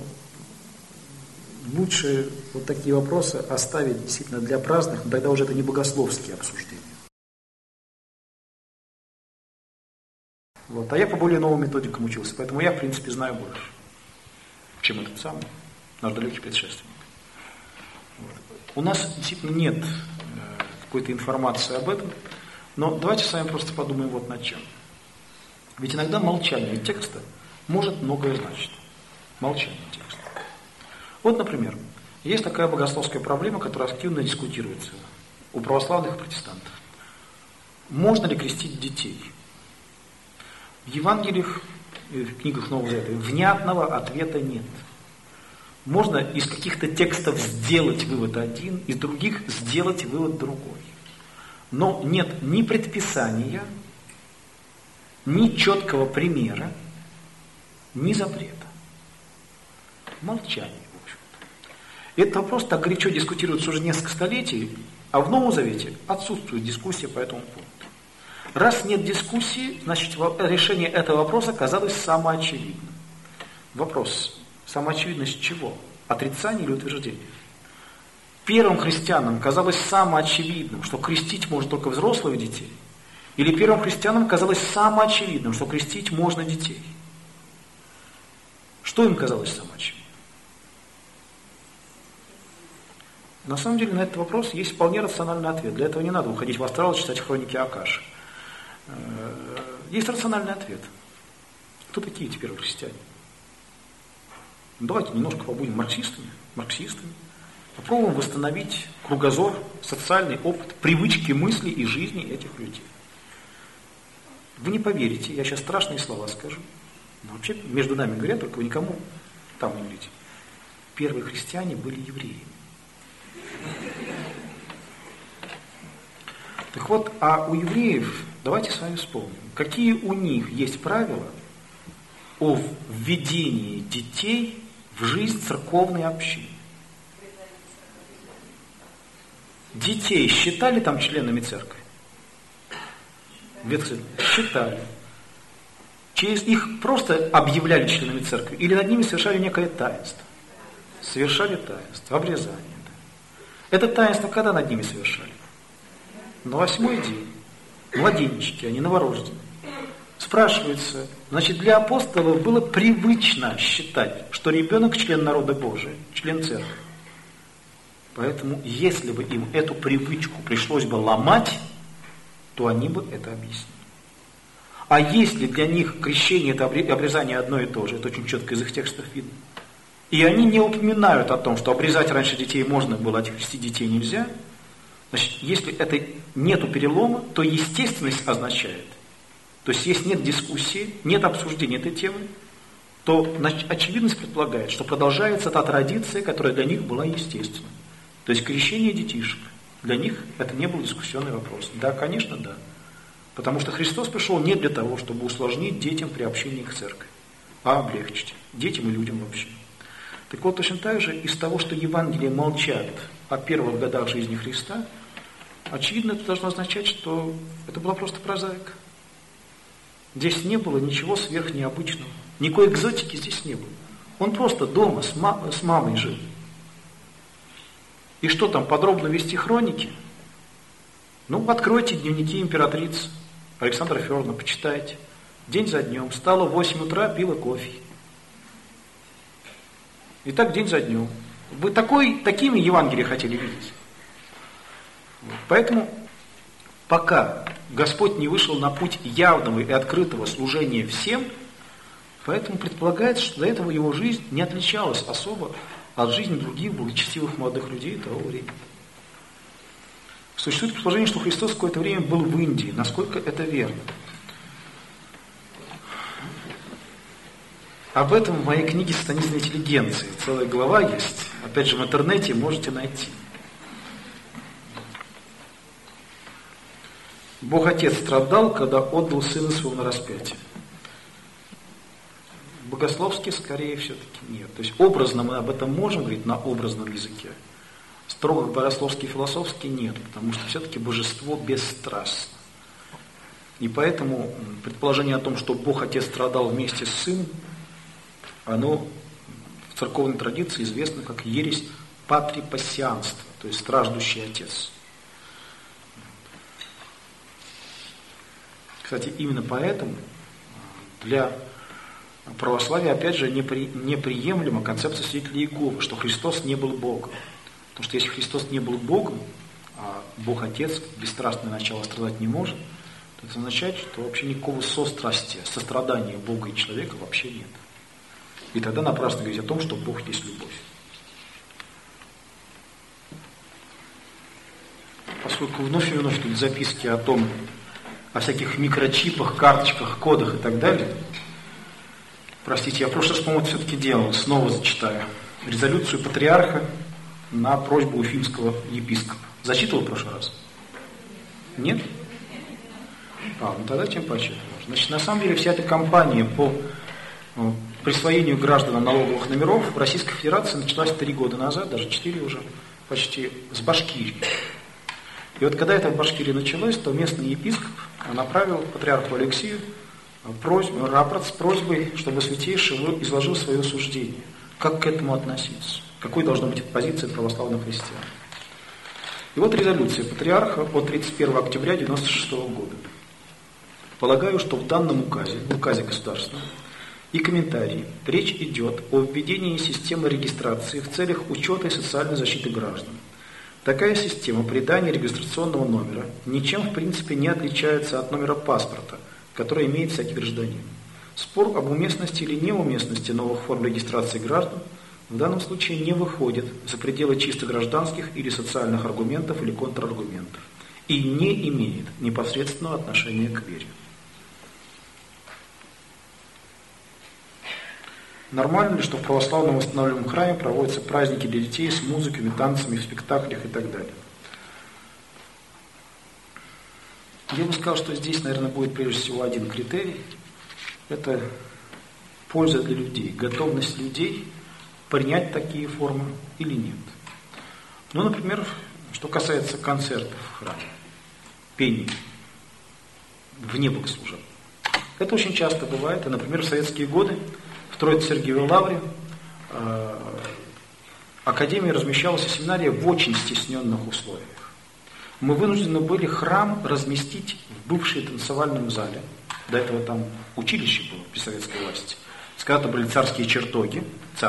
Speaker 1: лучше вот такие вопросы оставить действительно для праздных, но тогда уже это не богословские обсуждения. Вот, а я по более новым методикам учился, поэтому я, в принципе, знаю больше, чем этот самый наш далекий предшественник. Вот. У нас действительно нет какой-то информации об этом, но давайте с вами просто подумаем вот над чем. Ведь иногда молчание текста может многое значить. Молчание текста. Вот, например, есть такая богословская проблема, которая активно дискутируется у православных и протестантов. Можно ли крестить детей? В Евангелиях, в книгах Нового Завета внятного ответа нет. Можно из каких-то текстов сделать вывод один, из других сделать вывод другой. Но нет ни предписания, ни четкого примера, ни запрета. Молчание, в общем-то. Этот вопрос так горячо дискутируется уже несколько столетий, а в Новом Завете отсутствует дискуссия по этому поводу. Раз нет дискуссии, значит решение этого вопроса казалось самоочевидным. Вопрос: самоочевидность чего? Отрицание или утверждение? Первым христианам казалось самоочевидным, что крестить можно только взрослых детей, или первым христианам казалось самоочевидным, что крестить можно детей? Что им казалось самоочевидным? На самом деле на этот вопрос есть вполне рациональный ответ. Для этого не надо уходить в астрал и читать хроники Акаши. Есть рациональный ответ. Кто такие эти первые христиане? Давайте немножко побудем марксистами. Попробуем восстановить кругозор, социальный опыт, привычки мысли и жизни этих людей. Вы не поверите, я сейчас страшные слова скажу. Но вообще между нами говорят, только вы никому там не говорите. Первые христиане были евреи. Так вот, а у евреев, давайте с вами вспомним, какие у них есть правила о введении детей в жизнь церковной общины. Детей считали там членами церкви? Считали. Через их просто объявляли членами церкви, или над ними совершали некое таинство. Совершали таинство, обрезание. Это таинство когда над ними совершали? На 8-й день. Младенчики, они новорожденные. Спрашивается, значит, для апостолов было привычно считать, что ребенок член народа Божия, член церкви. Поэтому, если бы им эту привычку пришлось бы ломать, то они бы это объяснили. А если для них крещение это обрезание одно и то же, это очень четко из их текстов видно, и они не упоминают о том, что обрезать раньше детей можно было, а крестить детей нельзя, значит, если это нету перелома, то естественность означает, то есть если нет дискуссии, нет обсуждения этой темы, то значит, очевидность предполагает, что продолжается та традиция, которая для них была естественной. То есть крещение детишек. Для них это не был дискуссионный вопрос. Да, конечно, да. Потому что Христос пришел не для того, чтобы усложнить детям приобщение к церкви, а облегчить. Детям и людям вообще. Так вот, точно так же из того, что Евангелие молчат о первых годах жизни Христа, очевидно, это должно означать, что это была просто прозаика. Здесь не было ничего сверхнеобычного. Никакой экзотики здесь не было. Он просто дома с мамой жил. И что там, подробно вести хроники? Ну, откройте дневники императрицы Александра Федоровна, почитайте. День за днем. Встала в 8 утра, пила кофе. И так день за днем. Вы такими Евангелия хотели видеть. Поэтому, пока Господь не вышел на путь явного и открытого служения всем, поэтому предполагается, что до этого его жизнь не отличалась особо от жизни других благочестивых молодых людей того времени. Существует предположение, что Христос какое-то время был в Индии. Насколько это верно? Об этом в моей книге «Сатанизм интеллигенции» целая глава есть. Опять же, в интернете можете найти. Бог Отец страдал, когда отдал Сына Своего на распятие. Богословски, скорее, все-таки нет. То есть образно мы об этом можем говорить на образном языке. Строго богословски, философски нет, потому что все-таки божество бесстрастно. И поэтому предположение о том, что Бог Отец страдал вместе с Сыном, оно в церковной традиции известно как ересь патрипассианства, то есть страждущий Отец. Кстати, именно поэтому для православия, опять же, неприемлема концепция свидетелей Иеговы, что Христос не был Богом. Потому что если Христос не был Богом, а Бог Отец, бесстрастное начало, страдать не может, то это означает, что вообще никакого сострастия, сострадания Бога и человека вообще нет. И тогда напрасно говорить о том, что Бог есть любовь. Поскольку вновь и вновь тут записки о том, о всяких микрочипах, карточках, кодах и так далее. Простите, я в прошлый раз, по-моему, это все-таки делал, снова зачитаю. Резолюцию патриарха на просьбу уфимского епископа. Зачитывал в прошлый раз? Нет? Ну тогда тем паче. Значит, на самом деле вся эта кампания по присвоению гражданам налоговых номеров в Российской Федерации началась 3 года назад, даже 4 уже, почти, с Башкирии. И вот когда это в Башкирии началось, то местный епископ направил патриарху Алексию рапорт с просьбой, чтобы Святейший изложил свое суждение. Как к этому относиться? Какой должна быть позиция православных христиан? И вот резолюция патриарха от 31 октября 1996 года. Полагаю, что в данном указе государственном и комментарии речь идет о введении системы регистрации в целях учета и социальной защиты граждан. Такая система придания регистрационного номера ничем в принципе не отличается от номера паспорта, который имеет всякий гражданин. Спор об уместности или неуместности новых форм регистрации граждан в данном случае не выходит за пределы чисто гражданских или социальных аргументов или контраргументов и не имеет непосредственного отношения к вере. Нормально ли, что в православном восстановленном храме проводятся праздники для детей с музыками, танцами, в спектаклях и так далее? Я бы сказал, что здесь, наверное, будет прежде всего один критерий. Это польза для людей, готовность людей принять такие формы или нет. Ну, например, что касается концертов в храме, пений вне богослужения. Это очень часто бывает. И, например, в советские годы в Троице-Сергиевой лавре академия размещалась и семинария в очень стесненных условиях. Мы вынуждены были храм разместить в бывшей танцевальном зале. До этого там училище было при советской власти. Когда-то были царские чертоги.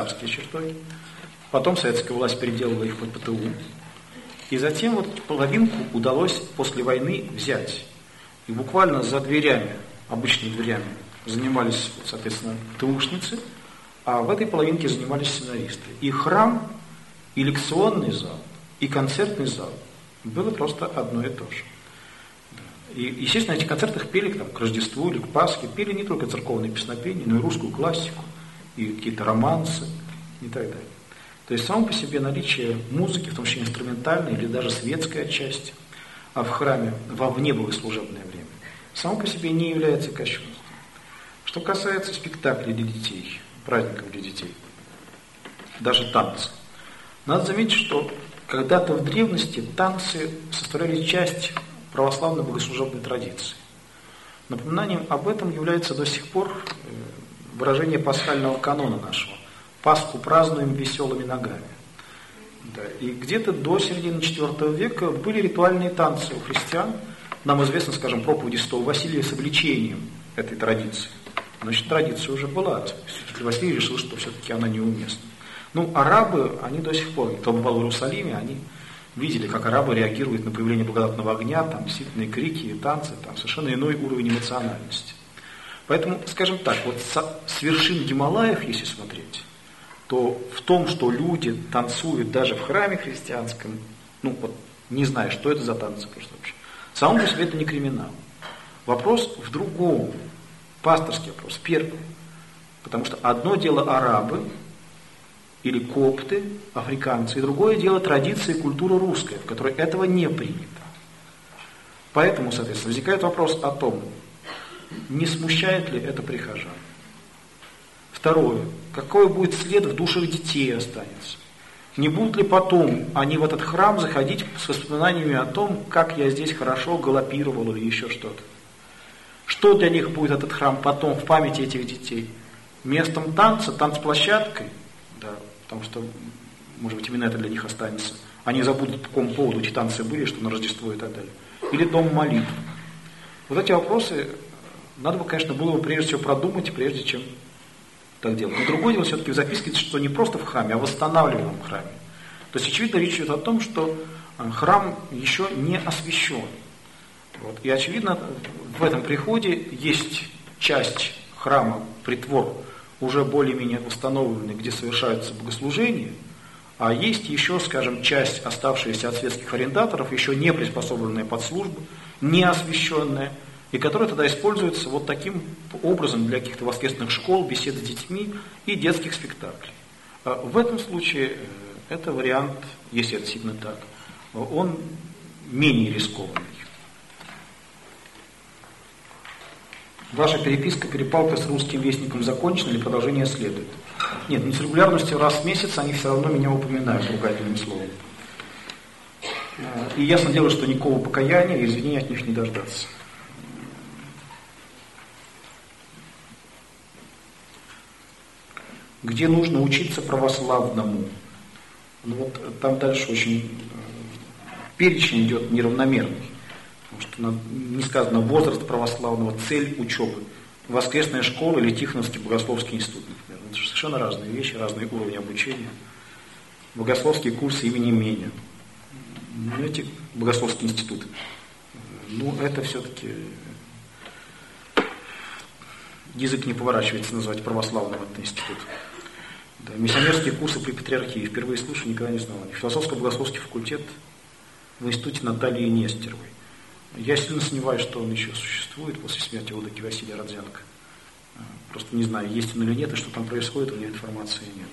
Speaker 1: Потом советская власть переделала их под ПТУ. И затем вот половинку удалось после войны взять. И буквально за дверями, обычными дверями, занимались, соответственно, ТУшницы, а в этой половинке занимались семинаристы. И храм, и лекционный зал, и концертный зал было просто одно и то же. И, естественно, на этих концертах пели там, к Рождеству или к Пасхе, пели не только церковные песнопения, но и русскую классику, и какие-то романсы и так далее. То есть само по себе наличие музыки, в том числе инструментальной или даже светской части, а в храме во внебогослужебное время, само по себе не является кощунством. Что касается спектаклей для детей, праздников для детей, даже танцы, надо заметить, что когда-то в древности танцы составляли часть православной богослужебной традиции. Напоминанием об этом является до сих пор выражение пасхального канона нашего. Пасху празднуем веселыми ногами. Да. И где-то до середины IV века были ритуальные танцы у христиан. Нам известно, скажем, проповеди святого Василия с обличением этой традиции. Значит, традиция уже была. Святитель Василий решил, что все-таки она неуместна. Ну, арабы, они до сих пор, кто бывал в Иерусалиме, они видели, как арабы реагируют на появление благодатного огня, там сильные крики и танцы, там совершенно иной уровень эмоциональности. Поэтому, скажем так, вот с вершин Гималаев, если смотреть, то в том, что люди танцуют даже в храме христианском, ну вот не знаю, что это за танцы просто вообще, сам по себе это не криминал. Вопрос в другом, пасторский вопрос, первый. Потому что одно дело арабы, или копты, африканцы, и другое дело традиция и культура русская, в которой этого не принято. Поэтому, соответственно, возникает вопрос о том, не смущает ли это прихожан. Второе. Какой будет след в душах детей останется? Не будут ли потом они в этот храм заходить с воспоминаниями о том, как я здесь хорошо галопировал или еще что-то? Что для них будет этот храм потом в памяти этих детей? Местом танца, танцплощадкой? Да, потому что, может быть, именно это для них останется. Они забудут, по какому поводу эти танцы были, что на Рождество и так далее. Или дом молитв. Вот эти вопросы надо бы, конечно, было бы прежде всего продумать, прежде чем так делать. Но другое дело все-таки в записке, что не просто в храме, а в восстанавливаемом храме. То есть, очевидно, речь идет о том, что храм еще не освящен. Вот. И, очевидно, в этом приходе есть часть храма, притвор, уже более-менее установленный, где совершаются богослужения, а есть еще, скажем, часть, оставшаяся от светских арендаторов, еще не приспособленная под службу, не освященная, и которая тогда используется вот таким образом для каких-то воскресных школ, бесед с детьми и детских спектаклей. В этом случае это вариант, если это действительно так, он менее рискованный. Ваша переписка-перепалка с русским вестником закончена или продолжение следует? Нет, не с регулярностью, раз в месяц они все равно меня упоминают ругательным словом. И ясно дело, что никакого покаяния и извинения от них не дождаться. Где нужно учиться православному? Ну вот там дальше очень перечень идет неравномерный. Потому что не сказано возраст православного, цель учебы. Воскресная школа или Тихоновский богословский институт, например. Это же совершенно разные вещи, разные уровни обучения. Богословские курсы имени Меня. Ну, эти богословские институты. Ну, это все-таки язык не поворачивается назвать православным этот институт. Да, миссионерские курсы при Патриархии. Впервые слышу, никогда не знал. Философско-богословский факультет в институте Натальи Нестеровой. Я сильно сомневаюсь, что он еще существует после смерти владыки Василия Родзянко. Просто не знаю, есть он или нет, и что там происходит, у меня информации нет.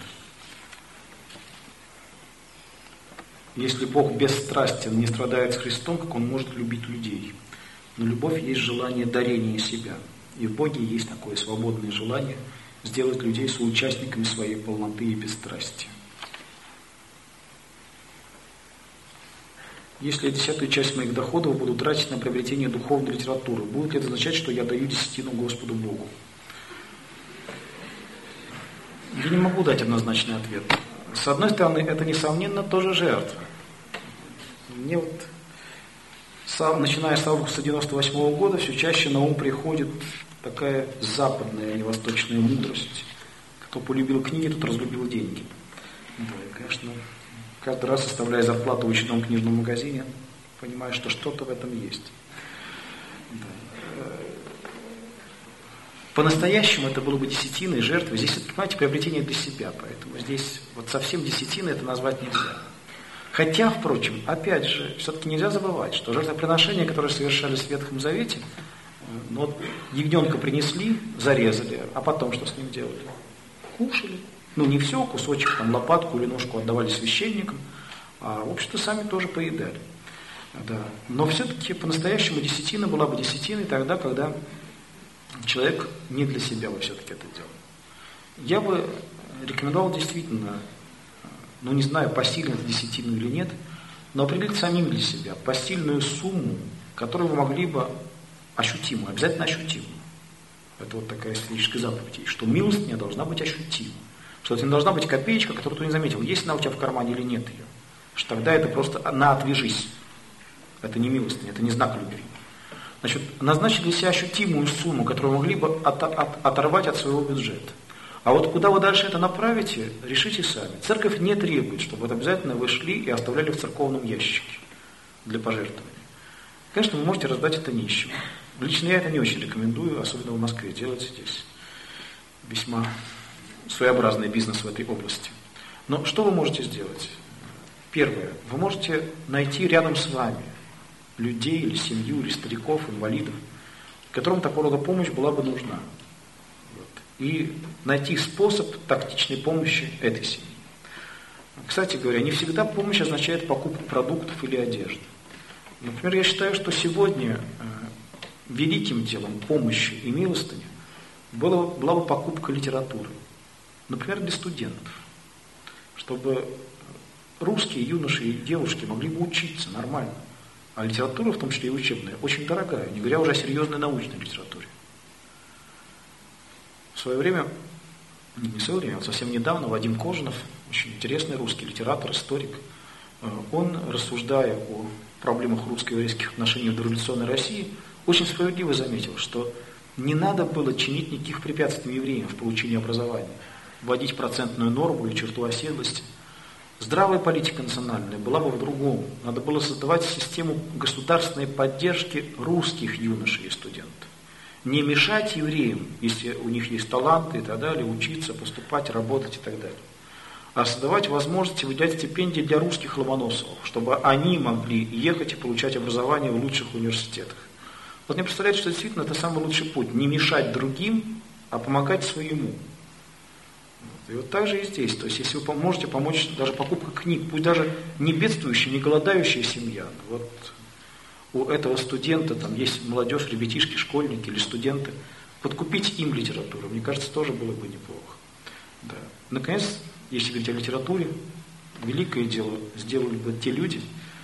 Speaker 1: Если Бог бесстрастен, не страдает с Христом, как Он может любить людей? Но любовь есть желание дарения себя. И в Боге есть такое свободное желание сделать людей соучастниками своей полноты и бесстрастия. Если я 10-ю часть моих доходов буду тратить на приобретение духовной литературы, будет ли это означать, что я даю десятину Господу Богу? Я не могу дать однозначный ответ. С одной стороны, это, несомненно, тоже жертва. Мне начиная с августа 98 года, все чаще на ум приходит такая западная, а не восточная мудрость. Кто полюбил книги, тот разлюбил деньги. Да, и, конечно, каждый раз, составляя зарплату в очередном книжном магазине, понимаю, что что-то в этом есть. Да. По-настоящему это было бы десятиной, жертвой. Здесь, понимаете, приобретение для себя. Поэтому здесь вот совсем десятиной это назвать нельзя. Хотя, впрочем, опять же, все-таки нельзя забывать, что жертвоприношения, которые совершались в Ветхом Завете, ягненка принесли, зарезали, а потом что с ним делали? Кушали. Не все, кусочек, лопатку или ножку отдавали священникам, а, в общем-то, сами тоже поедали. Да. Но все-таки по-настоящему десятина была бы десятиной тогда, когда человек не для себя бы все-таки это делал. Я бы рекомендовал действительно, не знаю, посильно десятину или нет, но определить самим для себя посильную сумму, которую вы могли бы ощутимую, обязательно ощутимую. Это вот такая историческая заповедь, что милостыня должна быть ощутима. Что это не должна быть копеечка, которую ты не заметил, есть она у тебя в кармане или нет ее. Что тогда это просто на отвяжись. Это не милостыня, это не знак любви. Значит, назначить для себя ощутимую сумму, которую вы могли бы оторвать от своего бюджета. А вот куда вы дальше это направите, решите сами. Церковь не требует, чтобы вот обязательно вы шли и оставляли в церковном ящике для пожертвования. Конечно, вы можете раздать это нищим. Лично я это не очень рекомендую, особенно в Москве, делать здесь весьма своеобразный бизнес в этой области. Но что вы можете сделать? Первое. Вы можете найти рядом с вами людей или семью, или стариков, инвалидов, которым такого рода помощь была бы нужна. И найти способ тактичной помощи этой семьи. Кстати говоря, не всегда помощь означает покупку продуктов или одежды. Например, я считаю, что сегодня великим делом помощи и милостыни была бы покупка литературы. Например, для студентов. Чтобы русские юноши и девушки могли бы учиться нормально. А литература, в том числе и учебная, очень дорогая, не говоря уже о серьезной научной литературе. В свое время, не в свое время, а совсем недавно Вадим Кожинов, очень интересный русский литератор, историк, он, рассуждая о проблемах русско-еврейских отношений в дореволюционной России, очень справедливо заметил, что не надо было чинить никаких препятствий евреям в получении образования, вводить процентную норму или черту оседлости. Здравая политика национальная была бы в другом. Надо было создавать систему государственной поддержки русских юношей и студентов. Не мешать евреям, если у них есть таланты и так далее, учиться, поступать, работать и так далее. А создавать возможности выделять стипендии для русских Ломоносовых, чтобы они могли ехать и получать образование в лучших университетах. Вот мне представляется, что действительно это самый лучший путь. Не мешать другим, а помогать своему. И вот так же и здесь. То есть, если вы можете помочь даже покупка книг, пусть даже не бедствующая, не голодающая семья. Вот у этого студента там есть молодежь, ребятишки, школьники или студенты. Подкупить им литературу, мне кажется, тоже было бы неплохо. Да. Наконец, если говорить о литературе, великое дело сделали бы те люди,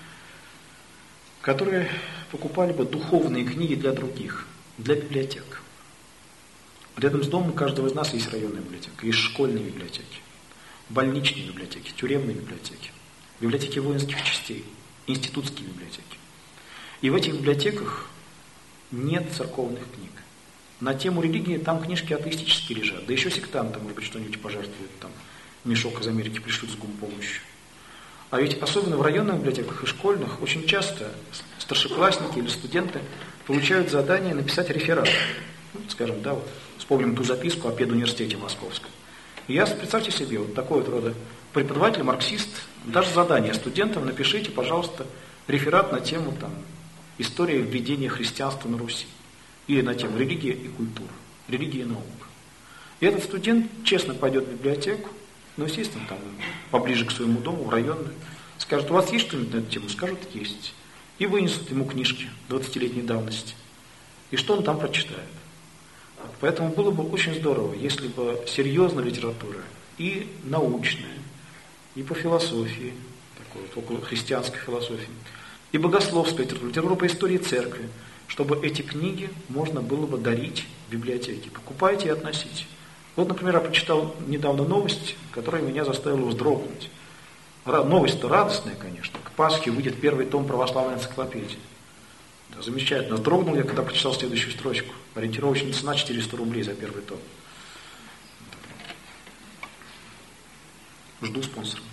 Speaker 1: которые покупали бы духовные книги для других, для библиотек. Рядом с домом каждого из нас есть районная библиотека, есть школьные библиотеки, больничные библиотеки, тюремные библиотеки, библиотеки воинских частей, институтские библиотеки. И в этих библиотеках нет церковных книг. На тему религии там книжки атеистические лежат, да еще сектанты, может быть, что-нибудь пожертвуют, там мешок из Америки пришлют с гумпомощью. А ведь особенно в районных библиотеках и школьных очень часто старшеклассники или студенты получают задание написать реферат. Скажем, да, вот вспомним ту записку о педуниверситете московском. И я, представьте себе, вот такой вот рода преподаватель, марксист, даже задание студентам: напишите, пожалуйста, реферат на тему там история введения христианства на Руси. Или на тему религия и культура, религия и наука. И этот студент честно пойдет в библиотеку, естественно, там поближе к своему дому, в районную, скажет: у вас есть что-нибудь на эту тему? Скажут: есть. и вынесут ему книжки 20-летней давности. И что он там прочитает? Поэтому было бы очень здорово, если бы серьезная литература, и научная, и по философии, такой вот около христианской философии, и богословская литература по истории церкви, чтобы эти книги можно было бы дарить в библиотеке. Покупайте и относите. Вот, например, я прочитал недавно новость, которая меня заставила вздрогнуть. Новость-то радостная, конечно. К Пасхе выйдет первый том православной энциклопедии. Да, замечательно. Вздрогнул я, когда прочитал следующую строчку. Ориентировочная цена 400 рублей за первый том. Жду спонсора.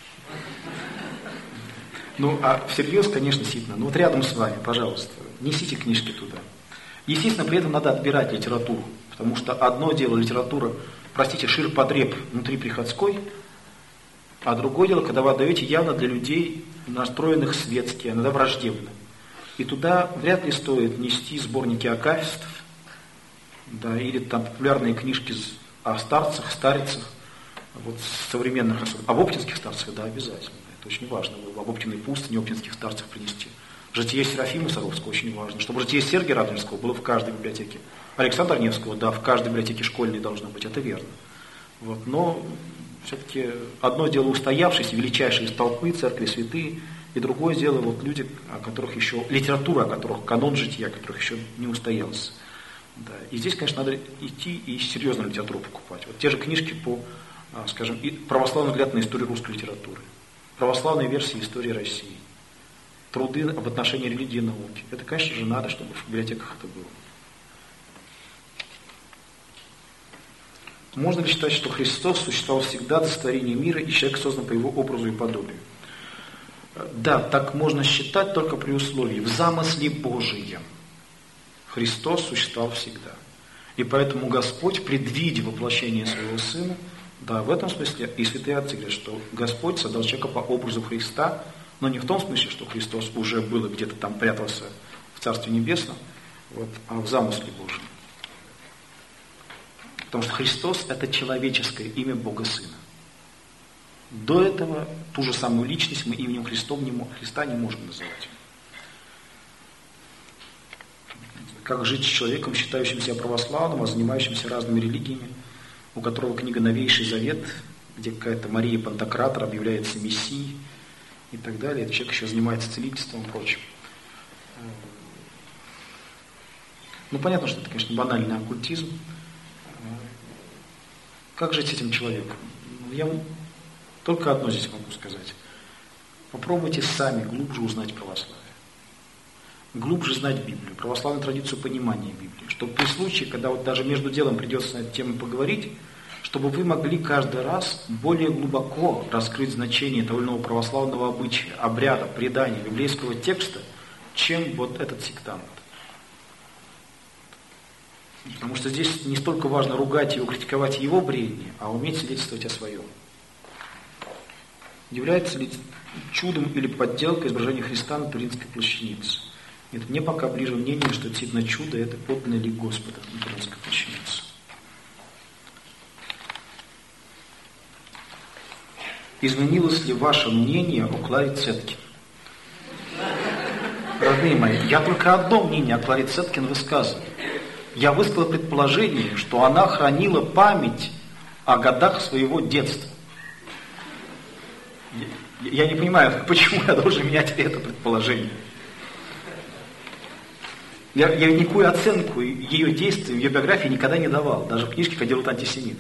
Speaker 1: Ну, а всерьез, конечно, сильно. Ну, вот рядом с вами, пожалуйста, несите книжки туда. Естественно, при этом надо отбирать литературу. Потому что одно дело литература, простите, ширпотреб внутри приходской, а другое дело, когда вы отдаете явно для людей, настроенных светски, иногда враждебно. И туда вряд ли стоит нести сборники акафистов, да, или там популярные книжки о старцах, старицах, вот современных особенно. Об оптинских старцах, да, обязательно. Это очень важно. Об Оптиной пустыне, оптинских старцах принести. Житие Серафима Саровского очень важно. Чтобы житие Сергия Радонежского было в каждой библиотеке. Александра Невского, да, в каждой библиотеке школьной должно быть, это верно. Вот, но все-таки одно дело устоявшиеся, величайшие из толпы, церкви, святые, и другое дело вот люди, о которых еще, литература, о которых, канон жития, о которых еще не устоялся. Да. И здесь, конечно, надо идти и серьезную литературу покупать. Вот те же книжки по, скажем, православный взгляд на историю русской литературы, православные версии истории России, труды об отношении религии и науки. Это, конечно же, надо, чтобы в библиотеках это было. Можно ли считать, что Христос существовал всегда до сотворения мира, и человек создан по его образу и подобию? Да, так можно считать только при условии, в замысле Божием Христос существовал всегда. И поэтому Господь, предвидя воплощение своего Сына, да, в этом смысле и святые отцы говорят, что Господь создал человека по образу Христа, но не в том смысле, что Христос уже был и где-то там прятался в Царстве Небесном, вот, а в замысле Божьем. Потому что Христос – это человеческое имя Бога Сына. До этого ту же самую личность мы именем Христа не можем называть. Как жить с человеком, считающим себя православным, а занимающимся разными религиями, у которого книга «Новейший Завет», где какая-то Мария Пантократор объявляется Мессией и так далее. Этот человек еще занимается целительством и прочим. Ну, понятно, что это, конечно, банальный оккультизм. Как жить с этим человеком? Я только одно здесь могу сказать. Попробуйте сами глубже узнать православие. Глубже знать Библию, православную традицию понимания Библии. Чтобы при случае, когда вот даже между делом придется на эту тему поговорить, чтобы вы могли каждый раз более глубоко раскрыть значение того или иного православного обычая, обряда, предания, библейского текста, чем вот этот сектант. Потому что здесь не столько важно ругать его, критиковать его бредни, а уметь свидетельствовать о своем. Является ли чудом или подделкой изображение Христа на Туринской плащанице? Нет, мне пока ближе мнение, что это действительно чудо, это подлинный лик Господа на Туринской плащанице. Изменилось ли ваше мнение о Кларе Цеткин? Родные мои, я только одно мнение о Кларе Цеткин высказываю. Я высказал предположение, что она хранила память о годах своего детства. Я не понимаю, почему я должен менять это предположение. Я никакую оценку ее действиям, ее биографии никогда не давал, даже в книжке «Как делают антисемиты».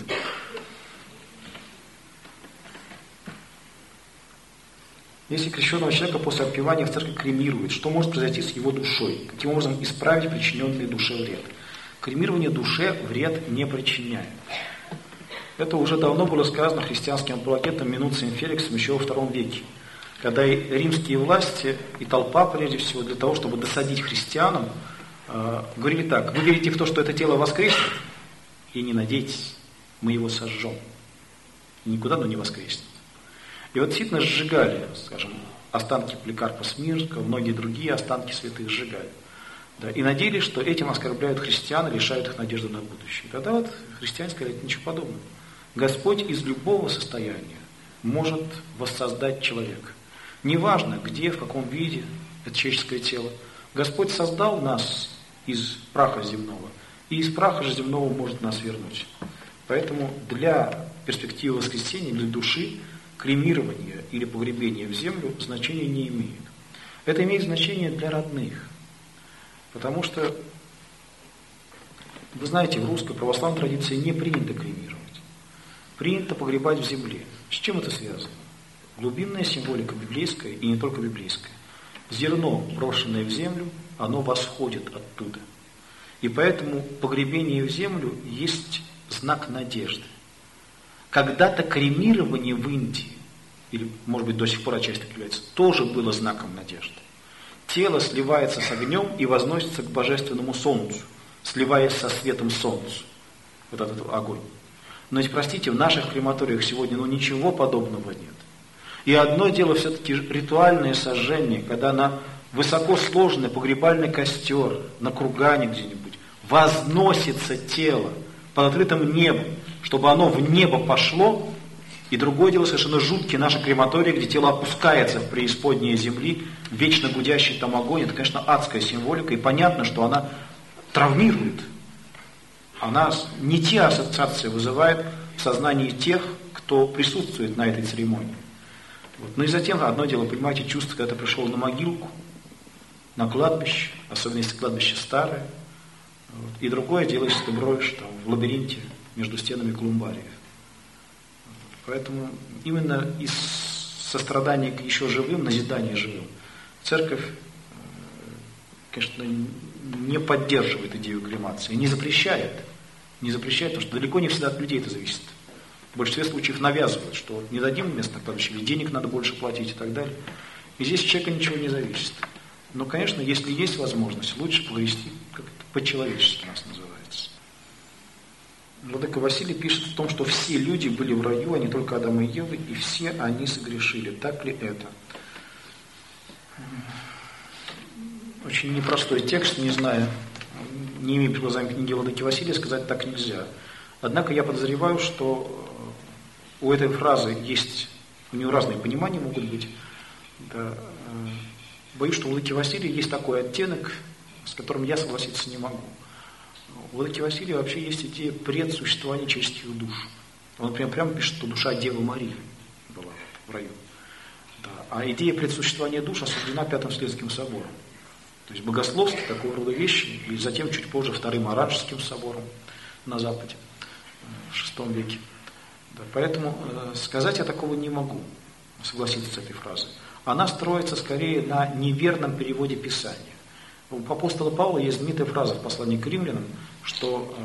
Speaker 1: Если крещенного человека после отпевания в церкви кремируют, что может произойти с его душой? Каким образом исправить причиненный душе вред? Кремирование душе вред не причиняет. Это уже давно было сказано христианским апологетом Минуцием Феликсом еще во II веке, когда и римские власти, и толпа, прежде всего, для того, чтобы досадить христианам, говорили так: вы верите в то, что это тело воскреснет, и не надейтесь, мы его сожжем. И никуда оно не воскреснет. И вот действительно сжигали, скажем, останки Поликарпа Смирского, многие другие останки святых сжигали. Да, и надеялись, что этим оскорбляют христиан и лишают их надежды на будущее. И тогда вот христиане сказали: ничего подобного. Господь из любого состояния может воссоздать человека. Неважно, где, в каком виде, это человеческое тело. Господь создал нас из праха земного, и из праха же земного может нас вернуть. Поэтому для перспективы воскресения, для души, кремирование или погребение в землю значения не имеет. Это имеет значение для родных. Потому что, вы знаете, в русской православной традиции не принято кремировать. Принято погребать в земле. С чем это связано? Глубинная символика библейская, и не только библейская. Зерно, брошенное в землю, оно восходит оттуда. И поэтому погребение в землю есть знак надежды. Когда-то кремирование в Индии, или, может быть, до сих пор отчасти так является, тоже было знаком надежды. Тело сливается с огнем и возносится к божественному солнцу, сливаясь со светом солнца. Вот этот огонь. Но ведь, простите, в наших крематориях сегодня ничего подобного нет. И одно дело все-таки ритуальное сожжение, когда на высоко сложенный погребальный костер, на кургане где-нибудь, возносится тело под открытым небом, чтобы оно в небо пошло. И другое дело совершенно жуткие наши крематории, где тело опускается в преисподние земли, вечно гудящий там огонь. Это, конечно, адская символика, и понятно, что она травмирует. Она не те ассоциации вызывает в сознании тех, кто присутствует на этой церемонии. Вот. Ну и затем, одно дело, понимаете, чувство, когда ты пришел на могилку, на кладбище, особенно если кладбище старое, вот. И другое дело, если ты броешь там, в лабиринте между стенами колумбариев. Поэтому именно из сострадания к еще живым, назидания живым, церковь, конечно, не поддерживает идею кремации, не запрещает, потому что далеко не всегда от людей это зависит. В большинстве случаев навязывают, что не дадим место на кладбище, или денег надо больше платить и так далее. И здесь от человека ничего не зависит. Но, конечно, если есть возможность, лучше погрести, как это по-человечески у нас называется. Владыка Василий пишет в том, что все люди были в раю, а не только Адам и Ева, и все они согрешили. Так ли это? Очень непростой текст, не знаю, не имея перед глазами книги Владыки Василия, сказать так нельзя. Однако я подозреваю, что у этой фразы есть, у нее разные понимания могут быть. Да, боюсь, что у Владыки Василия есть такой оттенок, с которым я согласиться не могу. У Владыки Василия вообще есть идея предсуществования человеческих душ. Он прямо пишет, что душа Девы Марии была в раю. Да. А идея предсуществования душ осуждена Пятым Вселенским собором. То есть богословски такого рода вещи, и затем чуть позже Вторым Оранжским собором на Западе, в VI веке. Да. Поэтому сказать я такого не могу, согласиться с этой фразой. Она строится скорее на неверном переводе Писания. У апостола Павла есть знаменитая фраза в послании к римлянам, что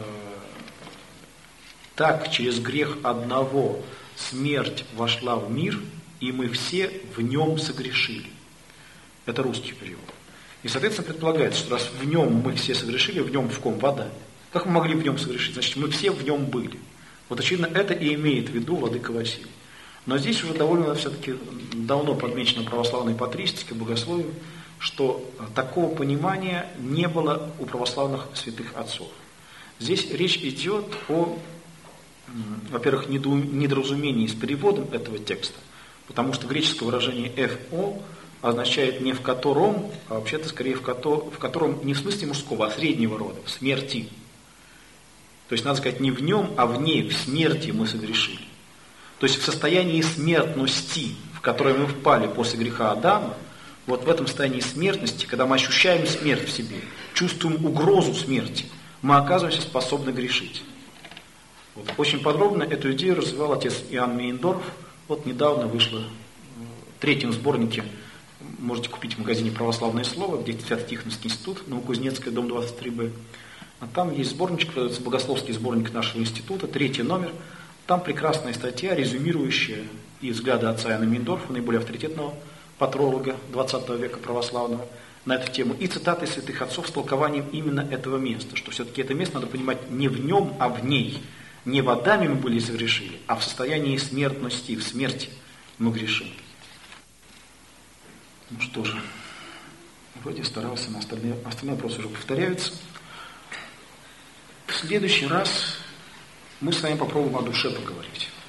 Speaker 1: так через грех одного смерть вошла в мир, и мы все в нем согрешили. Это русский перевод. И, соответственно, предполагается, что раз в нем мы все согрешили, в нем в ком? Вода. Как мы могли в нем согрешить? Значит, мы все в нем были. Вот, очевидно, это и имеет в виду владыка Василий. Но здесь уже довольно все-таки давно подмечено православной патристикой, богословием, что такого понимания не было у православных святых отцов. Здесь речь идет о, во-первых, недоразумении с переводом этого текста, потому что греческое выражение «фо» означает не «в котором», а вообще-то скорее в котором не в смысле мужского, а среднего рода, в смерти. То есть надо сказать не в нем, а в ней, в смерти мы согрешили. То есть в состоянии смертности, в которое мы впали после греха Адама, вот в этом состоянии смертности, когда мы ощущаем смерть в себе, чувствуем угрозу смерти, мы оказываемся способны грешить. Вот. Очень подробно эту идею развивал отец Иоанн Мейндорф. Вот недавно вышло в третьем сборнике, можете купить в магазине «Православное слово», где Свято-Тихоновский институт, Новокузнецкая, дом 23Б. А там есть сборничек, продается богословский сборник нашего института, 3-й номер. Там прекрасная статья, резюмирующая и взгляды отца Иоанна Мейндорфа, наиболее авторитетного патролога 20 века православного, на эту тему, и цитаты святых отцов с толкованием именно этого места, что все-таки это место надо понимать не в нем, а в ней. Не в Адаме мы были согрешили, а в состоянии смертности, в смерти мы грешим. Ну что же, вроде старался, на остальные вопросы уже повторяются. В следующий раз мы с вами попробуем о душе поговорить.